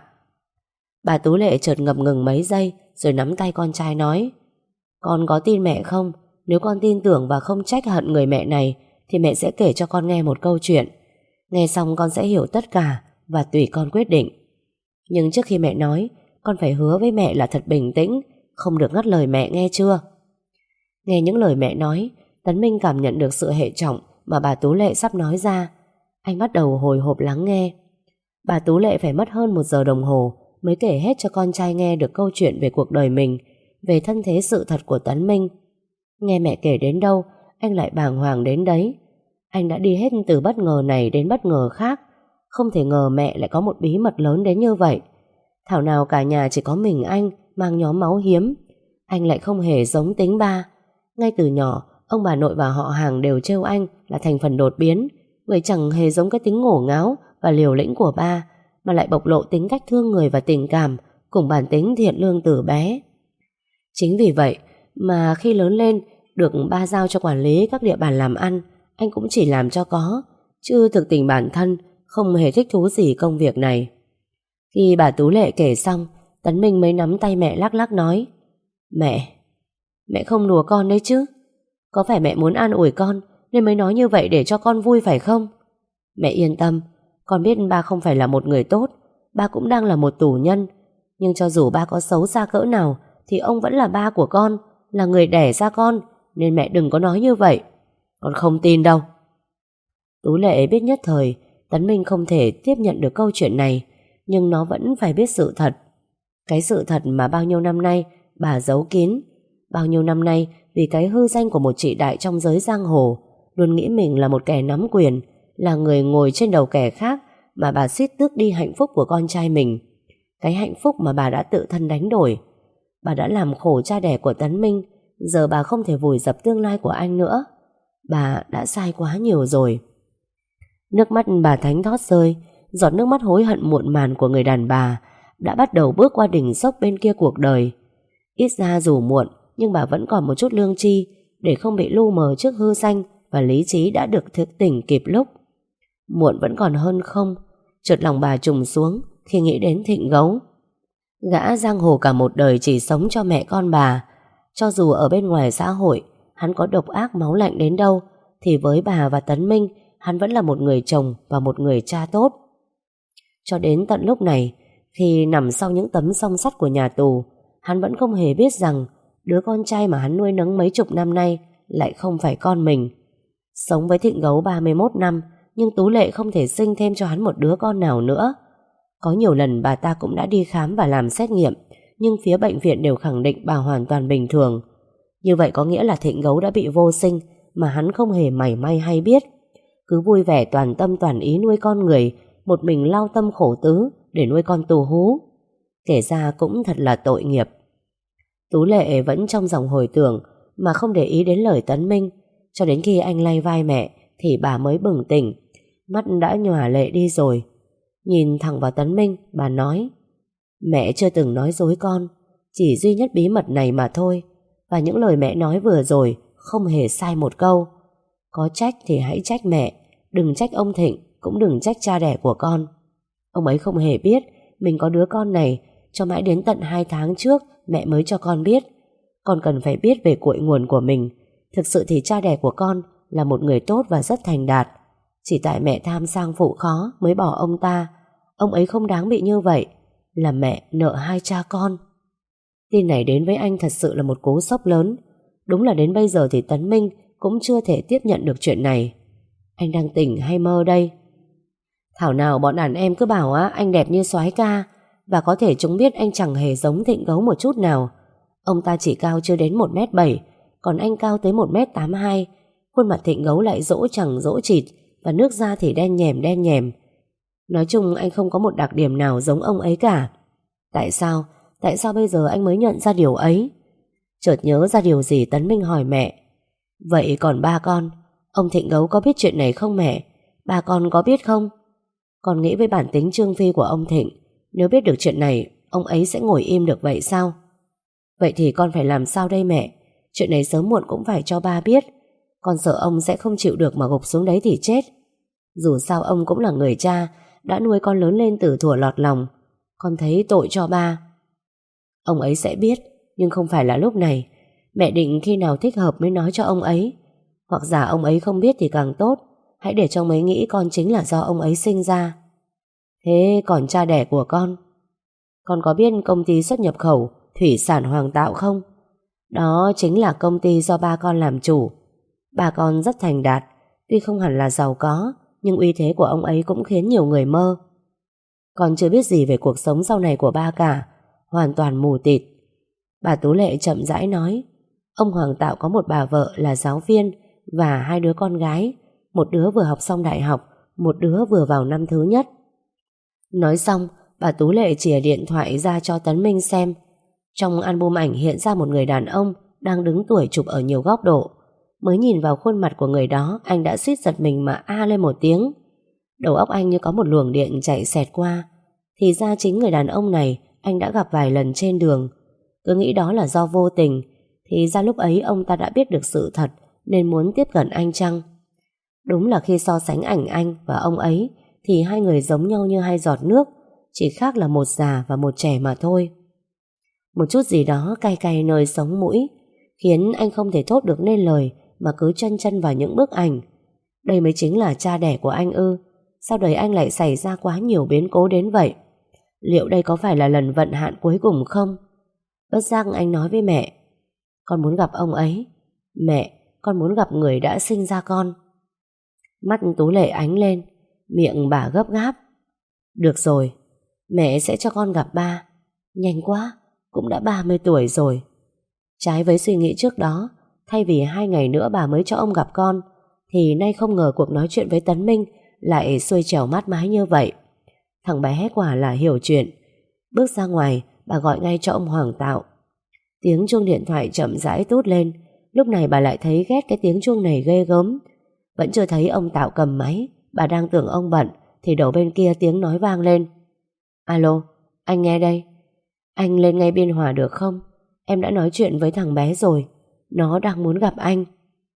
Bà Tú Lệ chợt ngập ngừng mấy giây rồi nắm tay con trai nói: Con có tin mẹ không? Nếu con tin tưởng và không trách hận người mẹ này thì mẹ sẽ kể cho con nghe một câu chuyện. Nghe xong con sẽ hiểu tất cả và tùy con quyết định. Nhưng trước khi mẹ nói, con phải hứa với mẹ là thật bình tĩnh, không được ngắt lời mẹ, nghe chưa? Nghe những lời mẹ nói, Tấn Minh cảm nhận được sự hệ trọng mà bà Tú Lệ sắp nói ra. Anh bắt đầu hồi hộp lắng nghe. Bà Tú Lệ phải mất hơn một giờ đồng hồ mới kể hết cho con trai nghe được câu chuyện về cuộc đời mình, về thân thế sự thật của Tấn Minh. Nghe mẹ kể đến đâu, anh lại bàng hoàng đến đấy. Anh đã đi hết từ bất ngờ này đến bất ngờ khác. Không thể ngờ mẹ lại có một bí mật lớn đến như vậy. Thảo nào cả nhà chỉ có mình anh mang nhóm máu hiếm. Anh lại không hề giống tính ba. Ngay từ nhỏ, ông bà nội và họ hàng đều trêu anh là thành phần đột biến, người chẳng hề giống cái tính ngổ ngáo và liều lĩnh của ba, mà lại bộc lộ tính cách thương người và tình cảm cùng bản tính thiện lương từ bé. Chính vì vậy mà khi lớn lên, được ba giao cho quản lý các địa bàn làm ăn, anh cũng chỉ làm cho có, chứ thực tình bản thân không hề thích thú gì công việc này. Khi bà Tú Lệ kể xong, Tấn Minh mới nắm tay mẹ lắc lắc nói: Mẹ, mẹ không đùa con đấy chứ? Có phải mẹ muốn an ủi con nên mới nói như vậy để cho con vui phải không? Mẹ yên tâm, con biết ba không phải là một người tốt, ba cũng đang là một tù nhân. Nhưng cho dù ba có xấu xa cỡ nào thì ông vẫn là ba của con, là người đẻ ra con, nên mẹ đừng có nói như vậy. Con không tin đâu. Tú Lệ biết nhất thời Tấn Minh không thể tiếp nhận được câu chuyện này, nhưng nó vẫn phải biết sự thật. Cái sự thật mà bao nhiêu năm nay bà giấu kín. Bao nhiêu năm nay vì cái hư danh của một chị đại trong giới giang hồ, luôn nghĩ mình là một kẻ nắm quyền, là người ngồi trên đầu kẻ khác, mà bà suýt tước đi hạnh phúc của con trai mình. Cái hạnh phúc mà bà đã tự thân đánh đổi. Bà đã làm khổ cha đẻ của Tấn Minh. Giờ bà không thể vùi dập tương lai của anh nữa. Bà đã sai quá nhiều rồi. Nước mắt bà thánh thót rơi. Giọt nước mắt hối hận muộn màn của người đàn bà đã bắt đầu bước qua đỉnh dốc bên kia cuộc đời. Ít ra dù muộn, nhưng bà vẫn còn một chút lương tri để không bị lu mờ trước hư danh, và lý trí đã được thức tỉnh kịp lúc. Muộn vẫn còn hơn không. Chợt lòng bà trùng xuống khi nghĩ đến Thịnh Gấu. Gã giang hồ cả một đời chỉ sống cho mẹ con bà. Cho dù ở bên ngoài xã hội hắn có độc ác máu lạnh đến đâu, thì với bà và Tấn Minh, hắn vẫn là một người chồng và một người cha tốt. Cho đến tận lúc này, Khi nằm sau những tấm song sắt của nhà tù, hắn vẫn không hề biết rằng đứa con trai mà hắn nuôi nấng mấy chục năm nay lại không phải con mình. Sống với Thịnh Gấu ba mươi mốt năm, nhưng Tú Lệ không thể sinh thêm cho hắn một đứa con nào nữa. Có nhiều lần bà ta cũng đã đi khám và làm xét nghiệm, nhưng phía bệnh viện đều khẳng định bà hoàn toàn bình thường. Như vậy có nghĩa là Thịnh Gấu đã bị vô sinh mà hắn không hề mảy may hay biết. Cứ vui vẻ toàn tâm toàn ý nuôi con người, một mình lao tâm khổ tứ để nuôi con tù hú. Kể ra cũng thật là tội nghiệp. Tú Lệ vẫn trong dòng hồi tưởng mà không để ý đến lời Tấn Minh, cho đến khi anh lay vai mẹ thì bà mới bừng tỉnh, mắt đã nhòa lệ đi rồi. Nhìn thẳng vào Tấn Minh, bà nói: mẹ chưa từng nói dối con, chỉ duy nhất bí mật này mà thôi. Và những lời mẹ nói vừa rồi không hề sai một câu. Có trách thì hãy trách mẹ, đừng trách ông Thịnh, cũng đừng trách cha đẻ của con. Ông ấy không hề biết mình có đứa con này cho mãi đến tận hai tháng trước mẹ mới cho con biết. Con cần phải biết về cội nguồn của mình. Thực sự thì cha đẻ của con là một người tốt và rất thành đạt. Chỉ tại mẹ tham sang phụ khó mới bỏ ông ta. Ông ấy không đáng bị như vậy. Là mẹ nợ hai cha con. Tin này đến với anh thật sự là một cú sốc lớn. Đúng là đến bây giờ thì Tấn Minh cũng chưa thể tiếp nhận được chuyện này. Anh đang tỉnh hay mơ đây? Thảo nào bọn đàn em cứ bảo á anh đẹp như soái ca, và có thể chúng biết anh chẳng hề giống Thịnh Gấu một chút nào. Ông ta chỉ cao chưa đến một mét bảy, còn anh cao tới một mét tám mươi hai. Khuôn mặt Thịnh Gấu lại dỗ chẳng dỗ chịt, và nước da thì đen nhèm đen nhèm. Nói chung anh không có một đặc điểm nào giống ông ấy cả. Tại sao? Tại sao bây giờ anh mới nhận ra điều ấy? Chợt nhớ ra điều gì, Tấn Minh hỏi mẹ: vậy còn ba con, ông Thịnh Gấu có biết chuyện này không mẹ? Ba con có biết không? Con nghĩ với bản tính trương phi của ông Thịnh, nếu biết được chuyện này, ông ấy sẽ ngồi im được vậy sao? Vậy thì con phải làm sao đây mẹ? Chuyện này sớm muộn cũng phải cho ba biết. Con sợ ông sẽ không chịu được mà gục xuống đấy thì chết. Dù sao ông cũng là người cha, đã nuôi con lớn lên từ thuở lọt lòng. Con thấy tội cho ba. Ông ấy sẽ biết, nhưng không phải là lúc này. Mẹ định khi nào thích hợp mới nói cho ông ấy. Hoặc giả ông ấy không biết thì càng tốt. Hãy để cho ông ấy nghĩ con chính là do ông ấy sinh ra. Thế còn cha đẻ của con? Con có biết công ty xuất nhập khẩu Thủy sản Hoàng Tạo không? Đó chính là công ty do ba con làm chủ. Ba con rất thành đạt, tuy không hẳn là giàu có, nhưng uy thế của ông ấy cũng khiến nhiều người mơ. Con chưa biết gì về cuộc sống sau này của ba cả, hoàn toàn mù tịt. Bà Tú Lệ chậm rãi nói: ông Hoàng Tạo có một bà vợ là giáo viên và hai đứa con gái. Một đứa vừa học xong đại học, một đứa vừa vào năm thứ nhất. Nói xong, bà Tú Lệ chìa điện thoại ra cho Tấn Minh xem. Trong album ảnh hiện ra một người đàn ông đang đứng tuổi chụp ở nhiều góc độ. Mới nhìn vào khuôn mặt của người đó, anh đã suýt giật mình mà a lên một tiếng. Đầu óc anh như có một luồng điện chạy xẹt qua. Thì ra chính người đàn ông này anh đã gặp vài lần trên đường. Cứ nghĩ đó là do vô tình, thì ra lúc ấy ông ta đã biết được sự thật nên muốn tiếp cận anh chăng? Đúng là khi so sánh ảnh anh và ông ấy thì hai người giống nhau như hai giọt nước, chỉ khác là một già và một trẻ mà thôi. Một chút gì đó cay cay nơi sống mũi, khiến anh không thể thốt được nên lời mà cứ chân chân vào những bức ảnh. Đây mới chính là cha đẻ của anh ư? Sao đời anh lại xảy ra quá nhiều biến cố đến vậy? Liệu đây có phải là lần vận hạn cuối cùng không? Bất giác anh nói với mẹ: con muốn gặp ông ấy. Mẹ, con muốn gặp người đã sinh ra con. Mắt Tú Lệ ánh lên, miệng bà gấp gáp: được rồi, mẹ sẽ cho con gặp ba. Nhanh quá, cũng đã ba mươi tuổi rồi. Trái với suy nghĩ trước đó, thay vì hai ngày nữa bà mới cho ông gặp con, thì nay không ngờ cuộc nói chuyện với Tấn Minh lại xuôi trèo mát mái như vậy. Thằng bé quả là hiểu chuyện. Bước ra ngoài, bà gọi ngay cho ông Hoàng Tạo. Tiếng chuông điện thoại chậm rãi tút lên. Lúc này bà lại thấy ghét cái tiếng chuông này ghê gớm. Vẫn chưa thấy ông Tạo cầm máy, bà đang tưởng ông bận, thì đầu bên kia tiếng nói vang lên: alo, anh nghe đây. Anh lên ngay Biên Hòa được không? Em đã nói chuyện với thằng bé rồi, nó đang muốn gặp anh.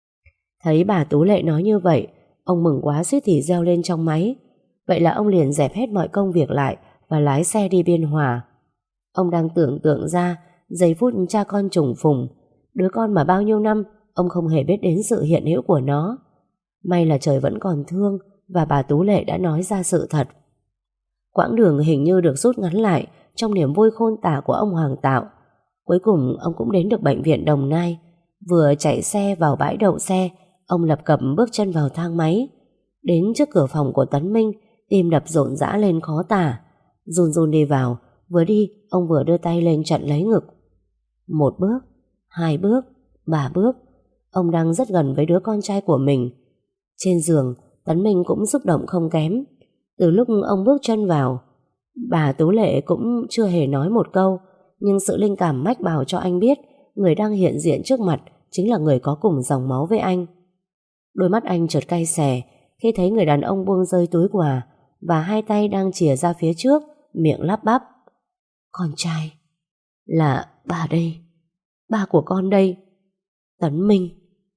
Thấy bà Tú Lệ nói như vậy, ông mừng quá suýt thì reo lên trong máy. Vậy là ông liền dẹp hết mọi công việc lại và lái xe đi Biên Hòa. Ông đang tưởng tượng ra giây phút cha con trùng phùng, đứa con mà bao nhiêu năm ông không hề biết đến sự hiện hữu của nó. May là trời vẫn còn thương và bà Tú Lệ đã nói ra sự thật. Quãng đường hình như được rút ngắn lại trong niềm vui khôn tả của ông Hoàng Tạo. Cuối cùng ông cũng đến được bệnh viện Đồng Nai. Vừa chạy xe vào bãi đậu xe, ông lập cập bước chân vào thang máy. Đến trước cửa phòng của Tấn Minh, tim đập rộn rã lên khó tả. Run run đi vào, vừa đi ông vừa đưa tay lên chặn lấy ngực. Một bước, hai bước, ba bước. Ông đang rất gần với đứa con trai của mình. Trên giường, Tấn Minh cũng xúc động không kém. Từ lúc ông bước chân vào, bà Tú Lệ cũng chưa hề nói một câu, nhưng sự linh cảm mách bảo cho anh biết người đang hiện diện trước mặt chính là người có cùng dòng máu với anh. Đôi mắt anh chợt cay xè khi thấy người đàn ông buông rơi túi quà và hai tay đang chìa ra phía trước, miệng lắp bắp. Con trai, là bà đây, ba của con đây, Tấn Minh.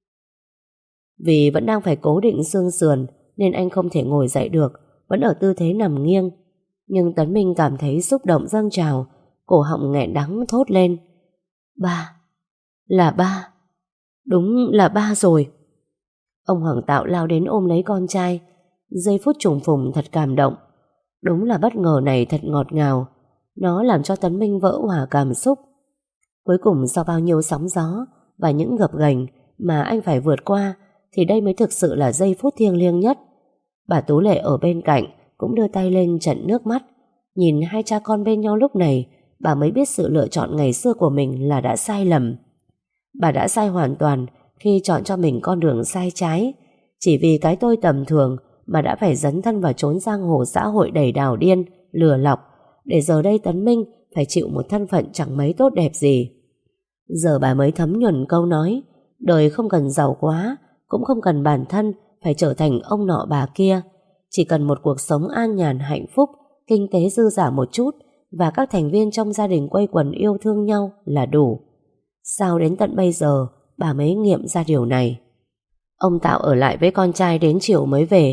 Vì vẫn đang phải cố định xương sườn nên anh không thể ngồi dậy được, vẫn ở tư thế nằm nghiêng. Nhưng Tấn Minh cảm thấy xúc động dâng trào, cổ họng nghẹn đắng thốt lên. Ba, là ba, đúng là ba rồi. Ông Hoàng Tạo lao đến ôm lấy con trai. Giây phút trùng phùng thật cảm động. Đúng là bất ngờ này thật ngọt ngào. Nó làm cho Tấn Minh vỡ hòa cảm xúc. Cuối cùng sau bao nhiêu sóng gió và những gập ghềnh mà anh phải vượt qua, thì đây mới thực sự là giây phút thiêng liêng nhất. Bà Tú Lệ ở bên cạnh cũng đưa tay lên chặn nước mắt. Nhìn hai cha con bên nhau lúc này, bà mới biết sự lựa chọn ngày xưa của mình là đã sai lầm. Bà đã sai hoàn toàn khi chọn cho mình con đường sai trái. Chỉ vì cái tôi tầm thường mà đã phải dấn thân vào chốn giang hồ xã hội đầy đảo điên, lừa lọc, để giờ đây Tấn Minh phải chịu một thân phận chẳng mấy tốt đẹp gì. Giờ bà mới thấm nhuần câu nói, đời không cần giàu quá, cũng không cần bản thân phải trở thành ông nọ bà kia. Chỉ cần một cuộc sống an nhàn hạnh phúc, kinh tế dư dả một chút và các thành viên trong gia đình quây quần yêu thương nhau là đủ. Sao đến tận bây giờ bà mới nghiệm ra điều này? Ông Tạo ở lại với con trai đến chiều mới về.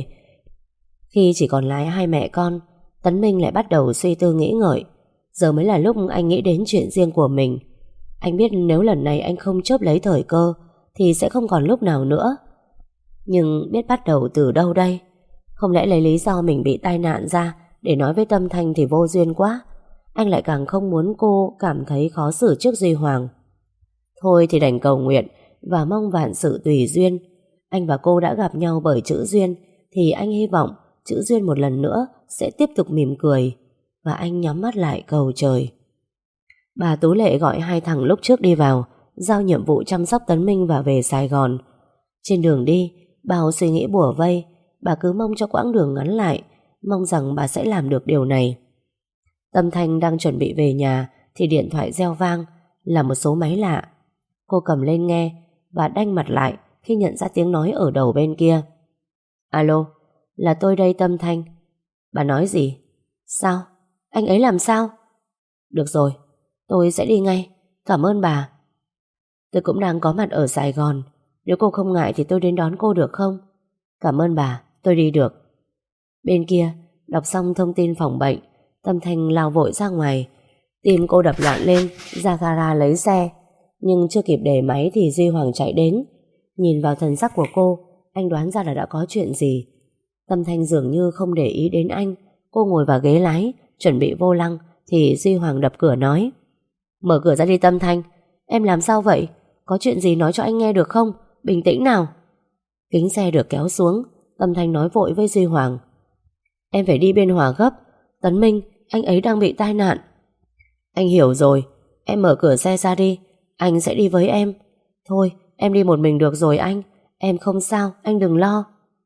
Khi chỉ còn lại hai mẹ con, Tấn Minh lại bắt đầu suy tư nghĩ ngợi. Giờ mới là lúc anh nghĩ đến chuyện riêng của mình. Anh biết nếu lần này anh không chớp lấy thời cơ thì sẽ không còn lúc nào nữa. Nhưng biết bắt đầu từ đâu đây? Không lẽ lấy lý do mình bị tai nạn ra để nói với Tâm Thanh thì vô duyên quá. Anh lại càng không muốn cô cảm thấy khó xử trước Duy Hoàng. Thôi thì đành cầu nguyện và mong vạn sự tùy duyên. Anh và cô đã gặp nhau bởi chữ duyên, thì anh hy vọng chữ duyên một lần nữa sẽ tiếp tục mỉm cười. Và anh nhắm mắt lại cầu trời. Bà Tú Lệ gọi hai thằng lúc trước đi vào, giao nhiệm vụ chăm sóc Tấn Minh và về Sài Gòn. Trên đường đi, bao suy nghĩ bủa vây, bà cứ mong cho quãng đường ngắn lại, mong rằng bà sẽ làm được điều này. Tâm Thanh đang chuẩn bị về nhà thì điện thoại reo vang, là một số máy lạ. Cô cầm lên nghe và đanh mặt lại khi nhận ra tiếng nói ở đầu bên kia. Alo, là tôi đây Tâm Thanh. Bà nói gì? Sao? Anh ấy làm sao? Được rồi, tôi sẽ đi ngay. Cảm ơn bà. Tôi cũng đang có mặt ở Sài Gòn. Nếu cô không ngại thì tôi đến đón cô được không? Cảm ơn bà, tôi đi được. Bên kia, đọc xong thông tin phòng bệnh, Tâm Thanh lao vội ra ngoài. Tim cô đập loạn lên, ra gara lấy xe. Nhưng chưa kịp để máy thì Duy Hoàng chạy đến. Nhìn vào thần sắc của cô, anh đoán ra là đã có chuyện gì. Tâm Thanh dường như không để ý đến anh. Cô ngồi vào ghế lái, chuẩn bị vô lăng, thì Duy Hoàng đập cửa nói. Mở cửa ra đi Tâm Thanh. Em làm sao vậy? Có chuyện gì nói cho anh nghe được không? Bình tĩnh nào. Kính xe được kéo xuống, Tâm Thanh nói vội với Duy Hoàng. Em phải đi Biên Hòa gấp. Tấn Minh, anh ấy đang bị tai nạn. Anh hiểu rồi, em mở cửa xe ra đi, anh sẽ đi với em. Thôi, em đi một mình được rồi anh. Em không sao, anh đừng lo.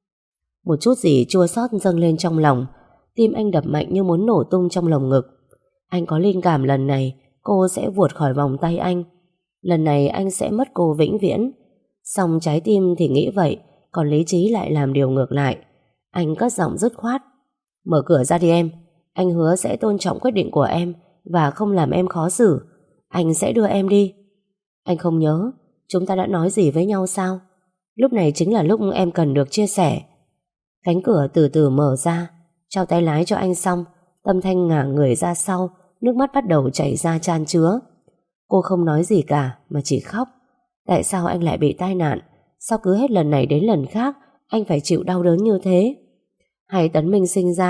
Một chút gì chua xót dâng lên trong lòng. Tim anh đập mạnh như muốn nổ tung trong lồng ngực. Anh có linh cảm lần này cô sẽ vụt khỏi vòng tay anh. Lần này anh sẽ mất cô vĩnh viễn. Song trái tim thì nghĩ vậy, còn lý trí lại làm điều ngược lại. Anh cất giọng dứt khoát. Mở cửa ra đi em. Anh hứa sẽ tôn trọng quyết định của em và không làm em khó xử. Anh sẽ đưa em đi. Anh không nhớ chúng ta đã nói gì với nhau sao? Lúc này chính là lúc em cần được chia sẻ. Cánh cửa từ từ mở ra. Trao tay lái cho anh xong, Tâm Thanh ngả người ra sau, nước mắt bắt đầu chảy ra chan chứa. Cô không nói gì cả mà chỉ khóc. Tại sao anh lại bị tai nạn? Sao cứ hết lần này đến lần khác anh phải chịu đau đớn như thế? Hay Tấn Minh sinh ra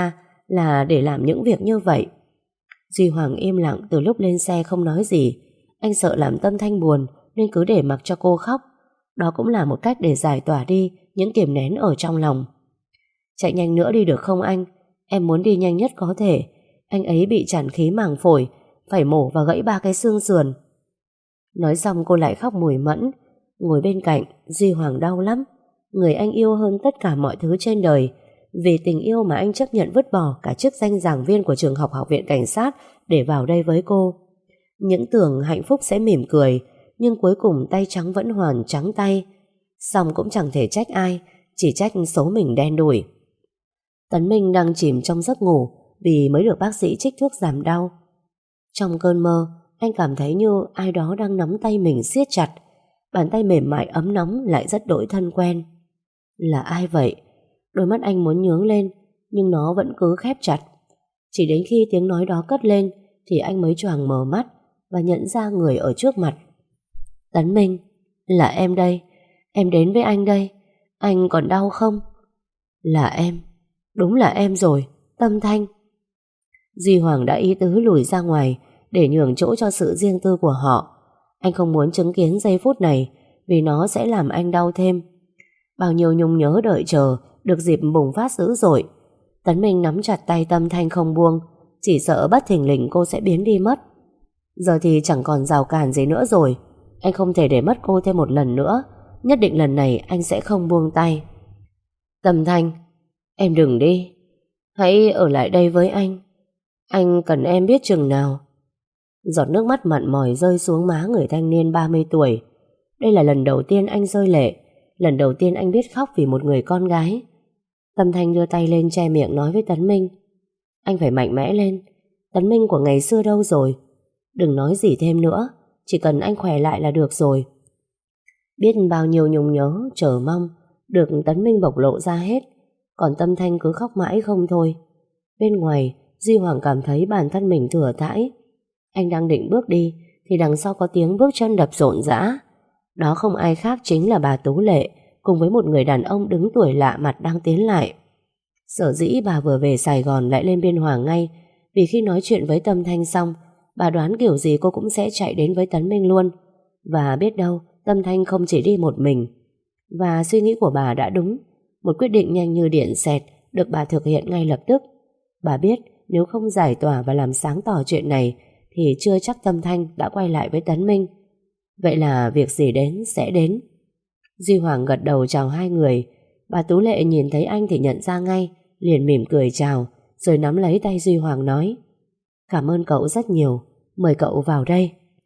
là để làm những việc như vậy. Duy Hoàng im lặng từ lúc lên xe không nói gì. Anh sợ làm Tâm Thanh buồn nên cứ để mặc cho cô khóc. Đó cũng là một cách để giải tỏa đi những kìm nén ở trong lòng. Chạy nhanh nữa đi được không anh? Em muốn đi nhanh nhất có thể. Anh ấy bị tràn khí màng phổi, phải mổ và gãy ba cái xương sườn. Nói xong cô lại khóc mùi mẫn. Ngồi bên cạnh, Duy Hoàng đau lắm. Người anh yêu hơn tất cả mọi thứ trên đời. Vì tình yêu mà anh chấp nhận vứt bỏ cả chức danh giảng viên của trường học Học viện Cảnh sát để vào đây với cô. Những tưởng hạnh phúc sẽ mỉm cười, nhưng cuối cùng tay trắng vẫn hoàn trắng tay. Xong cũng chẳng thể trách ai, chỉ trách số mình đen đủi. Tấn Minh đang chìm trong giấc ngủ vì mới được bác sĩ trích thuốc giảm đau. Trong cơn mơ, anh cảm thấy như ai đó đang nắm tay mình siết chặt. Bàn tay mềm mại ấm nóng lại rất đỗi thân quen. Là ai vậy? Đôi mắt anh muốn nhướng lên, nhưng nó vẫn cứ khép chặt. Chỉ đến khi tiếng nói đó cất lên thì anh mới choàng mở mắt và nhận ra người ở trước mặt. Tấn Minh, là em đây. Em đến với anh đây. Anh còn đau không? Là em. Đúng là em rồi, Tâm Thanh. Duy Hoàng đã ý tứ lùi ra ngoài để nhường chỗ cho sự riêng tư của họ. Anh không muốn chứng kiến giây phút này vì nó sẽ làm anh đau thêm. Bao nhiêu nhung nhớ đợi chờ được dịp bùng phát dữ dội. Tấn Minh nắm chặt tay Tâm Thanh không buông, chỉ sợ bất thình lình cô sẽ biến đi mất. Giờ thì chẳng còn rào cản gì nữa rồi. Anh không thể để mất cô thêm một lần nữa. Nhất định lần này anh sẽ không buông tay. Tâm Thanh, em đừng đi. Hãy ở lại đây với anh. Anh cần em biết chừng nào. Giọt nước mắt mặn mòi rơi xuống má người thanh niên ba mươi tuổi. Đây là lần đầu tiên anh rơi lệ. Lần đầu tiên anh biết khóc vì một người con gái. Tâm Thanh đưa tay lên che miệng nói với Tấn Minh. Anh phải mạnh mẽ lên. Tấn Minh của ngày xưa đâu rồi? Đừng nói gì thêm nữa. Chỉ cần anh khỏe lại là được rồi. Biết bao nhiêu nhung nhớ, chờ mong được Tấn Minh bộc lộ ra hết. Còn Tâm Thanh cứ khóc mãi không thôi. Bên ngoài, Duy Hoàng cảm thấy bản thân mình thừa thãi. Anh đang định bước đi thì đằng sau có tiếng bước chân đập rộn rã. Đó không ai khác chính là bà Tú Lệ cùng với một người đàn ông đứng tuổi lạ mặt đang tiến lại. Sở dĩ bà vừa về Sài Gòn lại lên Biên Hòa ngay vì khi nói chuyện với Tâm Thanh xong, bà đoán kiểu gì cô cũng sẽ chạy đến với Tấn Minh luôn. Và biết đâu Tâm Thanh không chỉ đi một mình. Và suy nghĩ của bà đã đúng. Một quyết định nhanh như điện xẹt được bà thực hiện ngay lập tức. Bà biết nếu không giải tỏa và làm sáng tỏ chuyện này thì chưa chắc Tâm Thanh đã quay lại với Tấn Minh. Vậy là việc gì đến sẽ đến. Duy Hoàng gật đầu chào hai người. Bà Tú Lệ nhìn thấy anh thì nhận ra ngay, liền mỉm cười chào, rồi nắm lấy tay Duy Hoàng nói: Cảm ơn cậu rất nhiều, mời cậu vào đây.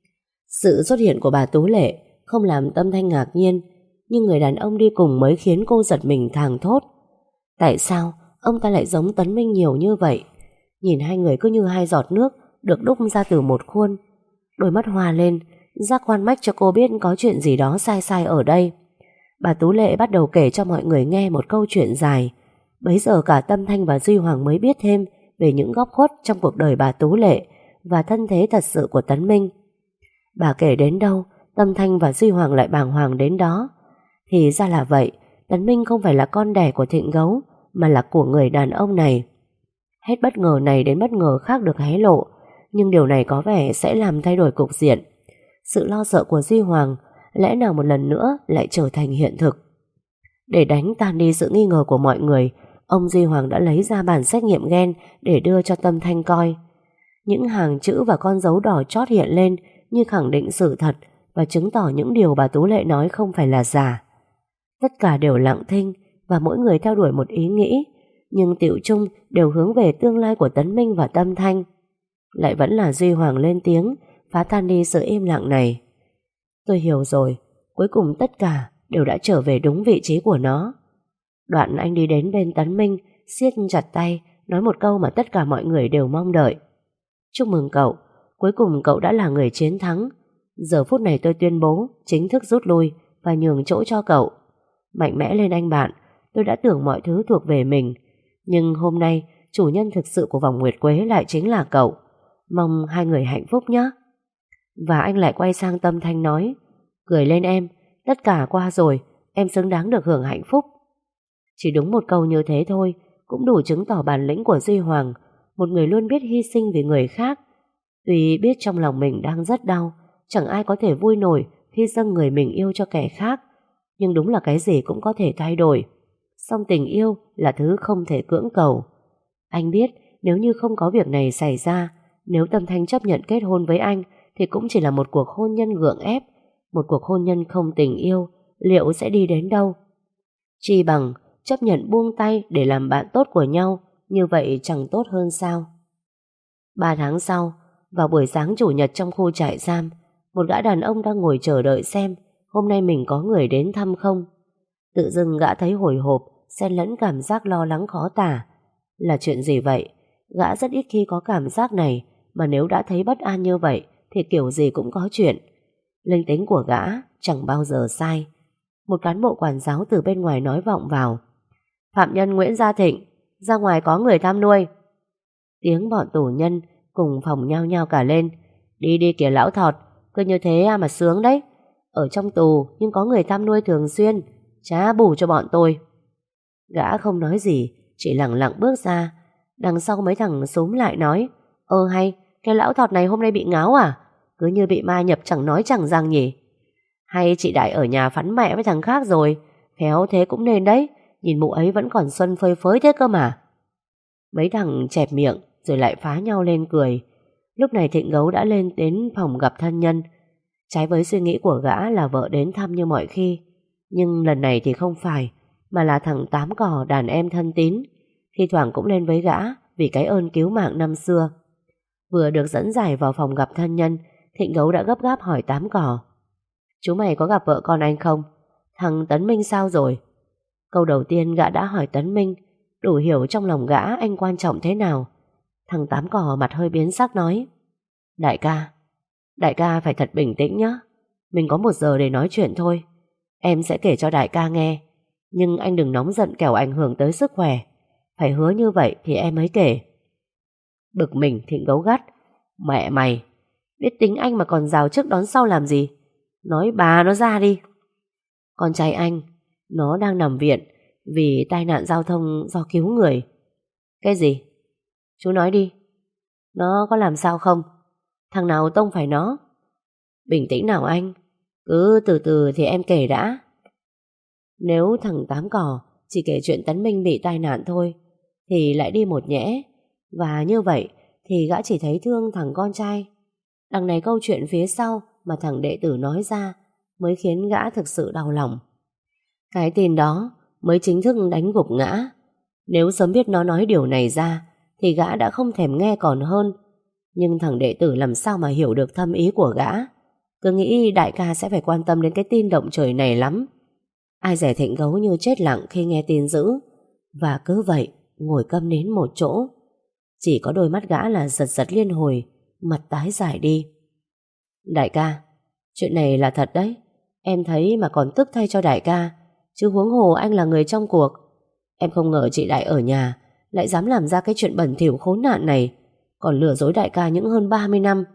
Sự xuất hiện của bà Tú Lệ không làm Tâm Thanh ngạc nhiên, nhưng người đàn ông đi cùng mới khiến cô giật mình thảng thốt. Tại sao ông ta lại giống Tấn Minh nhiều như vậy? Nhìn hai người cứ như hai giọt nước được đúc ra từ một khuôn. Đôi mắt hoa lên, giác quan mách cho cô biết có chuyện gì đó sai sai ở đây. Bà Tú Lệ bắt đầu kể cho mọi người nghe một câu chuyện dài. Bấy giờ cả Tâm Thanh và Duy Hoàng mới biết thêm về những góc khuất trong cuộc đời bà Tú Lệ và thân thế thật sự của Tấn Minh. Bà kể đến đâu, Tâm Thanh và Duy Hoàng lại bàng hoàng đến đó. Thì ra là vậy, Tấn Minh không phải là con đẻ của Thịnh Gấu, mà là của người đàn ông này. Hết bất ngờ này đến bất ngờ khác được hé lộ, nhưng điều này có vẻ sẽ làm thay đổi cục diện. Sự lo sợ của Duy Hoàng lẽ nào một lần nữa lại trở thành hiện thực. Để đánh tan đi sự nghi ngờ của mọi người, ông Duy Hoàng đã lấy ra bản xét nghiệm gen để đưa cho Tâm Thanh coi. Những hàng chữ và con dấu đỏ chót hiện lên như khẳng định sự thật và chứng tỏ những điều bà Tú Lệ nói không phải là giả. Tất cả đều lặng thinh và mỗi người theo đuổi một ý nghĩ, nhưng tựu chung đều hướng về tương lai của Tấn Minh và Tâm Thanh. Lại vẫn là Duy Hoàng lên tiếng, phá tan đi sự im lặng này. Tôi hiểu rồi, cuối cùng tất cả đều đã trở về đúng vị trí của nó. Đoạn anh đi đến bên Tấn Minh, siết chặt tay, nói một câu mà tất cả mọi người đều mong đợi. Chúc mừng cậu, cuối cùng cậu đã là người chiến thắng. Giờ phút này tôi tuyên bố chính thức rút lui và nhường chỗ cho cậu. Mạnh mẽ lên anh bạn, tôi đã tưởng mọi thứ thuộc về mình. Nhưng hôm nay, chủ nhân thực sự của vòng Nguyệt Quế lại chính là cậu. Mong hai người hạnh phúc nhé. Và anh lại quay sang Tâm Thanh nói: cười lên em, tất cả qua rồi, em xứng đáng được hưởng hạnh phúc. Chỉ đúng một câu như thế thôi, cũng đủ chứng tỏ bản lĩnh của Duy Hoàng, một người luôn biết hy sinh vì người khác. Tuy biết trong lòng mình đang rất đau, chẳng ai có thể vui nổi khi dâng người mình yêu cho kẻ khác, nhưng đúng là cái gì cũng có thể thay đổi. Song tình yêu là thứ không thể cưỡng cầu. Anh biết nếu như không có việc này xảy ra, nếu Tâm Thanh chấp nhận kết hôn với anh thì cũng chỉ là một cuộc hôn nhân gượng ép. Một cuộc hôn nhân không tình yêu liệu sẽ đi đến đâu? Chi bằng chấp nhận buông tay để làm bạn tốt của nhau, như vậy chẳng tốt hơn sao? Ba tháng sau, vào buổi sáng chủ nhật trong khu trại giam, một gã đàn ông đang ngồi chờ đợi xem hôm nay mình có người đến thăm không. Tự dưng gã thấy hồi hộp, xen lẫn cảm giác lo lắng khó tả. Là chuyện gì vậy? Gã rất ít khi có cảm giác này, mà nếu đã thấy bất an như vậy thì kiểu gì cũng có chuyện. Linh tính của gã chẳng bao giờ sai. Một cán bộ quản giáo từ bên ngoài nói vọng vào: "Phạm nhân Nguyễn Gia Thịnh, ra ngoài có người thăm nuôi." Tiếng bọn tù nhân cùng phòng nhao nhao cả lên. "Đi đi kìa lão thọt, cứ như thế mà sướng đấy. Ở trong tù nhưng có người thăm nuôi thường xuyên, trả bù cho bọn tôi." Gã không nói gì, chỉ lặng lặng bước ra. Đằng sau mấy thằng xúm lại nói: "Ơ hay, cái lão thọt này hôm nay bị ngáo à? Cứ như bị ma nhập chẳng nói chẳng rằng nhỉ? Hay chị Đại ở nhà phắn mẹ với thằng khác rồi? Khéo thế cũng nên đấy, nhìn mụ ấy vẫn còn xuân phơi phới thế cơ mà." Mấy thằng chẹp miệng rồi lại phá nhau lên cười. Lúc này Thịnh Gấu đã lên đến phòng gặp thân nhân. Trái với suy nghĩ của gã là vợ đến thăm như mọi khi, nhưng lần này thì không phải, mà là thằng Tám Cò, đàn em thân tín, thi thoảng cũng lên với gã vì cái ơn cứu mạng năm xưa. Vừa được dẫn giải vào phòng gặp thân nhân, Thịnh Gấu đã gấp gáp hỏi Tám Cò: "Chú mày có gặp vợ con anh không? Thằng Tấn Minh sao rồi?" Câu đầu tiên gã đã hỏi Tấn Minh, đủ hiểu trong lòng gã anh quan trọng thế nào. Thằng Tám Cò mặt hơi biến sắc nói: Đại ca, đại ca phải thật bình tĩnh nhé. Mình có một giờ để nói chuyện thôi. Em sẽ kể cho đại ca nghe, nhưng anh đừng nóng giận kẻo ảnh hưởng tới sức khỏe. Phải hứa như vậy thì em mới kể." Bực mình, Thịnh Gấu gắt: "Mẹ mày, biết tính anh mà còn rào trước đón sau làm gì? Nói bà nó ra đi." "Con trai anh, nó đang nằm viện vì tai nạn giao thông do cứu người." "Cái gì? Chú nói đi. Nó có làm sao không? Thằng nào tông phải nó?" "Bình tĩnh nào anh, cứ từ từ thì em kể đã." Nếu thằng Tám Cò chỉ kể chuyện Tấn Minh bị tai nạn thôi thì lại đi một nhẽ, và như vậy thì gã chỉ thấy thương thằng con trai. Đằng này câu chuyện phía sau mà thằng đệ tử nói ra mới khiến gã thực sự đau lòng. Cái tin đó mới chính thức đánh gục gã. Nếu sớm biết nó nói điều này ra thì gã đã không thèm nghe còn hơn. Nhưng thằng đệ tử làm sao mà hiểu được thâm ý của gã. Cứ nghĩ đại ca sẽ phải quan tâm đến cái tin động trời này lắm. Ai dè Thịnh Gấu như chết lặng khi nghe tin dữ, và cứ vậy ngồi câm nín một chỗ. Chỉ có đôi mắt gã là giật giật liên hồi, mặt tái dại đi. "Đại ca, chuyện này là thật đấy. Em thấy mà còn tức thay cho đại ca, chứ huống hồ anh là người trong cuộc. Em không ngờ chị Đại ở nhà lại dám làm ra cái chuyện bẩn thỉu khốn nạn này, còn lừa dối đại ca những hơn ba mươi năm.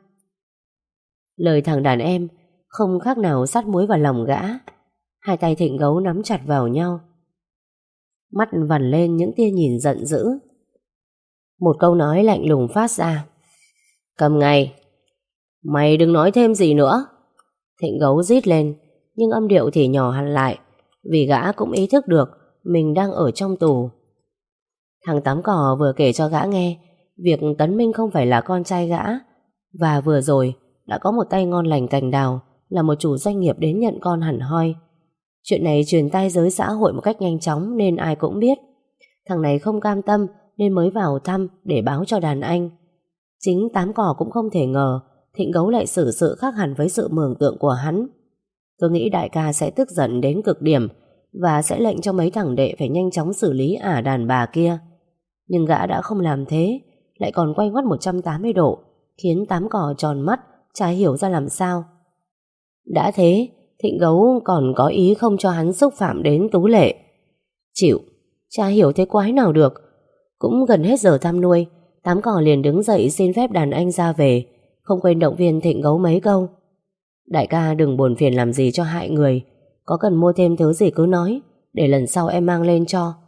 Lời thằng đàn em không khác nào sắt muối vào lòng gã. Hai tay Thịnh Gấu nắm chặt vào nhau, mắt vằn lên những tia nhìn giận dữ. Một câu nói lạnh lùng phát ra: "Cầm ngay, mày đừng nói thêm gì nữa." Thịnh Gấu rít lên, nhưng âm điệu thì nhỏ hẳn lại, vì gã cũng ý thức được mình đang ở trong tù. Thằng Tám Cò vừa kể cho gã nghe việc Tấn Minh không phải là con trai gã, và vừa rồi đã có một tay ngon lành cành đào là một chủ doanh nghiệp đến nhận con hẳn hoi. Chuyện này truyền tai giới xã hội một cách nhanh chóng nên ai cũng biết. Thằng này không cam tâm nên mới vào thăm để báo cho đàn anh. Chính Tám Cò cũng không thể ngờ Thịnh Gấu lại xử sự khác hẳn với sự mường tượng của hắn. Tôi nghĩ đại ca sẽ tức giận đến cực điểm và sẽ lệnh cho mấy thằng đệ phải nhanh chóng xử lý ả đàn bà kia. Nhưng gã đã không làm thế, lại còn quay ngoắt một trăm tám mươi độ, khiến Tám Cò tròn mắt, chả hiểu ra làm sao. Đã thế, Thịnh Gấu còn có ý không cho hắn xúc phạm đến Tú Lệ. Chịu, chả hiểu thế quái nào được. Cũng gần hết giờ thăm nuôi, Tám Cò liền đứng dậy xin phép đàn anh ra về, không quên động viên Thịnh Gấu mấy câu. Đại ca đừng buồn phiền làm gì cho hại người, có cần mua thêm thứ gì cứ nói, để lần sau em mang lên cho.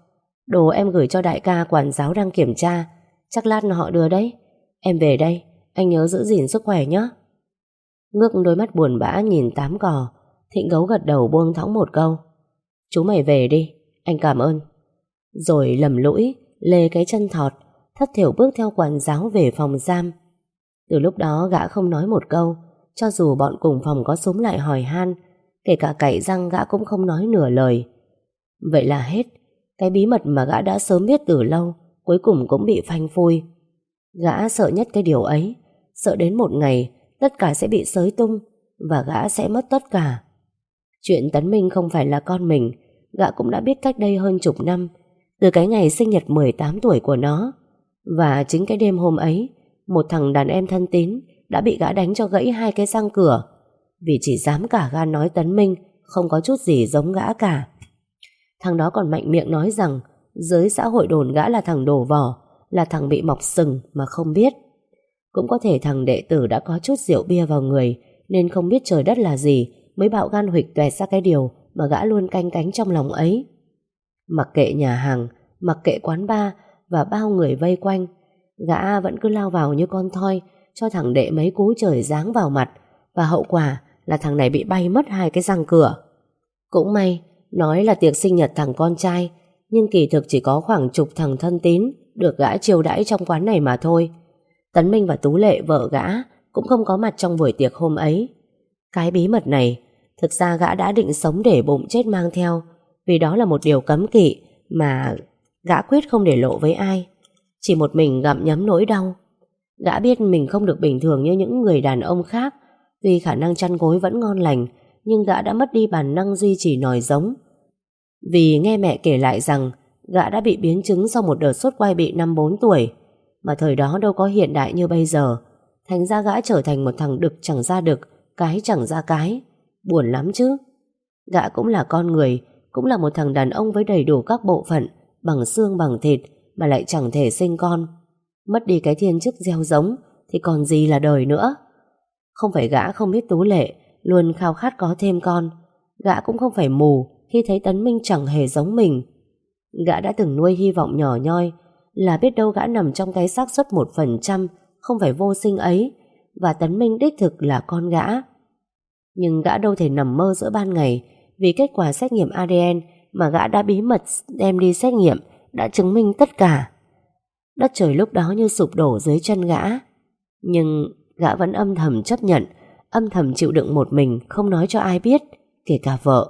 Đồ em gửi cho đại ca quản giáo đang kiểm tra, chắc lát họ đưa đấy. Em về đây, anh nhớ giữ gìn sức khỏe nhé. Ngước đôi mắt buồn bã nhìn Tám Cò, Thịnh Gấu gật đầu buông thõng một câu: Chú mày về đi, anh cảm ơn. Rồi lầm lũi, lê cái chân thọt, thất thểu bước theo quản giáo về phòng giam. Từ lúc đó gã không nói một câu, cho dù bọn cùng phòng có xúm lại hỏi han, kể cả cạy răng gã cũng không nói nửa lời. Vậy là hết. Cái bí mật mà gã đã sớm biết từ lâu cuối cùng cũng bị phanh phui. Gã sợ nhất cái điều ấy, sợ đến một ngày tất cả sẽ bị xới tung và gã sẽ mất tất cả. Chuyện Tấn Minh không phải là con mình, gã cũng đã biết cách đây hơn chục năm, từ cái ngày sinh nhật mười tám tuổi của nó. Và chính cái đêm hôm ấy, một thằng đàn em thân tín đã bị gã đánh cho gãy hai cái răng cửa, vì chỉ dám cả gan nói Tấn Minh không có chút gì giống gã cả. Thằng đó còn mạnh miệng nói rằng giới xã hội đồn gã là thằng đổ vỏ, là thằng bị mọc sừng mà không biết. Cũng có thể thằng đệ tử đã có chút rượu bia vào người nên không biết trời đất là gì, mới bạo gan huỵch toẹt ra cái điều mà gã luôn canh cánh trong lòng ấy. Mặc kệ nhà hàng, mặc kệ quán bar và bao người vây quanh, gã vẫn cứ lao vào như con thoi, cho thằng đệ mấy cú trời giáng vào mặt, và hậu quả là thằng này bị bay mất hai cái răng cửa. Cũng may, nói là tiệc sinh nhật thằng con trai, nhưng kỳ thực chỉ có khoảng chục thằng thân tín được gã chiêu đãi trong quán này mà thôi. Tấn Minh và Tú Lệ, vợ gã, cũng không có mặt trong buổi tiệc hôm ấy. Cái bí mật này, thực ra gã đã định sống để bụng chết mang theo, vì đó là một điều cấm kỵ mà gã quyết không để lộ với ai. Chỉ một mình gặm nhấm nỗi đau. Gã biết mình không được bình thường như những người đàn ông khác. Tuy khả năng chăn gối vẫn ngon lành, nhưng gã đã mất đi bản năng duy trì nòi giống. Vì nghe mẹ kể lại rằng gã đã bị biến chứng sau một đợt sốt quai bị năm bốn tuổi, mà thời đó đâu có hiện đại như bây giờ. Thành ra gã trở thành một thằng đực chẳng ra đực, cái chẳng ra cái. Buồn lắm chứ. Gã cũng là con người, cũng là một thằng đàn ông với đầy đủ các bộ phận, bằng xương bằng thịt, mà lại chẳng thể sinh con. Mất đi cái thiên chức gieo giống thì còn gì là đời nữa. Không phải gã không biết Tú Lệ luôn khao khát có thêm con. Gã cũng không phải mù khi thấy Tấn Minh chẳng hề giống mình. Gã đã từng nuôi hy vọng nhỏ nhoi là biết đâu gã nằm trong cái xác suất một phần trăm không phải vô sinh ấy, và Tấn Minh đích thực là con gã. Nhưng gã đâu thể nằm mơ giữa ban ngày, vì kết quả xét nghiệm a đê en mà gã đã bí mật đem đi xét nghiệm đã chứng minh tất cả. Đất trời lúc đó như sụp đổ dưới chân gã. Nhưng gã vẫn âm thầm chấp nhận, âm thầm chịu đựng một mình, không nói cho ai biết, kể cả vợ.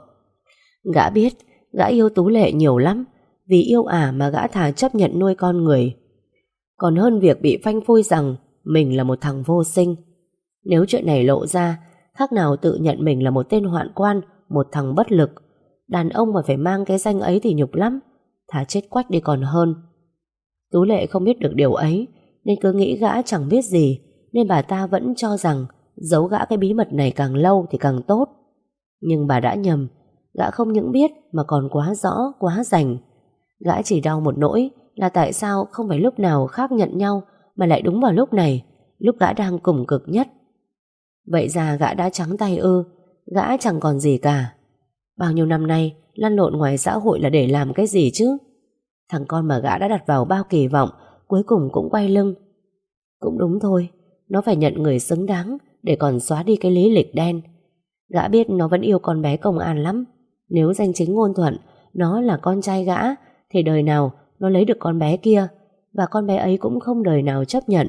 Gã biết gã yêu Tú Lệ nhiều lắm, vì yêu ả mà gã thà chấp nhận nuôi con người, còn hơn việc bị phanh phui rằng mình là một thằng vô sinh. Nếu chuyện này lộ ra, khác nào tự nhận mình là một tên hoạn quan, một thằng bất lực. Đàn ông mà phải mang cái danh ấy thì nhục lắm, thà chết quách đi còn hơn. Tú Lệ không biết được điều ấy, nên cứ nghĩ gã chẳng biết gì, nên bà ta vẫn cho rằng giấu gã cái bí mật này càng lâu thì càng tốt. Nhưng bà đã nhầm. Gã không những biết mà còn quá rõ, quá rành. Gã chỉ đau một nỗi là tại sao không phải lúc nào khác nhận nhau mà lại đúng vào lúc này, lúc gã đang cùng cực nhất. Vậy ra gã đã trắng tay ư? Gã chẳng còn gì cả. Bao nhiêu năm nay lăn lộn ngoài xã hội là để làm cái gì chứ? Thằng con mà gã đã đặt vào bao kỳ vọng cuối cùng cũng quay lưng. Cũng đúng thôi, nó phải nhận người xứng đáng để còn xóa đi cái lý lịch đen. Gã biết nó vẫn yêu con bé Công An lắm. Nếu danh chính ngôn thuận nó là con trai gã thì đời nào nó lấy được con bé kia, và con bé ấy cũng không đời nào chấp nhận.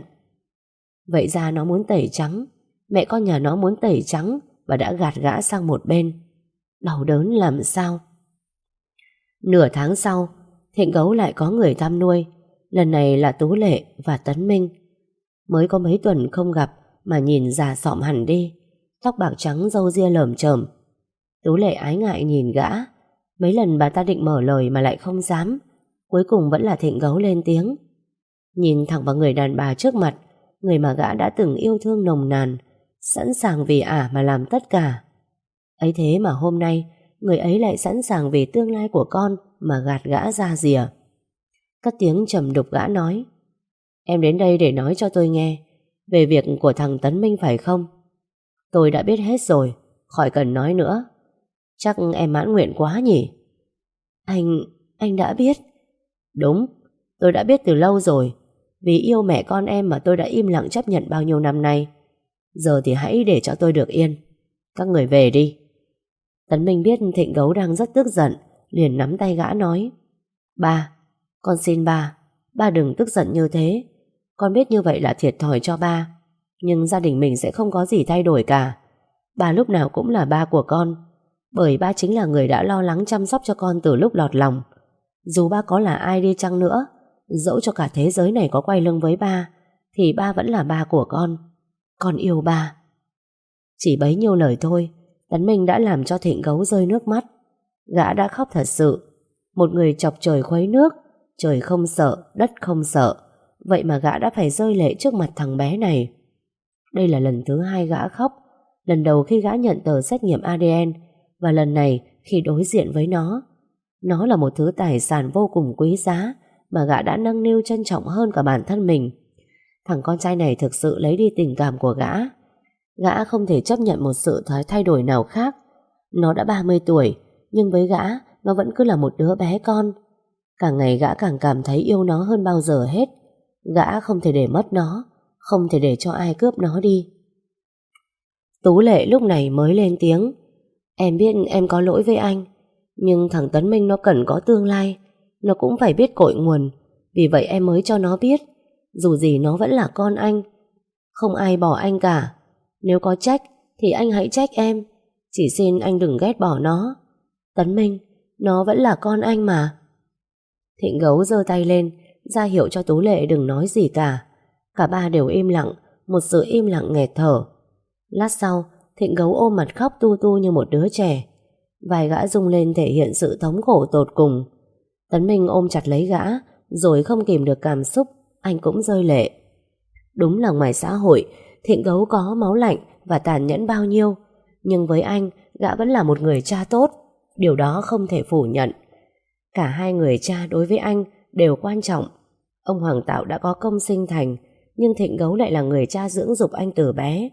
Vậy ra nó muốn tẩy trắng. Mẹ con nhà nó muốn tẩy trắng và đã gạt gã sang một bên. Đau đớn làm sao. Nửa tháng sau, Thịnh Gấu lại có người thăm nuôi. Lần này là Tú Lệ và Tấn Minh. Mới có mấy tuần không gặp mà nhìn già sọm hẳn đi, tóc bạc trắng, râu ria lởm chởm. Tú Lệ ái ngại nhìn gã. Mấy lần bà ta định mở lời mà lại không dám. Cuối cùng vẫn là Thịnh Gấu lên tiếng. Nhìn thẳng vào người đàn bà trước mặt, người mà gã đã từng yêu thương nồng nàn, sẵn sàng vì ả mà làm tất cả. Ấy thế mà hôm nay người ấy lại sẵn sàng vì tương lai của con mà gạt gã ra rìa. Cất tiếng trầm đục gã nói: Em đến đây để nói cho tôi nghe về việc của thằng Tấn Minh phải không? Tôi đã biết hết rồi, khỏi cần nói nữa. Chắc em mãn nguyện quá nhỉ? Anh, anh đã biết. Đúng, tôi đã biết từ lâu rồi. Vì yêu mẹ con em mà tôi đã im lặng chấp nhận bao nhiêu năm nay. Giờ thì hãy để cho tôi được yên. Các người về đi. Tấn Minh biết Thịnh Gấu đang rất tức giận, liền nắm tay gã nói: Ba, con xin ba, ba đừng tức giận như thế. Con biết như vậy là thiệt thòi cho ba, nhưng gia đình mình sẽ không có gì thay đổi cả. Ba lúc nào cũng là ba của con, bởi ba chính là người đã lo lắng chăm sóc cho con từ lúc lọt lòng. Dù ba có là ai đi chăng nữa, dẫu cho cả thế giới này có quay lưng với ba, thì ba vẫn là ba của con. Con yêu ba. Chỉ bấy nhiêu lời thôi, Tấn Minh đã làm cho Thịnh Gấu rơi nước mắt. Gã đã khóc thật sự. Một người chọc trời khuấy nước, trời không sợ, đất không sợ, vậy mà gã đã phải rơi lệ trước mặt thằng bé này. Đây là lần thứ hai gã khóc. Lần đầu khi gã nhận tờ xét nghiệm a đê en, và lần này khi đối diện với nó. Nó là một thứ tài sản vô cùng quý giá mà gã đã nâng niu trân trọng hơn cả bản thân mình. Thằng con trai này thực sự lấy đi tình cảm của gã. Gã không thể chấp nhận một sự thay đổi nào khác. Nó đã ba mươi tuổi, nhưng với gã, nó vẫn cứ là một đứa bé con. Càng ngày gã càng cảm thấy yêu nó hơn bao giờ hết. Gã không thể để mất nó, không thể để cho ai cướp nó đi. Tú Lệ lúc này mới lên tiếng: Em biết em có lỗi với anh, nhưng thằng Tấn Minh nó cần có tương lai, nó cũng phải biết cội nguồn. Vì vậy em mới cho nó biết, dù gì nó vẫn là con anh. Không ai bỏ anh cả. Nếu có trách thì anh hãy trách em, chỉ xin anh đừng ghét bỏ nó. Tấn Minh, nó vẫn là con anh mà. Thịnh Gấu giơ tay lên, ra hiệu cho Tú Lệ đừng nói gì cả. Cả ba đều im lặng, một sự im lặng nghẹt thở. Lát sau, Thịnh Gấu ôm mặt khóc tu tu như một đứa trẻ. Vai gã rung lên thể hiện sự thống khổ tột cùng. Tấn Minh ôm chặt lấy gã, rồi không kìm được cảm xúc, anh cũng rơi lệ. Đúng là ngoài xã hội, Thịnh Gấu có máu lạnh và tàn nhẫn bao nhiêu, nhưng với anh, gã vẫn là một người cha tốt. Điều đó không thể phủ nhận. Cả hai người cha đối với anh đều quan trọng. Ông Hoàng Tạo đã có công sinh thành, nhưng Thịnh Gấu lại là người cha dưỡng dục anh từ bé.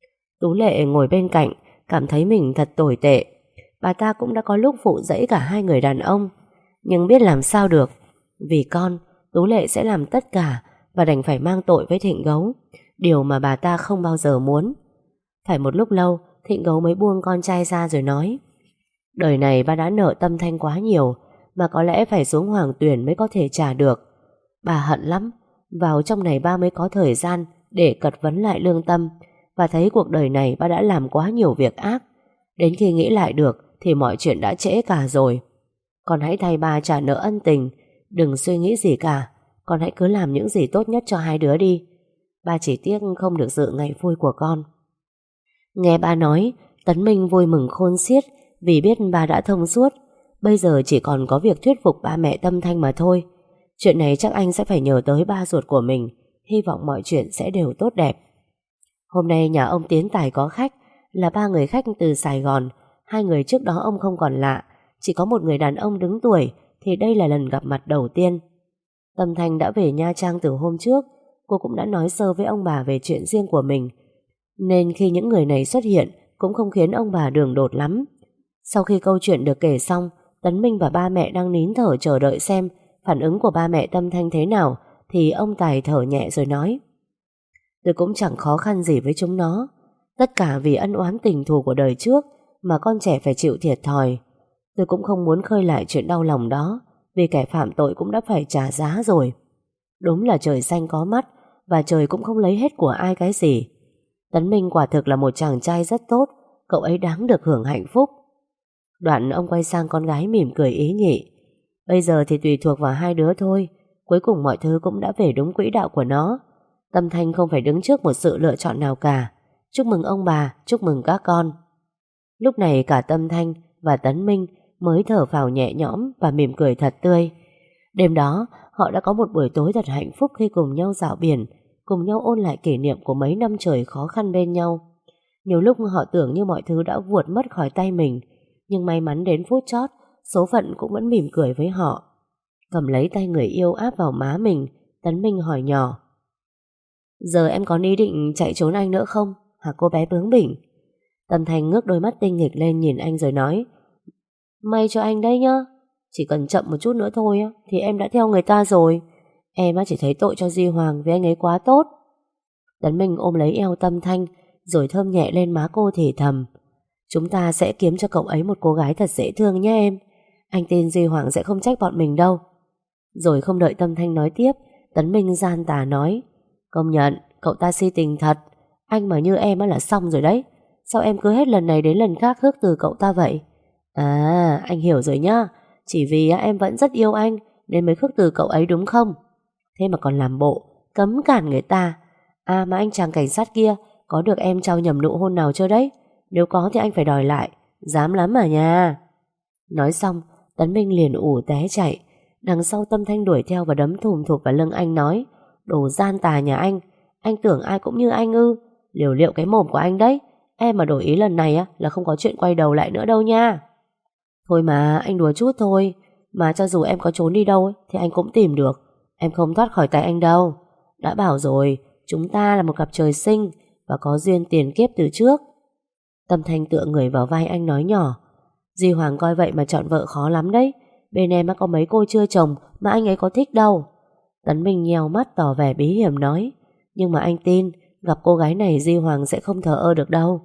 Tú Lệ ngồi bên cạnh, cảm thấy mình thật tồi tệ. Bà ta cũng đã có lúc phụ dẫy cả hai người đàn ông, nhưng biết làm sao được. Vì con, Tú Lệ sẽ làm tất cả và đành phải mang tội với Thịnh Gấu, điều mà bà ta không bao giờ muốn. Phải một lúc lâu, Thịnh Gấu mới buông con trai ra rồi nói: Đời này ba đã nợ Tâm Thanh quá nhiều, mà có lẽ phải xuống Hoàng Tuyển mới có thể trả được. Bà hận lắm. Vào trong này ba mới có thời gian để cật vấn lại lương tâm, và thấy cuộc đời này ba đã làm quá nhiều việc ác. Đến khi nghĩ lại được thì mọi chuyện đã trễ cả rồi. Con hãy thay ba trả nợ ân tình, đừng suy nghĩ gì cả. Con hãy cứ làm những gì tốt nhất cho hai đứa đi. Ba chỉ tiếc không được dự ngày vui của con. Nghe ba nói, Tấn Minh vui mừng khôn xiết, vì biết ba đã thông suốt. Bây giờ chỉ còn có việc thuyết phục ba mẹ Tâm Thanh mà thôi. Chuyện này chắc anh sẽ phải nhờ tới ba ruột của mình. Hy vọng mọi chuyện sẽ đều tốt đẹp. Hôm nay nhà ông Tiến Tài có khách, là ba người khách từ Sài Gòn. Hai người trước đó ông không còn lạ, chỉ có một người đàn ông đứng tuổi, thì đây là lần gặp mặt đầu tiên. Tâm Thanh đã về Nha Trang từ hôm trước. Cô cũng đã nói sơ với ông bà về chuyện riêng của mình, nên khi những người này xuất hiện cũng không khiến ông bà đường đột lắm. Sau khi câu chuyện được kể xong, Tấn Minh và ba mẹ đang nín thở chờ đợi xem phản ứng của ba mẹ Tâm Thanh thế nào, thì ông Tài thở nhẹ rồi nói: Tôi cũng chẳng khó khăn gì với chúng nó. Tất cả vì ân oán tình thù của đời trước mà con trẻ phải chịu thiệt thòi. Tôi cũng không muốn khơi lại chuyện đau lòng đó, vì kẻ phạm tội cũng đã phải trả giá rồi. Đúng là trời xanh có mắt, và trời cũng không lấy hết của ai cái gì. Tấn Minh quả thực là một chàng trai rất tốt, cậu ấy đáng được hưởng hạnh phúc. Đoạn ông quay sang con gái mỉm cười ý nhị: Bây giờ thì tùy thuộc vào hai đứa thôi. Cuối cùng mọi thứ cũng đã về đúng quỹ đạo của nó. Tâm Thanh không phải đứng trước một sự lựa chọn nào cả. Chúc mừng ông bà, chúc mừng các con. Lúc này cả Tâm Thanh và Tấn Minh mới thở phào nhẹ nhõm và mỉm cười thật tươi. Đêm đó họ đã có một buổi tối thật hạnh phúc khi cùng nhau dạo biển, cùng nhau ôn lại kỷ niệm của mấy năm trời khó khăn bên nhau. Nhiều lúc họ tưởng như mọi thứ đã vuột mất khỏi tay mình, nhưng may mắn đến phút chót, số phận cũng vẫn mỉm cười với họ. Cầm lấy tay người yêu áp vào má mình, Tấn Minh hỏi nhỏ: Giờ em có ý định chạy trốn anh nữa không, hả cô bé bướng bỉnh? Tâm Thanh ngước đôi mắt tinh nghịch lên nhìn anh rồi nói: May cho anh đấy nhá. Chỉ cần chậm một chút nữa thôi á, thì em đã theo người ta rồi. Em á chỉ thấy tội cho Duy Hoàng vì anh ấy quá tốt. Tấn Minh ôm lấy eo Tâm Thanh rồi thơm nhẹ lên má cô thì thầm: Chúng ta sẽ kiếm cho cậu ấy một cô gái thật dễ thương nhé em. Anh tin Duy Hoàng sẽ không trách bọn mình đâu. Rồi không đợi Tâm Thanh nói tiếp, Tấn Minh gian tà nói: Công nhận cậu ta si tình thật. Anh mà như em á là xong rồi đấy. Sao em cứ hết lần này đến lần khác khước từ cậu ta vậy? À, anh hiểu rồi nhá. Chỉ vì em vẫn rất yêu anh nên mới khước từ cậu ấy đúng không? Thế mà còn làm bộ cấm cản người ta. À mà anh chàng cảnh sát kia có được em trao nhầm nụ hôn nào chưa đấy? Nếu có thì anh phải đòi lại. Dám lắm à nha. Nói xong Tấn Minh liền ù té chạy. Đằng sau Tâm Thanh đuổi theo và đấm thùm thụp vào lưng anh nói: Đồ gian tà nhà anh. Anh tưởng ai cũng như anh ư? Liều liệu cái mồm của anh đấy. Em mà đổi ý lần này á là không có chuyện quay đầu lại nữa đâu nha. Thôi mà anh đùa chút thôi. Mà cho dù em có trốn đi đâu ấy, thì anh cũng tìm được. Em không thoát khỏi tay anh đâu. Đã bảo rồi, chúng ta là một cặp trời sinh và có duyên tiền kiếp từ trước. Tâm Thanh tựa người vào vai anh nói nhỏ: Duy Hoàng coi vậy mà chọn vợ khó lắm đấy. Bên em có mấy cô chưa chồng mà anh ấy có thích đâu. Tấn Minh nheo mắt tỏ vẻ bí hiểm nói: Nhưng mà anh tin gặp cô gái này Duy Hoàng sẽ không thờ ơ được đâu.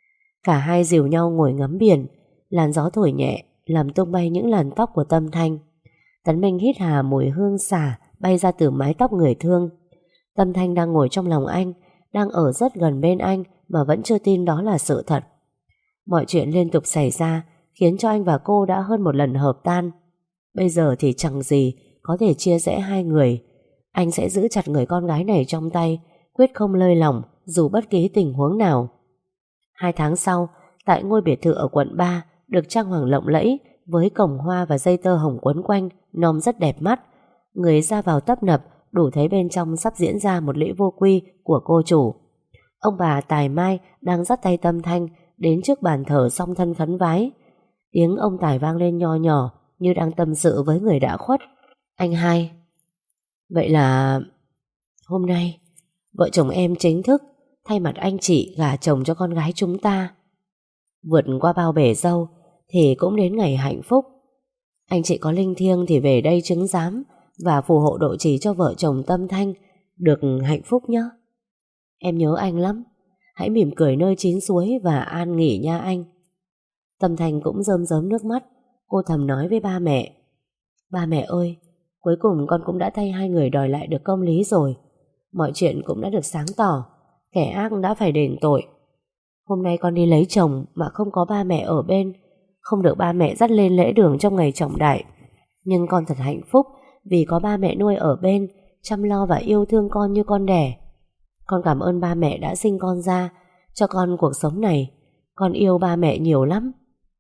Cả hai dìu nhau ngồi ngắm biển. Làn gió thổi nhẹ làm tung bay những làn tóc của Tâm Thanh. Tấn Minh hít hà mùi hương xả bay ra từ mái tóc người thương. Tâm Thanh đang ngồi trong lòng anh, đang ở rất gần bên anh mà vẫn chưa tin đó là sự thật. Mọi chuyện liên tục xảy ra khiến cho anh và cô đã hơn một lần hợp tan. Bây giờ thì chẳng gì có thể chia rẽ hai người. Anh sẽ giữ chặt người con gái này trong tay, quyết không lơi lỏng dù bất kỳ tình huống nào. Hai tháng sau, tại ngôi biệt thự ở quận ba được trang hoàng lộng lẫy với cổng hoa và dây tơ hồng quấn quanh, nôm rất đẹp mắt. Người ra vào tấp nập, đủ thấy bên trong sắp diễn ra một lễ vô quy của cô chủ. Ông bà Tài Mai đang dắt tay Tâm Thanh đến trước bàn thờ song thân khấn vái. Tiếng ông Tài vang lên nho nhỏ như đang tâm sự với người đã khuất. Anh hai, vậy là hôm nay vợ chồng em chính thức thay mặt anh chị gả chồng cho con gái chúng ta. Vượt qua bao bể dâu thì cũng đến ngày hạnh phúc. Anh chị có linh thiêng thì về đây chứng giám và phù hộ độ trì cho vợ chồng Tâm Thanh được hạnh phúc nhé. Em nhớ anh lắm. Hãy mỉm cười nơi chín suối và an nghỉ nha anh. Tâm Thanh cũng rơm rớm nước mắt. Cô thầm nói với ba mẹ: Ba mẹ ơi, cuối cùng con cũng đã thay hai người đòi lại được công lý rồi. Mọi chuyện cũng đã được sáng tỏ. Kẻ ác đã phải đền tội. Hôm nay con đi lấy chồng mà không có ba mẹ ở bên, không được ba mẹ dắt lên lễ đường trong ngày trọng đại. Nhưng con thật hạnh phúc vì có ba mẹ nuôi ở bên, chăm lo và yêu thương con như con đẻ. Con cảm ơn ba mẹ đã sinh con ra, cho con cuộc sống này. Con yêu ba mẹ nhiều lắm.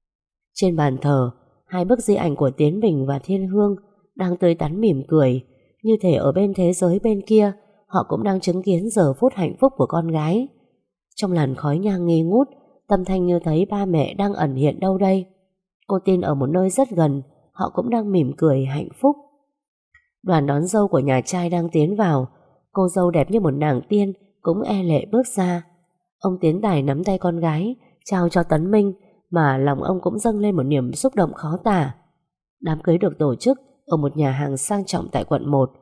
Trên bàn thờ, hai bức di ảnh của Tiến Bình và Thiên Hương đang tươi tắn mỉm cười, như thể ở bên thế giới bên kia họ cũng đang chứng kiến giờ phút hạnh phúc của con gái. Trong làn khói nhang nghi ngút, Tâm Thanh như thấy ba mẹ đang ẩn hiện đâu đây. Cô tin ở một nơi rất gần họ cũng đang mỉm cười hạnh phúc. Đoàn đón dâu của nhà trai đang tiến vào. Cô dâu đẹp như một nàng tiên cũng e lệ bước ra. Ông Tiến Tài nắm tay con gái trao cho Tấn Minh, mà lòng ông cũng dâng lên một niềm xúc động khó tả. Đám cưới được tổ chức ở một nhà hàng sang trọng tại quận một.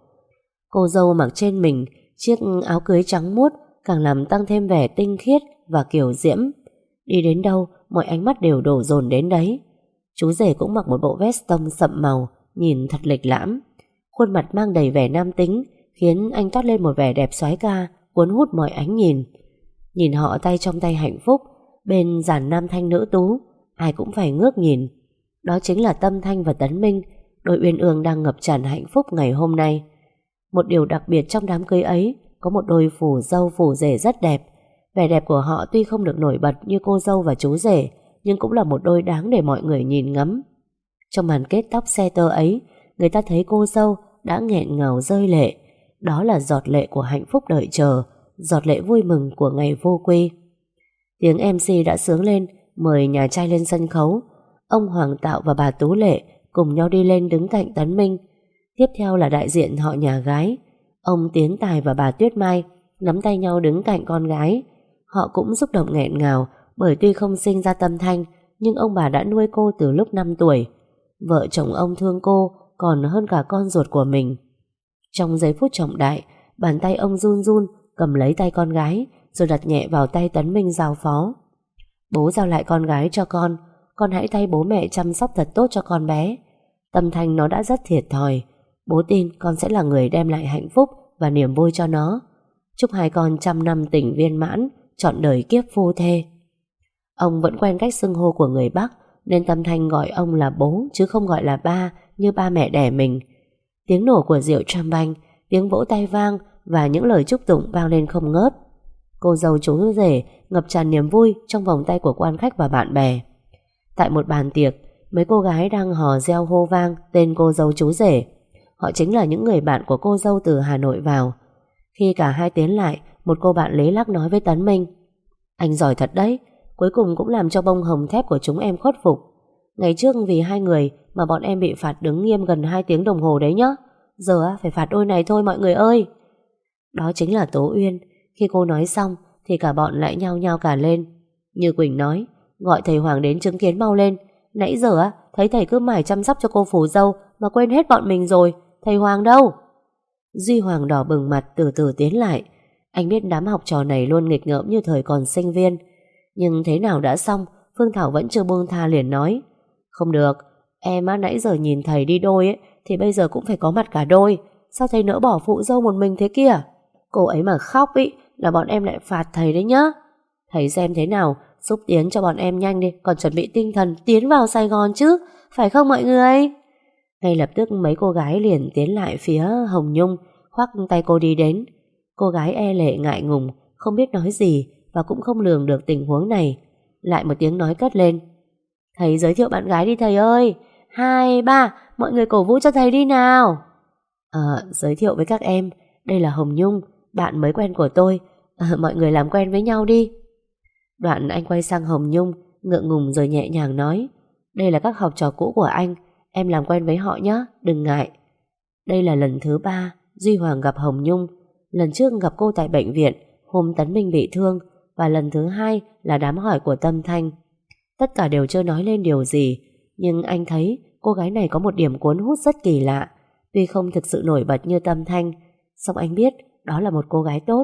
Cô dâu mặc trên mình chiếc áo cưới trắng muốt càng làm tăng thêm vẻ tinh khiết và kiều diễm. Đi đến đâu mọi ánh mắt đều đổ dồn đến đấy. Chú rể cũng mặc một bộ vest tông sậm màu, nhìn thật lịch lãm. Khuôn mặt mang đầy vẻ nam tính, khiến anh toát lên một vẻ đẹp soái ca, cuốn hút mọi ánh nhìn. Nhìn họ tay trong tay hạnh phúc, bên dàn nam thanh nữ tú, ai cũng phải ngước nhìn. Đó chính là Tâm Thanh và Tấn Minh, đôi uyên ương đang ngập tràn hạnh phúc ngày hôm nay. Một điều đặc biệt trong đám cưới ấy, có một đôi phù dâu phù rể rất đẹp. Vẻ đẹp của họ tuy không được nổi bật như cô dâu và chú rể, nhưng cũng là một đôi đáng để mọi người nhìn ngắm. Trong màn kết tóc xe tơ ấy, người ta thấy cô dâu đã nghẹn ngào rơi lệ. Đó là giọt lệ của hạnh phúc đợi chờ, giọt lệ vui mừng của ngày vô quy. Tiếng em xê đã xướng lên, mời nhà trai lên sân khấu. Ông Hoàng Tạo và bà Tú Lệ cùng nhau đi lên đứng cạnh Tấn Minh. Tiếp theo là đại diện họ nhà gái. Ông Tiến Tài và bà Tuyết Mai nắm tay nhau đứng cạnh con gái. Họ cũng xúc động nghẹn ngào, bởi tuy không sinh ra Tâm Thanh, nhưng ông bà đã nuôi cô từ lúc năm tuổi. vợ chồng ông thương cô còn hơn cả con ruột của mình. Trong giây phút trọng đại, bàn tay ông run run cầm lấy tay con gái rồi đặt nhẹ vào tay Tấn Minh giao phó. Bố giao lại con gái cho con, con hãy thay bố mẹ chăm sóc thật tốt cho con bé. Tâm Thanh nó đã rất thiệt thòi, bố tin con sẽ là người đem lại hạnh phúc và niềm vui cho nó. Chúc hai con trăm năm tình viên mãn, trọn đời kiếp phu thê. Ông vẫn quen cách xưng hô của người Bắc nên Tâm Thanh gọi ông là bố chứ không gọi là ba như ba mẹ đẻ mình. Tiếng nổ của rượu tram banh, tiếng vỗ tay vang và những lời chúc tụng vang lên không ngớt. Cô dâu chú rể ngập tràn niềm vui trong vòng tay của quan khách và bạn bè. Tại một bàn tiệc, mấy cô gái đang hò reo hô vang tên cô dâu chú rể. Họ chính là những người bạn của cô dâu từ Hà Nội vào. Khi cả hai tiến lại, một cô bạn lấy lắc nói với Tấn Minh: Anh giỏi thật đấy, cuối cùng cũng làm cho bông hồng thép của chúng em khuất phục. Ngày trước vì hai người mà bọn em bị phạt đứng nghiêm gần hai tiếng đồng hồ đấy nhá. Giờ phải phạt đôi này thôi mọi người ơi. Đó chính là Tố Uyên. Khi cô nói xong thì cả bọn lại nhao nhao cả lên. Như Quỳnh nói: Gọi thầy Hoàng đến chứng kiến mau lên. Nãy giờ á thấy thầy cứ mải chăm sóc cho cô phù dâu mà quên hết bọn mình rồi. Thầy Hoàng đâu? Duy Hoàng đỏ bừng mặt từ từ tiến lại. Anh biết đám học trò này luôn nghịch ngợm như thời còn sinh viên. Nhưng thế nào đã xong, Phương Thảo vẫn chưa buông tha liền nói: Không được, em á nãy giờ nhìn thầy đi đôi ấy, thì bây giờ cũng phải có mặt cả đôi. Sao thầy nỡ bỏ phụ dâu một mình thế kia? Cô ấy mà khóc ý là bọn em lại phạt thầy đấy nhá. Thầy xem thế nào, xúc tiến cho bọn em nhanh đi, còn chuẩn bị tinh thần tiến vào Sài Gòn chứ, phải không mọi người? Ngay lập tức mấy cô gái liền tiến lại phía Hồng Nhung, khoác tay cô đi đến. Cô gái e lệ ngại ngùng, không biết nói gì và cũng không lường được tình huống này. Lại một tiếng nói cất lên: Thầy giới thiệu bạn gái đi thầy ơi. Hai, ba, mọi người cổ vũ cho thầy đi nào. Ờ, giới thiệu với các em, đây là Hồng Nhung, bạn mới quen của tôi. À, mọi người làm quen với nhau đi. Đoạn anh quay sang Hồng Nhung, ngượng ngùng rồi nhẹ nhàng nói: Đây là các học trò cũ của anh, em làm quen với họ nhé, đừng ngại. Đây là lần thứ ba Duy Hoàng gặp Hồng Nhung. Lần trước gặp cô tại bệnh viện hôm Tấn Minh bị thương, và lần thứ hai là đám hỏi của Tâm Thanh. Tất cả đều chưa nói lên điều gì, nhưng anh thấy cô gái này có một điểm cuốn hút rất kỳ lạ. Tuy không thực sự nổi bật như Tâm Thanh, song anh biết đó là một cô gái tốt.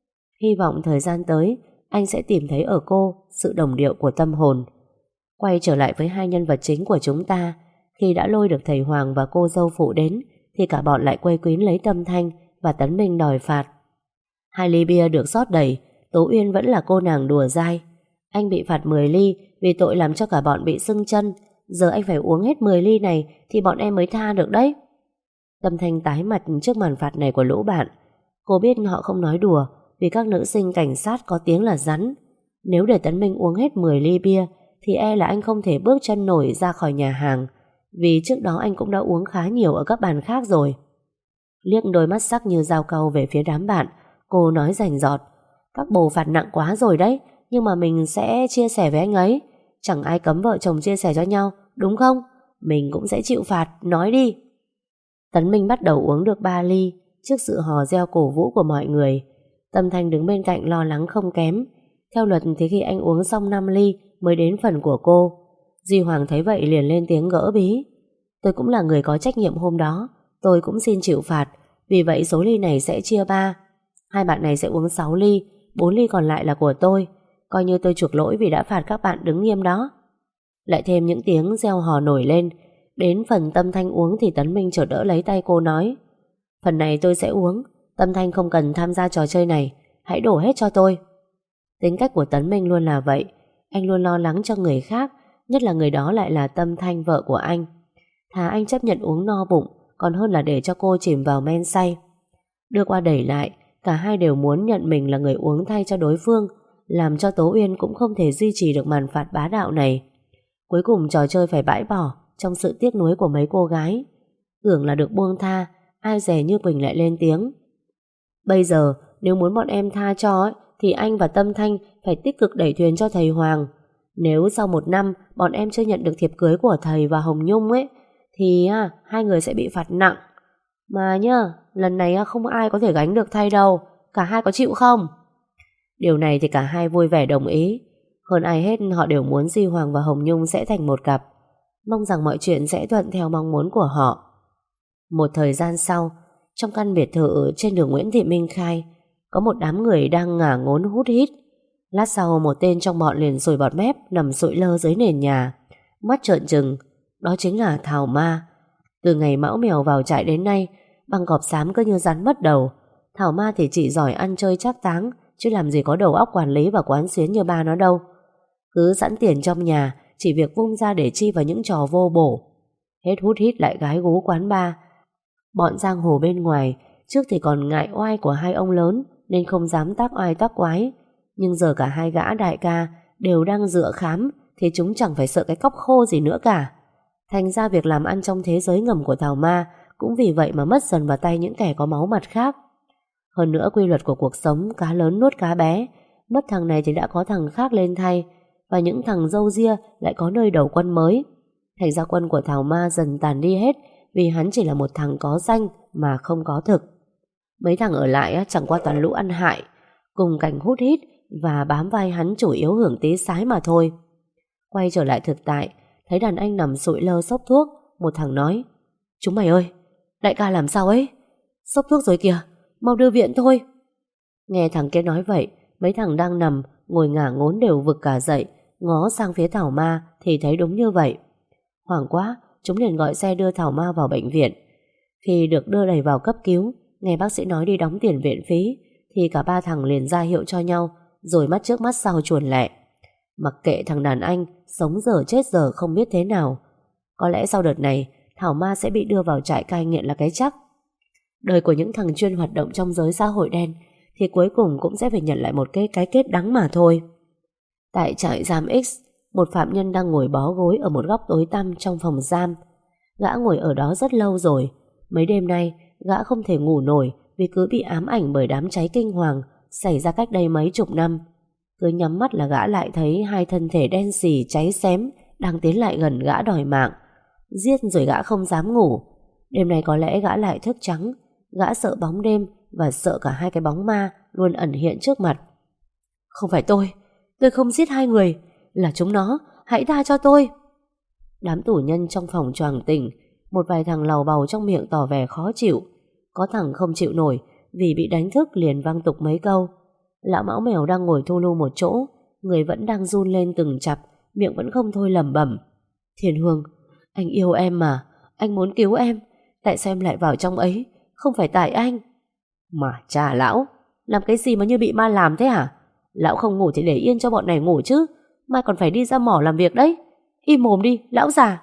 Hy vọng thời gian tới anh sẽ tìm thấy ở cô sự đồng điệu của tâm hồn. Quay trở lại với hai nhân vật chính của chúng ta, khi đã lôi được thầy Hoàng và cô dâu phụ đến thì cả bọn lại quây quýn lấy Tâm Thanh và Tấn Minh đòi phạt. Hai ly bia được rót đầy, Tố Uyên vẫn là cô nàng đùa dai. Anh bị phạt mười ly vì tội làm cho cả bọn bị sưng chân. Giờ anh phải uống hết mười ly này thì bọn em mới tha được đấy. Tâm Thanh tái mặt trước màn phạt này của lũ bạn. Cô biết họ không nói đùa, vì các nữ sinh cảnh sát có tiếng là rắn. Nếu để Tấn Minh uống hết mười ly bia thì e là anh không thể bước chân nổi ra khỏi nhà hàng, vì trước đó anh cũng đã uống khá nhiều ở các bàn khác rồi. Liếc đôi mắt sắc như dao cau về phía đám bạn, cô nói rành rọt: Các bồ phạt nặng quá rồi đấy, nhưng mà mình sẽ chia sẻ với anh ấy. Chẳng ai cấm vợ chồng chia sẻ cho nhau, đúng không? Mình cũng sẽ chịu phạt, nói đi. Tấn Minh bắt đầu uống được ba ly. Trước sự hò reo cổ vũ của mọi người, Tâm Thanh đứng bên cạnh lo lắng không kém. Theo luật thì khi anh uống xong năm ly mới đến phần của cô. Duy Hoàng thấy vậy liền lên tiếng gỡ bí: Tôi cũng là người có trách nhiệm hôm đó, tôi cũng xin chịu phạt. Vì vậy số ly này sẽ chia ba. Hai bạn này sẽ uống sáu ly, bốn ly còn lại là của tôi. Coi như tôi chuộc lỗi vì đã phạt các bạn đứng nghiêm đó. Lại thêm những tiếng reo hò nổi lên. Đến phần Tâm Thanh uống thì Tấn Minh chợt đỡ lấy tay cô nói: Phần này tôi sẽ uống, Tâm Thanh không cần tham gia trò chơi này, hãy đổ hết cho tôi. Tính cách của Tấn Minh luôn là vậy. Anh luôn lo lắng cho người khác, nhất là người đó lại là Tâm Thanh, vợ của anh. Thà anh chấp nhận uống no bụng còn hơn là để cho cô chìm vào men say. Đưa qua đẩy lại, cả hai đều muốn nhận mình là người uống thay cho đối phương, làm cho Tố Uyên cũng không thể duy trì được màn phạt bá đạo này. Cuối cùng trò chơi phải bãi bỏ trong sự tiếc nuối của mấy cô gái. Tưởng là được buông tha, ai dè như Quỳnh lại lên tiếng: Bây giờ nếu muốn bọn em tha cho ấy, thì anh và Tâm Thanh phải tích cực đẩy thuyền cho thầy Hoàng. Nếu sau một năm bọn em chưa nhận được thiệp cưới của thầy và Hồng Nhung ấy, thì à, hai người sẽ bị phạt nặng. Mà nhá, lần này à, không ai có thể gánh được thay đâu. Cả hai có chịu không? Điều này thì cả hai vui vẻ đồng ý. Hơn ai hết họ đều muốn Duy Hoàng và Hồng Nhung sẽ thành một cặp. mong rằng mọi chuyện sẽ thuận theo mong muốn của họ. Một thời gian sau, trong căn biệt thự trên đường Nguyễn Thị Minh Khai, có một đám người đang ngả ngốn hút hít. Lát sau một tên trong bọn liền sùi bọt mép nằm sụi lơ dưới nền nhà, mắt trợn trừng. Đó chính là Thảo Ma. Từ ngày Mão Mèo vào trại đến nay, bằng cọp xám cứ như rắn mất đầu. Thảo Ma thì chỉ giỏi ăn chơi trác táng, chứ làm gì có đầu óc quản lý và quán xuyến như ba nó đâu. Cứ sẵn tiền trong nhà, chỉ việc vung ra để chi vào những trò vô bổ. Hết hút hít lại gái gú quán bar. Bọn giang hồ bên ngoài trước thì còn ngại oai của hai ông lớn nên không dám tác oai tác quái, nhưng giờ cả hai gã đại ca đều đang dựa khám thì chúng chẳng phải sợ cái cóc khô gì nữa cả. Thành ra việc làm ăn trong thế giới ngầm của Thảo Ma cũng vì vậy mà mất dần vào tay những kẻ có máu mặt khác. Hơn nữa quy luật của cuộc sống cá lớn nuốt cá bé, mất thằng này thì đã có thằng khác lên thay, và những thằng râu ria lại có nơi đầu quân mới. Thành ra quân của Thảo Ma dần tàn đi hết vì hắn chỉ là một thằng có danh mà không có thực. Mấy thằng ở lại chẳng qua toàn lũ ăn hại, cùng cảnh hút hít và bám vai hắn chủ yếu hưởng tí sái mà thôi. Quay trở lại thực tại, thấy đàn anh nằm sụi lơ xốc thuốc, một thằng nói: "Chúng mày ơi, đại ca làm sao ấy? Xốc thuốc rồi kìa, mau đưa viện thôi." Nghe thằng kia nói vậy, mấy thằng đang nằm ngồi ngả ngốn đều vực cả dậy, ngó sang phía Thảo Ma thì thấy đúng như vậy. Hoảng quá, chúng liền gọi xe đưa Thảo Ma vào bệnh viện. Khi được đưa đẩy vào cấp cứu, nghe bác sĩ nói đi đóng tiền viện phí, thì cả ba thằng liền ra hiệu cho nhau, rồi mắt trước mắt sau chuồn lẹ. Mặc kệ thằng đàn anh sống giờ chết giờ không biết thế nào. Có lẽ sau đợt này Thảo Ma sẽ bị đưa vào trại cai nghiện là cái chắc. Đời của những thằng chuyên hoạt động trong giới xã hội đen thì cuối cùng cũng sẽ phải nhận lại một cái cái kết đắng mà thôi. Tại trại giam X, một phạm nhân đang ngồi bó gối ở một góc tối tăm trong phòng giam. Gã ngồi ở đó rất lâu rồi. Mấy đêm nay gã không thể ngủ nổi vì cứ bị ám ảnh bởi đám cháy kinh hoàng xảy ra cách đây mấy chục năm. Cứ nhắm mắt là gã lại thấy hai thân thể đen xì cháy xém đang tiến lại gần gã đòi mạng. Giết rồi gã không dám ngủ. Đêm nay có lẽ gã lại thức trắng. Gã sợ bóng đêm và sợ cả hai cái bóng ma luôn ẩn hiện trước mặt. "Không phải tôi, tôi không giết hai người, là chúng nó, hãy tha cho tôi." Đám tù nhân trong phòng choàng tỉnh. Một vài thằng lầu bầu trong miệng tỏ vẻ khó chịu. Có thằng không chịu nổi vì bị đánh thức liền văng tục mấy câu. Lão Mão Mèo đang ngồi thu lu một chỗ, người vẫn đang run lên từng chập, miệng vẫn không thôi lẩm bẩm: "Thiên Hương, anh yêu em mà, anh muốn cứu em, tại sao em lại vào trong ấy? Không phải tại anh." "Mà cha lão, làm cái gì mà như bị ma làm thế hả? Lão không ngủ thì để yên cho bọn này ngủ chứ, mai còn phải đi ra mỏ làm việc đấy. Im mồm đi, lão già."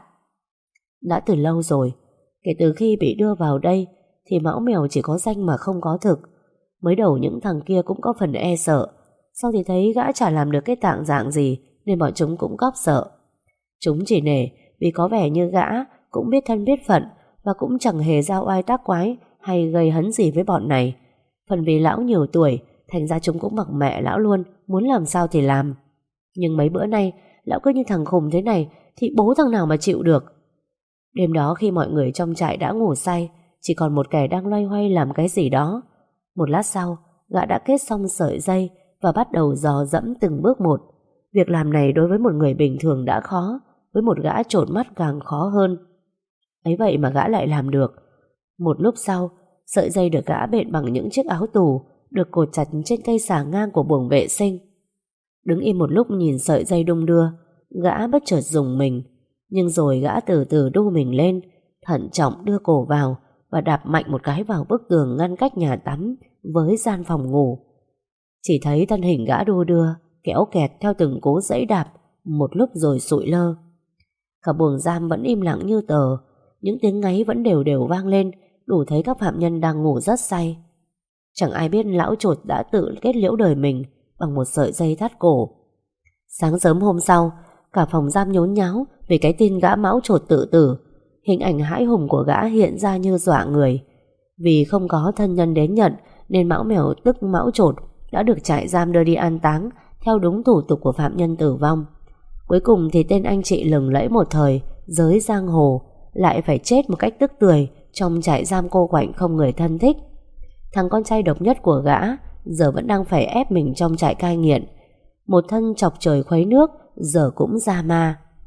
Đã từ lâu rồi, kể từ khi bị đưa vào đây thì Mão Mèo chỉ có danh mà không có thực. Mới đầu những thằng kia cũng có phần e sợ, sau thì thấy gã chả làm được cái tạng dạng gì nên bọn chúng cũng cóp sợ. Chúng chỉ nể vì có vẻ như gã cũng biết thân biết phận và cũng chẳng hề giao oai tác quái hay gây hấn gì với bọn này. Phần vì lão nhiều tuổi, thành ra chúng cũng mặc mẹ lão luôn, muốn làm sao thì làm. Nhưng mấy bữa nay lão cứ như thằng khùng thế này thì bố thằng nào mà chịu được. Đêm đó khi mọi người trong trại đã ngủ say, chỉ còn một kẻ đang loay hoay làm cái gì đó. Một lát sau, gã đã kết xong sợi dây và bắt đầu dò dẫm từng bước một. Việc làm này đối với một người bình thường đã khó, với một gã trột mắt càng khó hơn. Ấy vậy mà gã lại làm được. Một lúc sau, sợi dây được gã bện bằng những chiếc áo tù, được cột chặt trên cây xà ngang của buồng vệ sinh. Đứng im một lúc nhìn sợi dây đung đưa, gã bất chợt rùng mình. Nhưng rồi gã từ từ đu mình lên, thận trọng đưa cổ vào và đạp mạnh một cái vào bức tường ngăn cách nhà tắm với gian phòng ngủ. Chỉ thấy thân hình gã đu đưa, kéo kẹt theo từng cú giẫy đạp, một lúc rồi sụi lơ. Cả buồng giam vẫn im lặng như tờ, những tiếng ngáy vẫn đều đều vang lên, đủ thấy các phạm nhân đang ngủ rất say. Chẳng ai biết lão chột đã tự kết liễu đời mình bằng một sợi dây thắt cổ. Sáng sớm hôm sau, cả phòng giam nhốn nháo vì cái tin gã Mão chột tự tử. Hình ảnh hãi hùng của gã hiện ra như dọa người. Vì không có thân nhân đến nhận nên Mão Mèo tức Mão chột đã được trại giam đưa đi an táng theo đúng thủ tục của phạm nhân tử vong. Cuối cùng thì tên anh chị lừng lẫy một thời giới giang hồ lại phải chết một cách tức tưởi trong trại giam cô quạnh không người thân thích. Thằng con trai độc nhất của gã giờ vẫn đang phải ép mình trong trại cai nghiện. Một thân chọc trời khuấy nước, giờ cũng ra ma.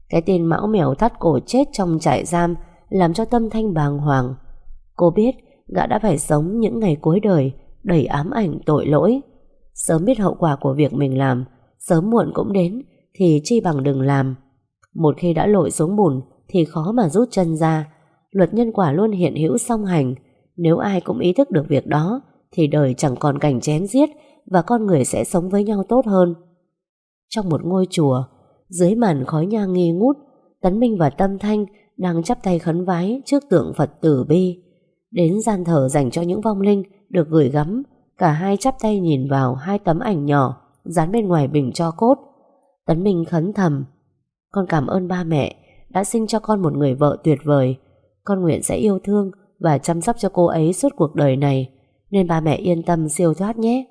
Cái tên mão mèo thắt cổ chết trong trại giam làm cho Tâm Thanh bàng hoàng. Cô biết gã đã phải sống những ngày cuối đời đầy ám ảnh tội lỗi. Sớm biết hậu quả của việc mình làm, sớm muộn cũng đến, thì chi bằng đừng làm. Một khi đã lội xuống bùn thì khó mà rút chân ra. Luật nhân quả luôn hiện hữu song hành. Nếu ai cũng ý thức được việc đó thì đời chẳng còn cảnh chém giết, và con người sẽ sống với nhau tốt hơn. Trong một ngôi chùa, dưới màn khói nhang nghi ngút, Tấn Minh và Tâm Thanh đang chắp tay khấn vái trước tượng Phật Từ Bi. Đến gian thờ dành cho những vong linh được gửi gắm, cả hai chắp tay nhìn vào hai tấm ảnh nhỏ dán bên ngoài bình tro cốt. Tấn Minh khấn thầm: con cảm ơn ba mẹ đã sinh cho con một người vợ tuyệt vời. Con nguyện sẽ yêu thương và chăm sóc cho cô ấy suốt cuộc đời này, nên ba mẹ yên tâm siêu thoát nhé.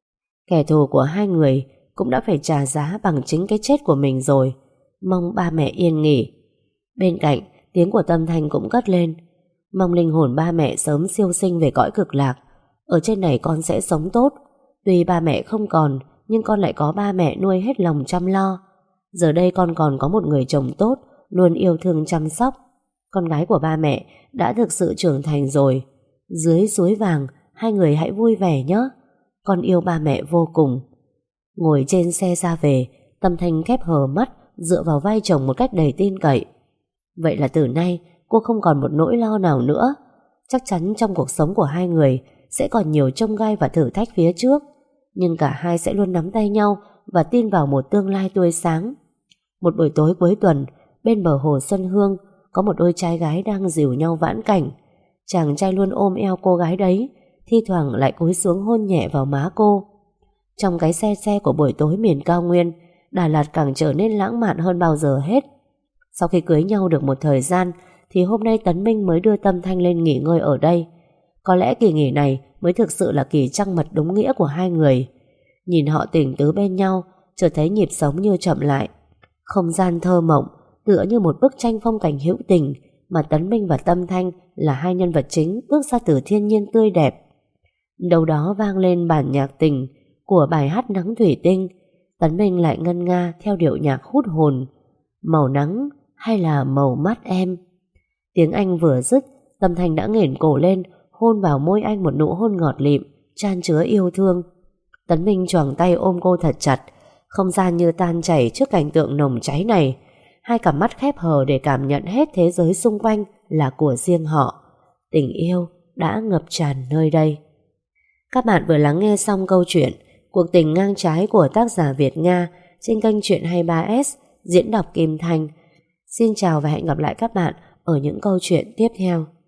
Kẻ thù của hai người cũng đã phải trả giá bằng chính cái chết của mình rồi. Mong ba mẹ yên nghỉ. Bên cạnh, tiếng của Tâm Thanh cũng cất lên: mong linh hồn ba mẹ sớm siêu sinh về cõi cực lạc. Ở trên này con sẽ sống tốt. Tuy ba mẹ không còn, nhưng con lại có ba mẹ nuôi hết lòng chăm lo. Giờ đây con còn có một người chồng tốt, luôn yêu thương chăm sóc. Con gái của ba mẹ đã thực sự trưởng thành rồi. Dưới suối vàng, hai người hãy vui vẻ nhé. Con yêu ba mẹ vô cùng. Ngồi trên xe ra về, Tâm Thanh khép hờ mắt, dựa vào vai chồng một cách đầy tin cậy. Vậy là từ nay cô không còn một nỗi lo nào nữa. Chắc chắn trong cuộc sống của hai người sẽ còn nhiều chông gai và thử thách phía trước, nhưng cả hai sẽ luôn nắm tay nhau và tin vào một tương lai tươi sáng. Một buổi tối cuối tuần, bên bờ hồ Xuân Hương, có một đôi trai gái đang dìu nhau vãn cảnh. Chàng trai luôn ôm eo cô gái đấy, thi thoảng lại cúi xuống hôn nhẹ vào má cô. Trong cái xe xe của buổi tối miền cao nguyên, Đà Lạt càng trở nên lãng mạn hơn bao giờ hết. Sau khi cưới nhau được một thời gian, thì hôm nay Tấn Minh mới đưa Tâm Thanh lên nghỉ ngơi ở đây. Có lẽ kỳ nghỉ này mới thực sự là kỳ trăng mật đúng nghĩa của hai người. Nhìn họ tình tứ bên nhau, chợt thấy nhịp sống như chậm lại. Không gian thơ mộng, tựa như một bức tranh phong cảnh hữu tình, mà Tấn Minh và Tâm Thanh là hai nhân vật chính bước ra từ thiên nhiên tươi đẹp. Đâu đó vang lên bản nhạc tình của bài hát Nắng Thủy Tinh. Tấn Minh lại ngân nga theo điệu nhạc hút hồn: màu nắng hay là màu mắt em. Tiếng Anh vừa dứt, Tâm Thanh đã nghển cổ lên, hôn vào môi anh một nụ hôn ngọt lịm, chan chứa yêu thương. Tấn Minh choàng tay ôm cô thật chặt. Không gian như tan chảy trước cảnh tượng nồng cháy này. Hai cặp mắt khép hờ để cảm nhận hết thế giới xung quanh là của riêng họ. Tình yêu đã ngập tràn nơi đây. Các bạn vừa lắng nghe xong câu chuyện Cuộc tình ngang trái của tác giả Việt Nga trên kênh Chuyện hai mươi ba S, diễn đọc Kim Thanh. Xin chào và hẹn gặp lại các bạn ở những câu chuyện tiếp theo.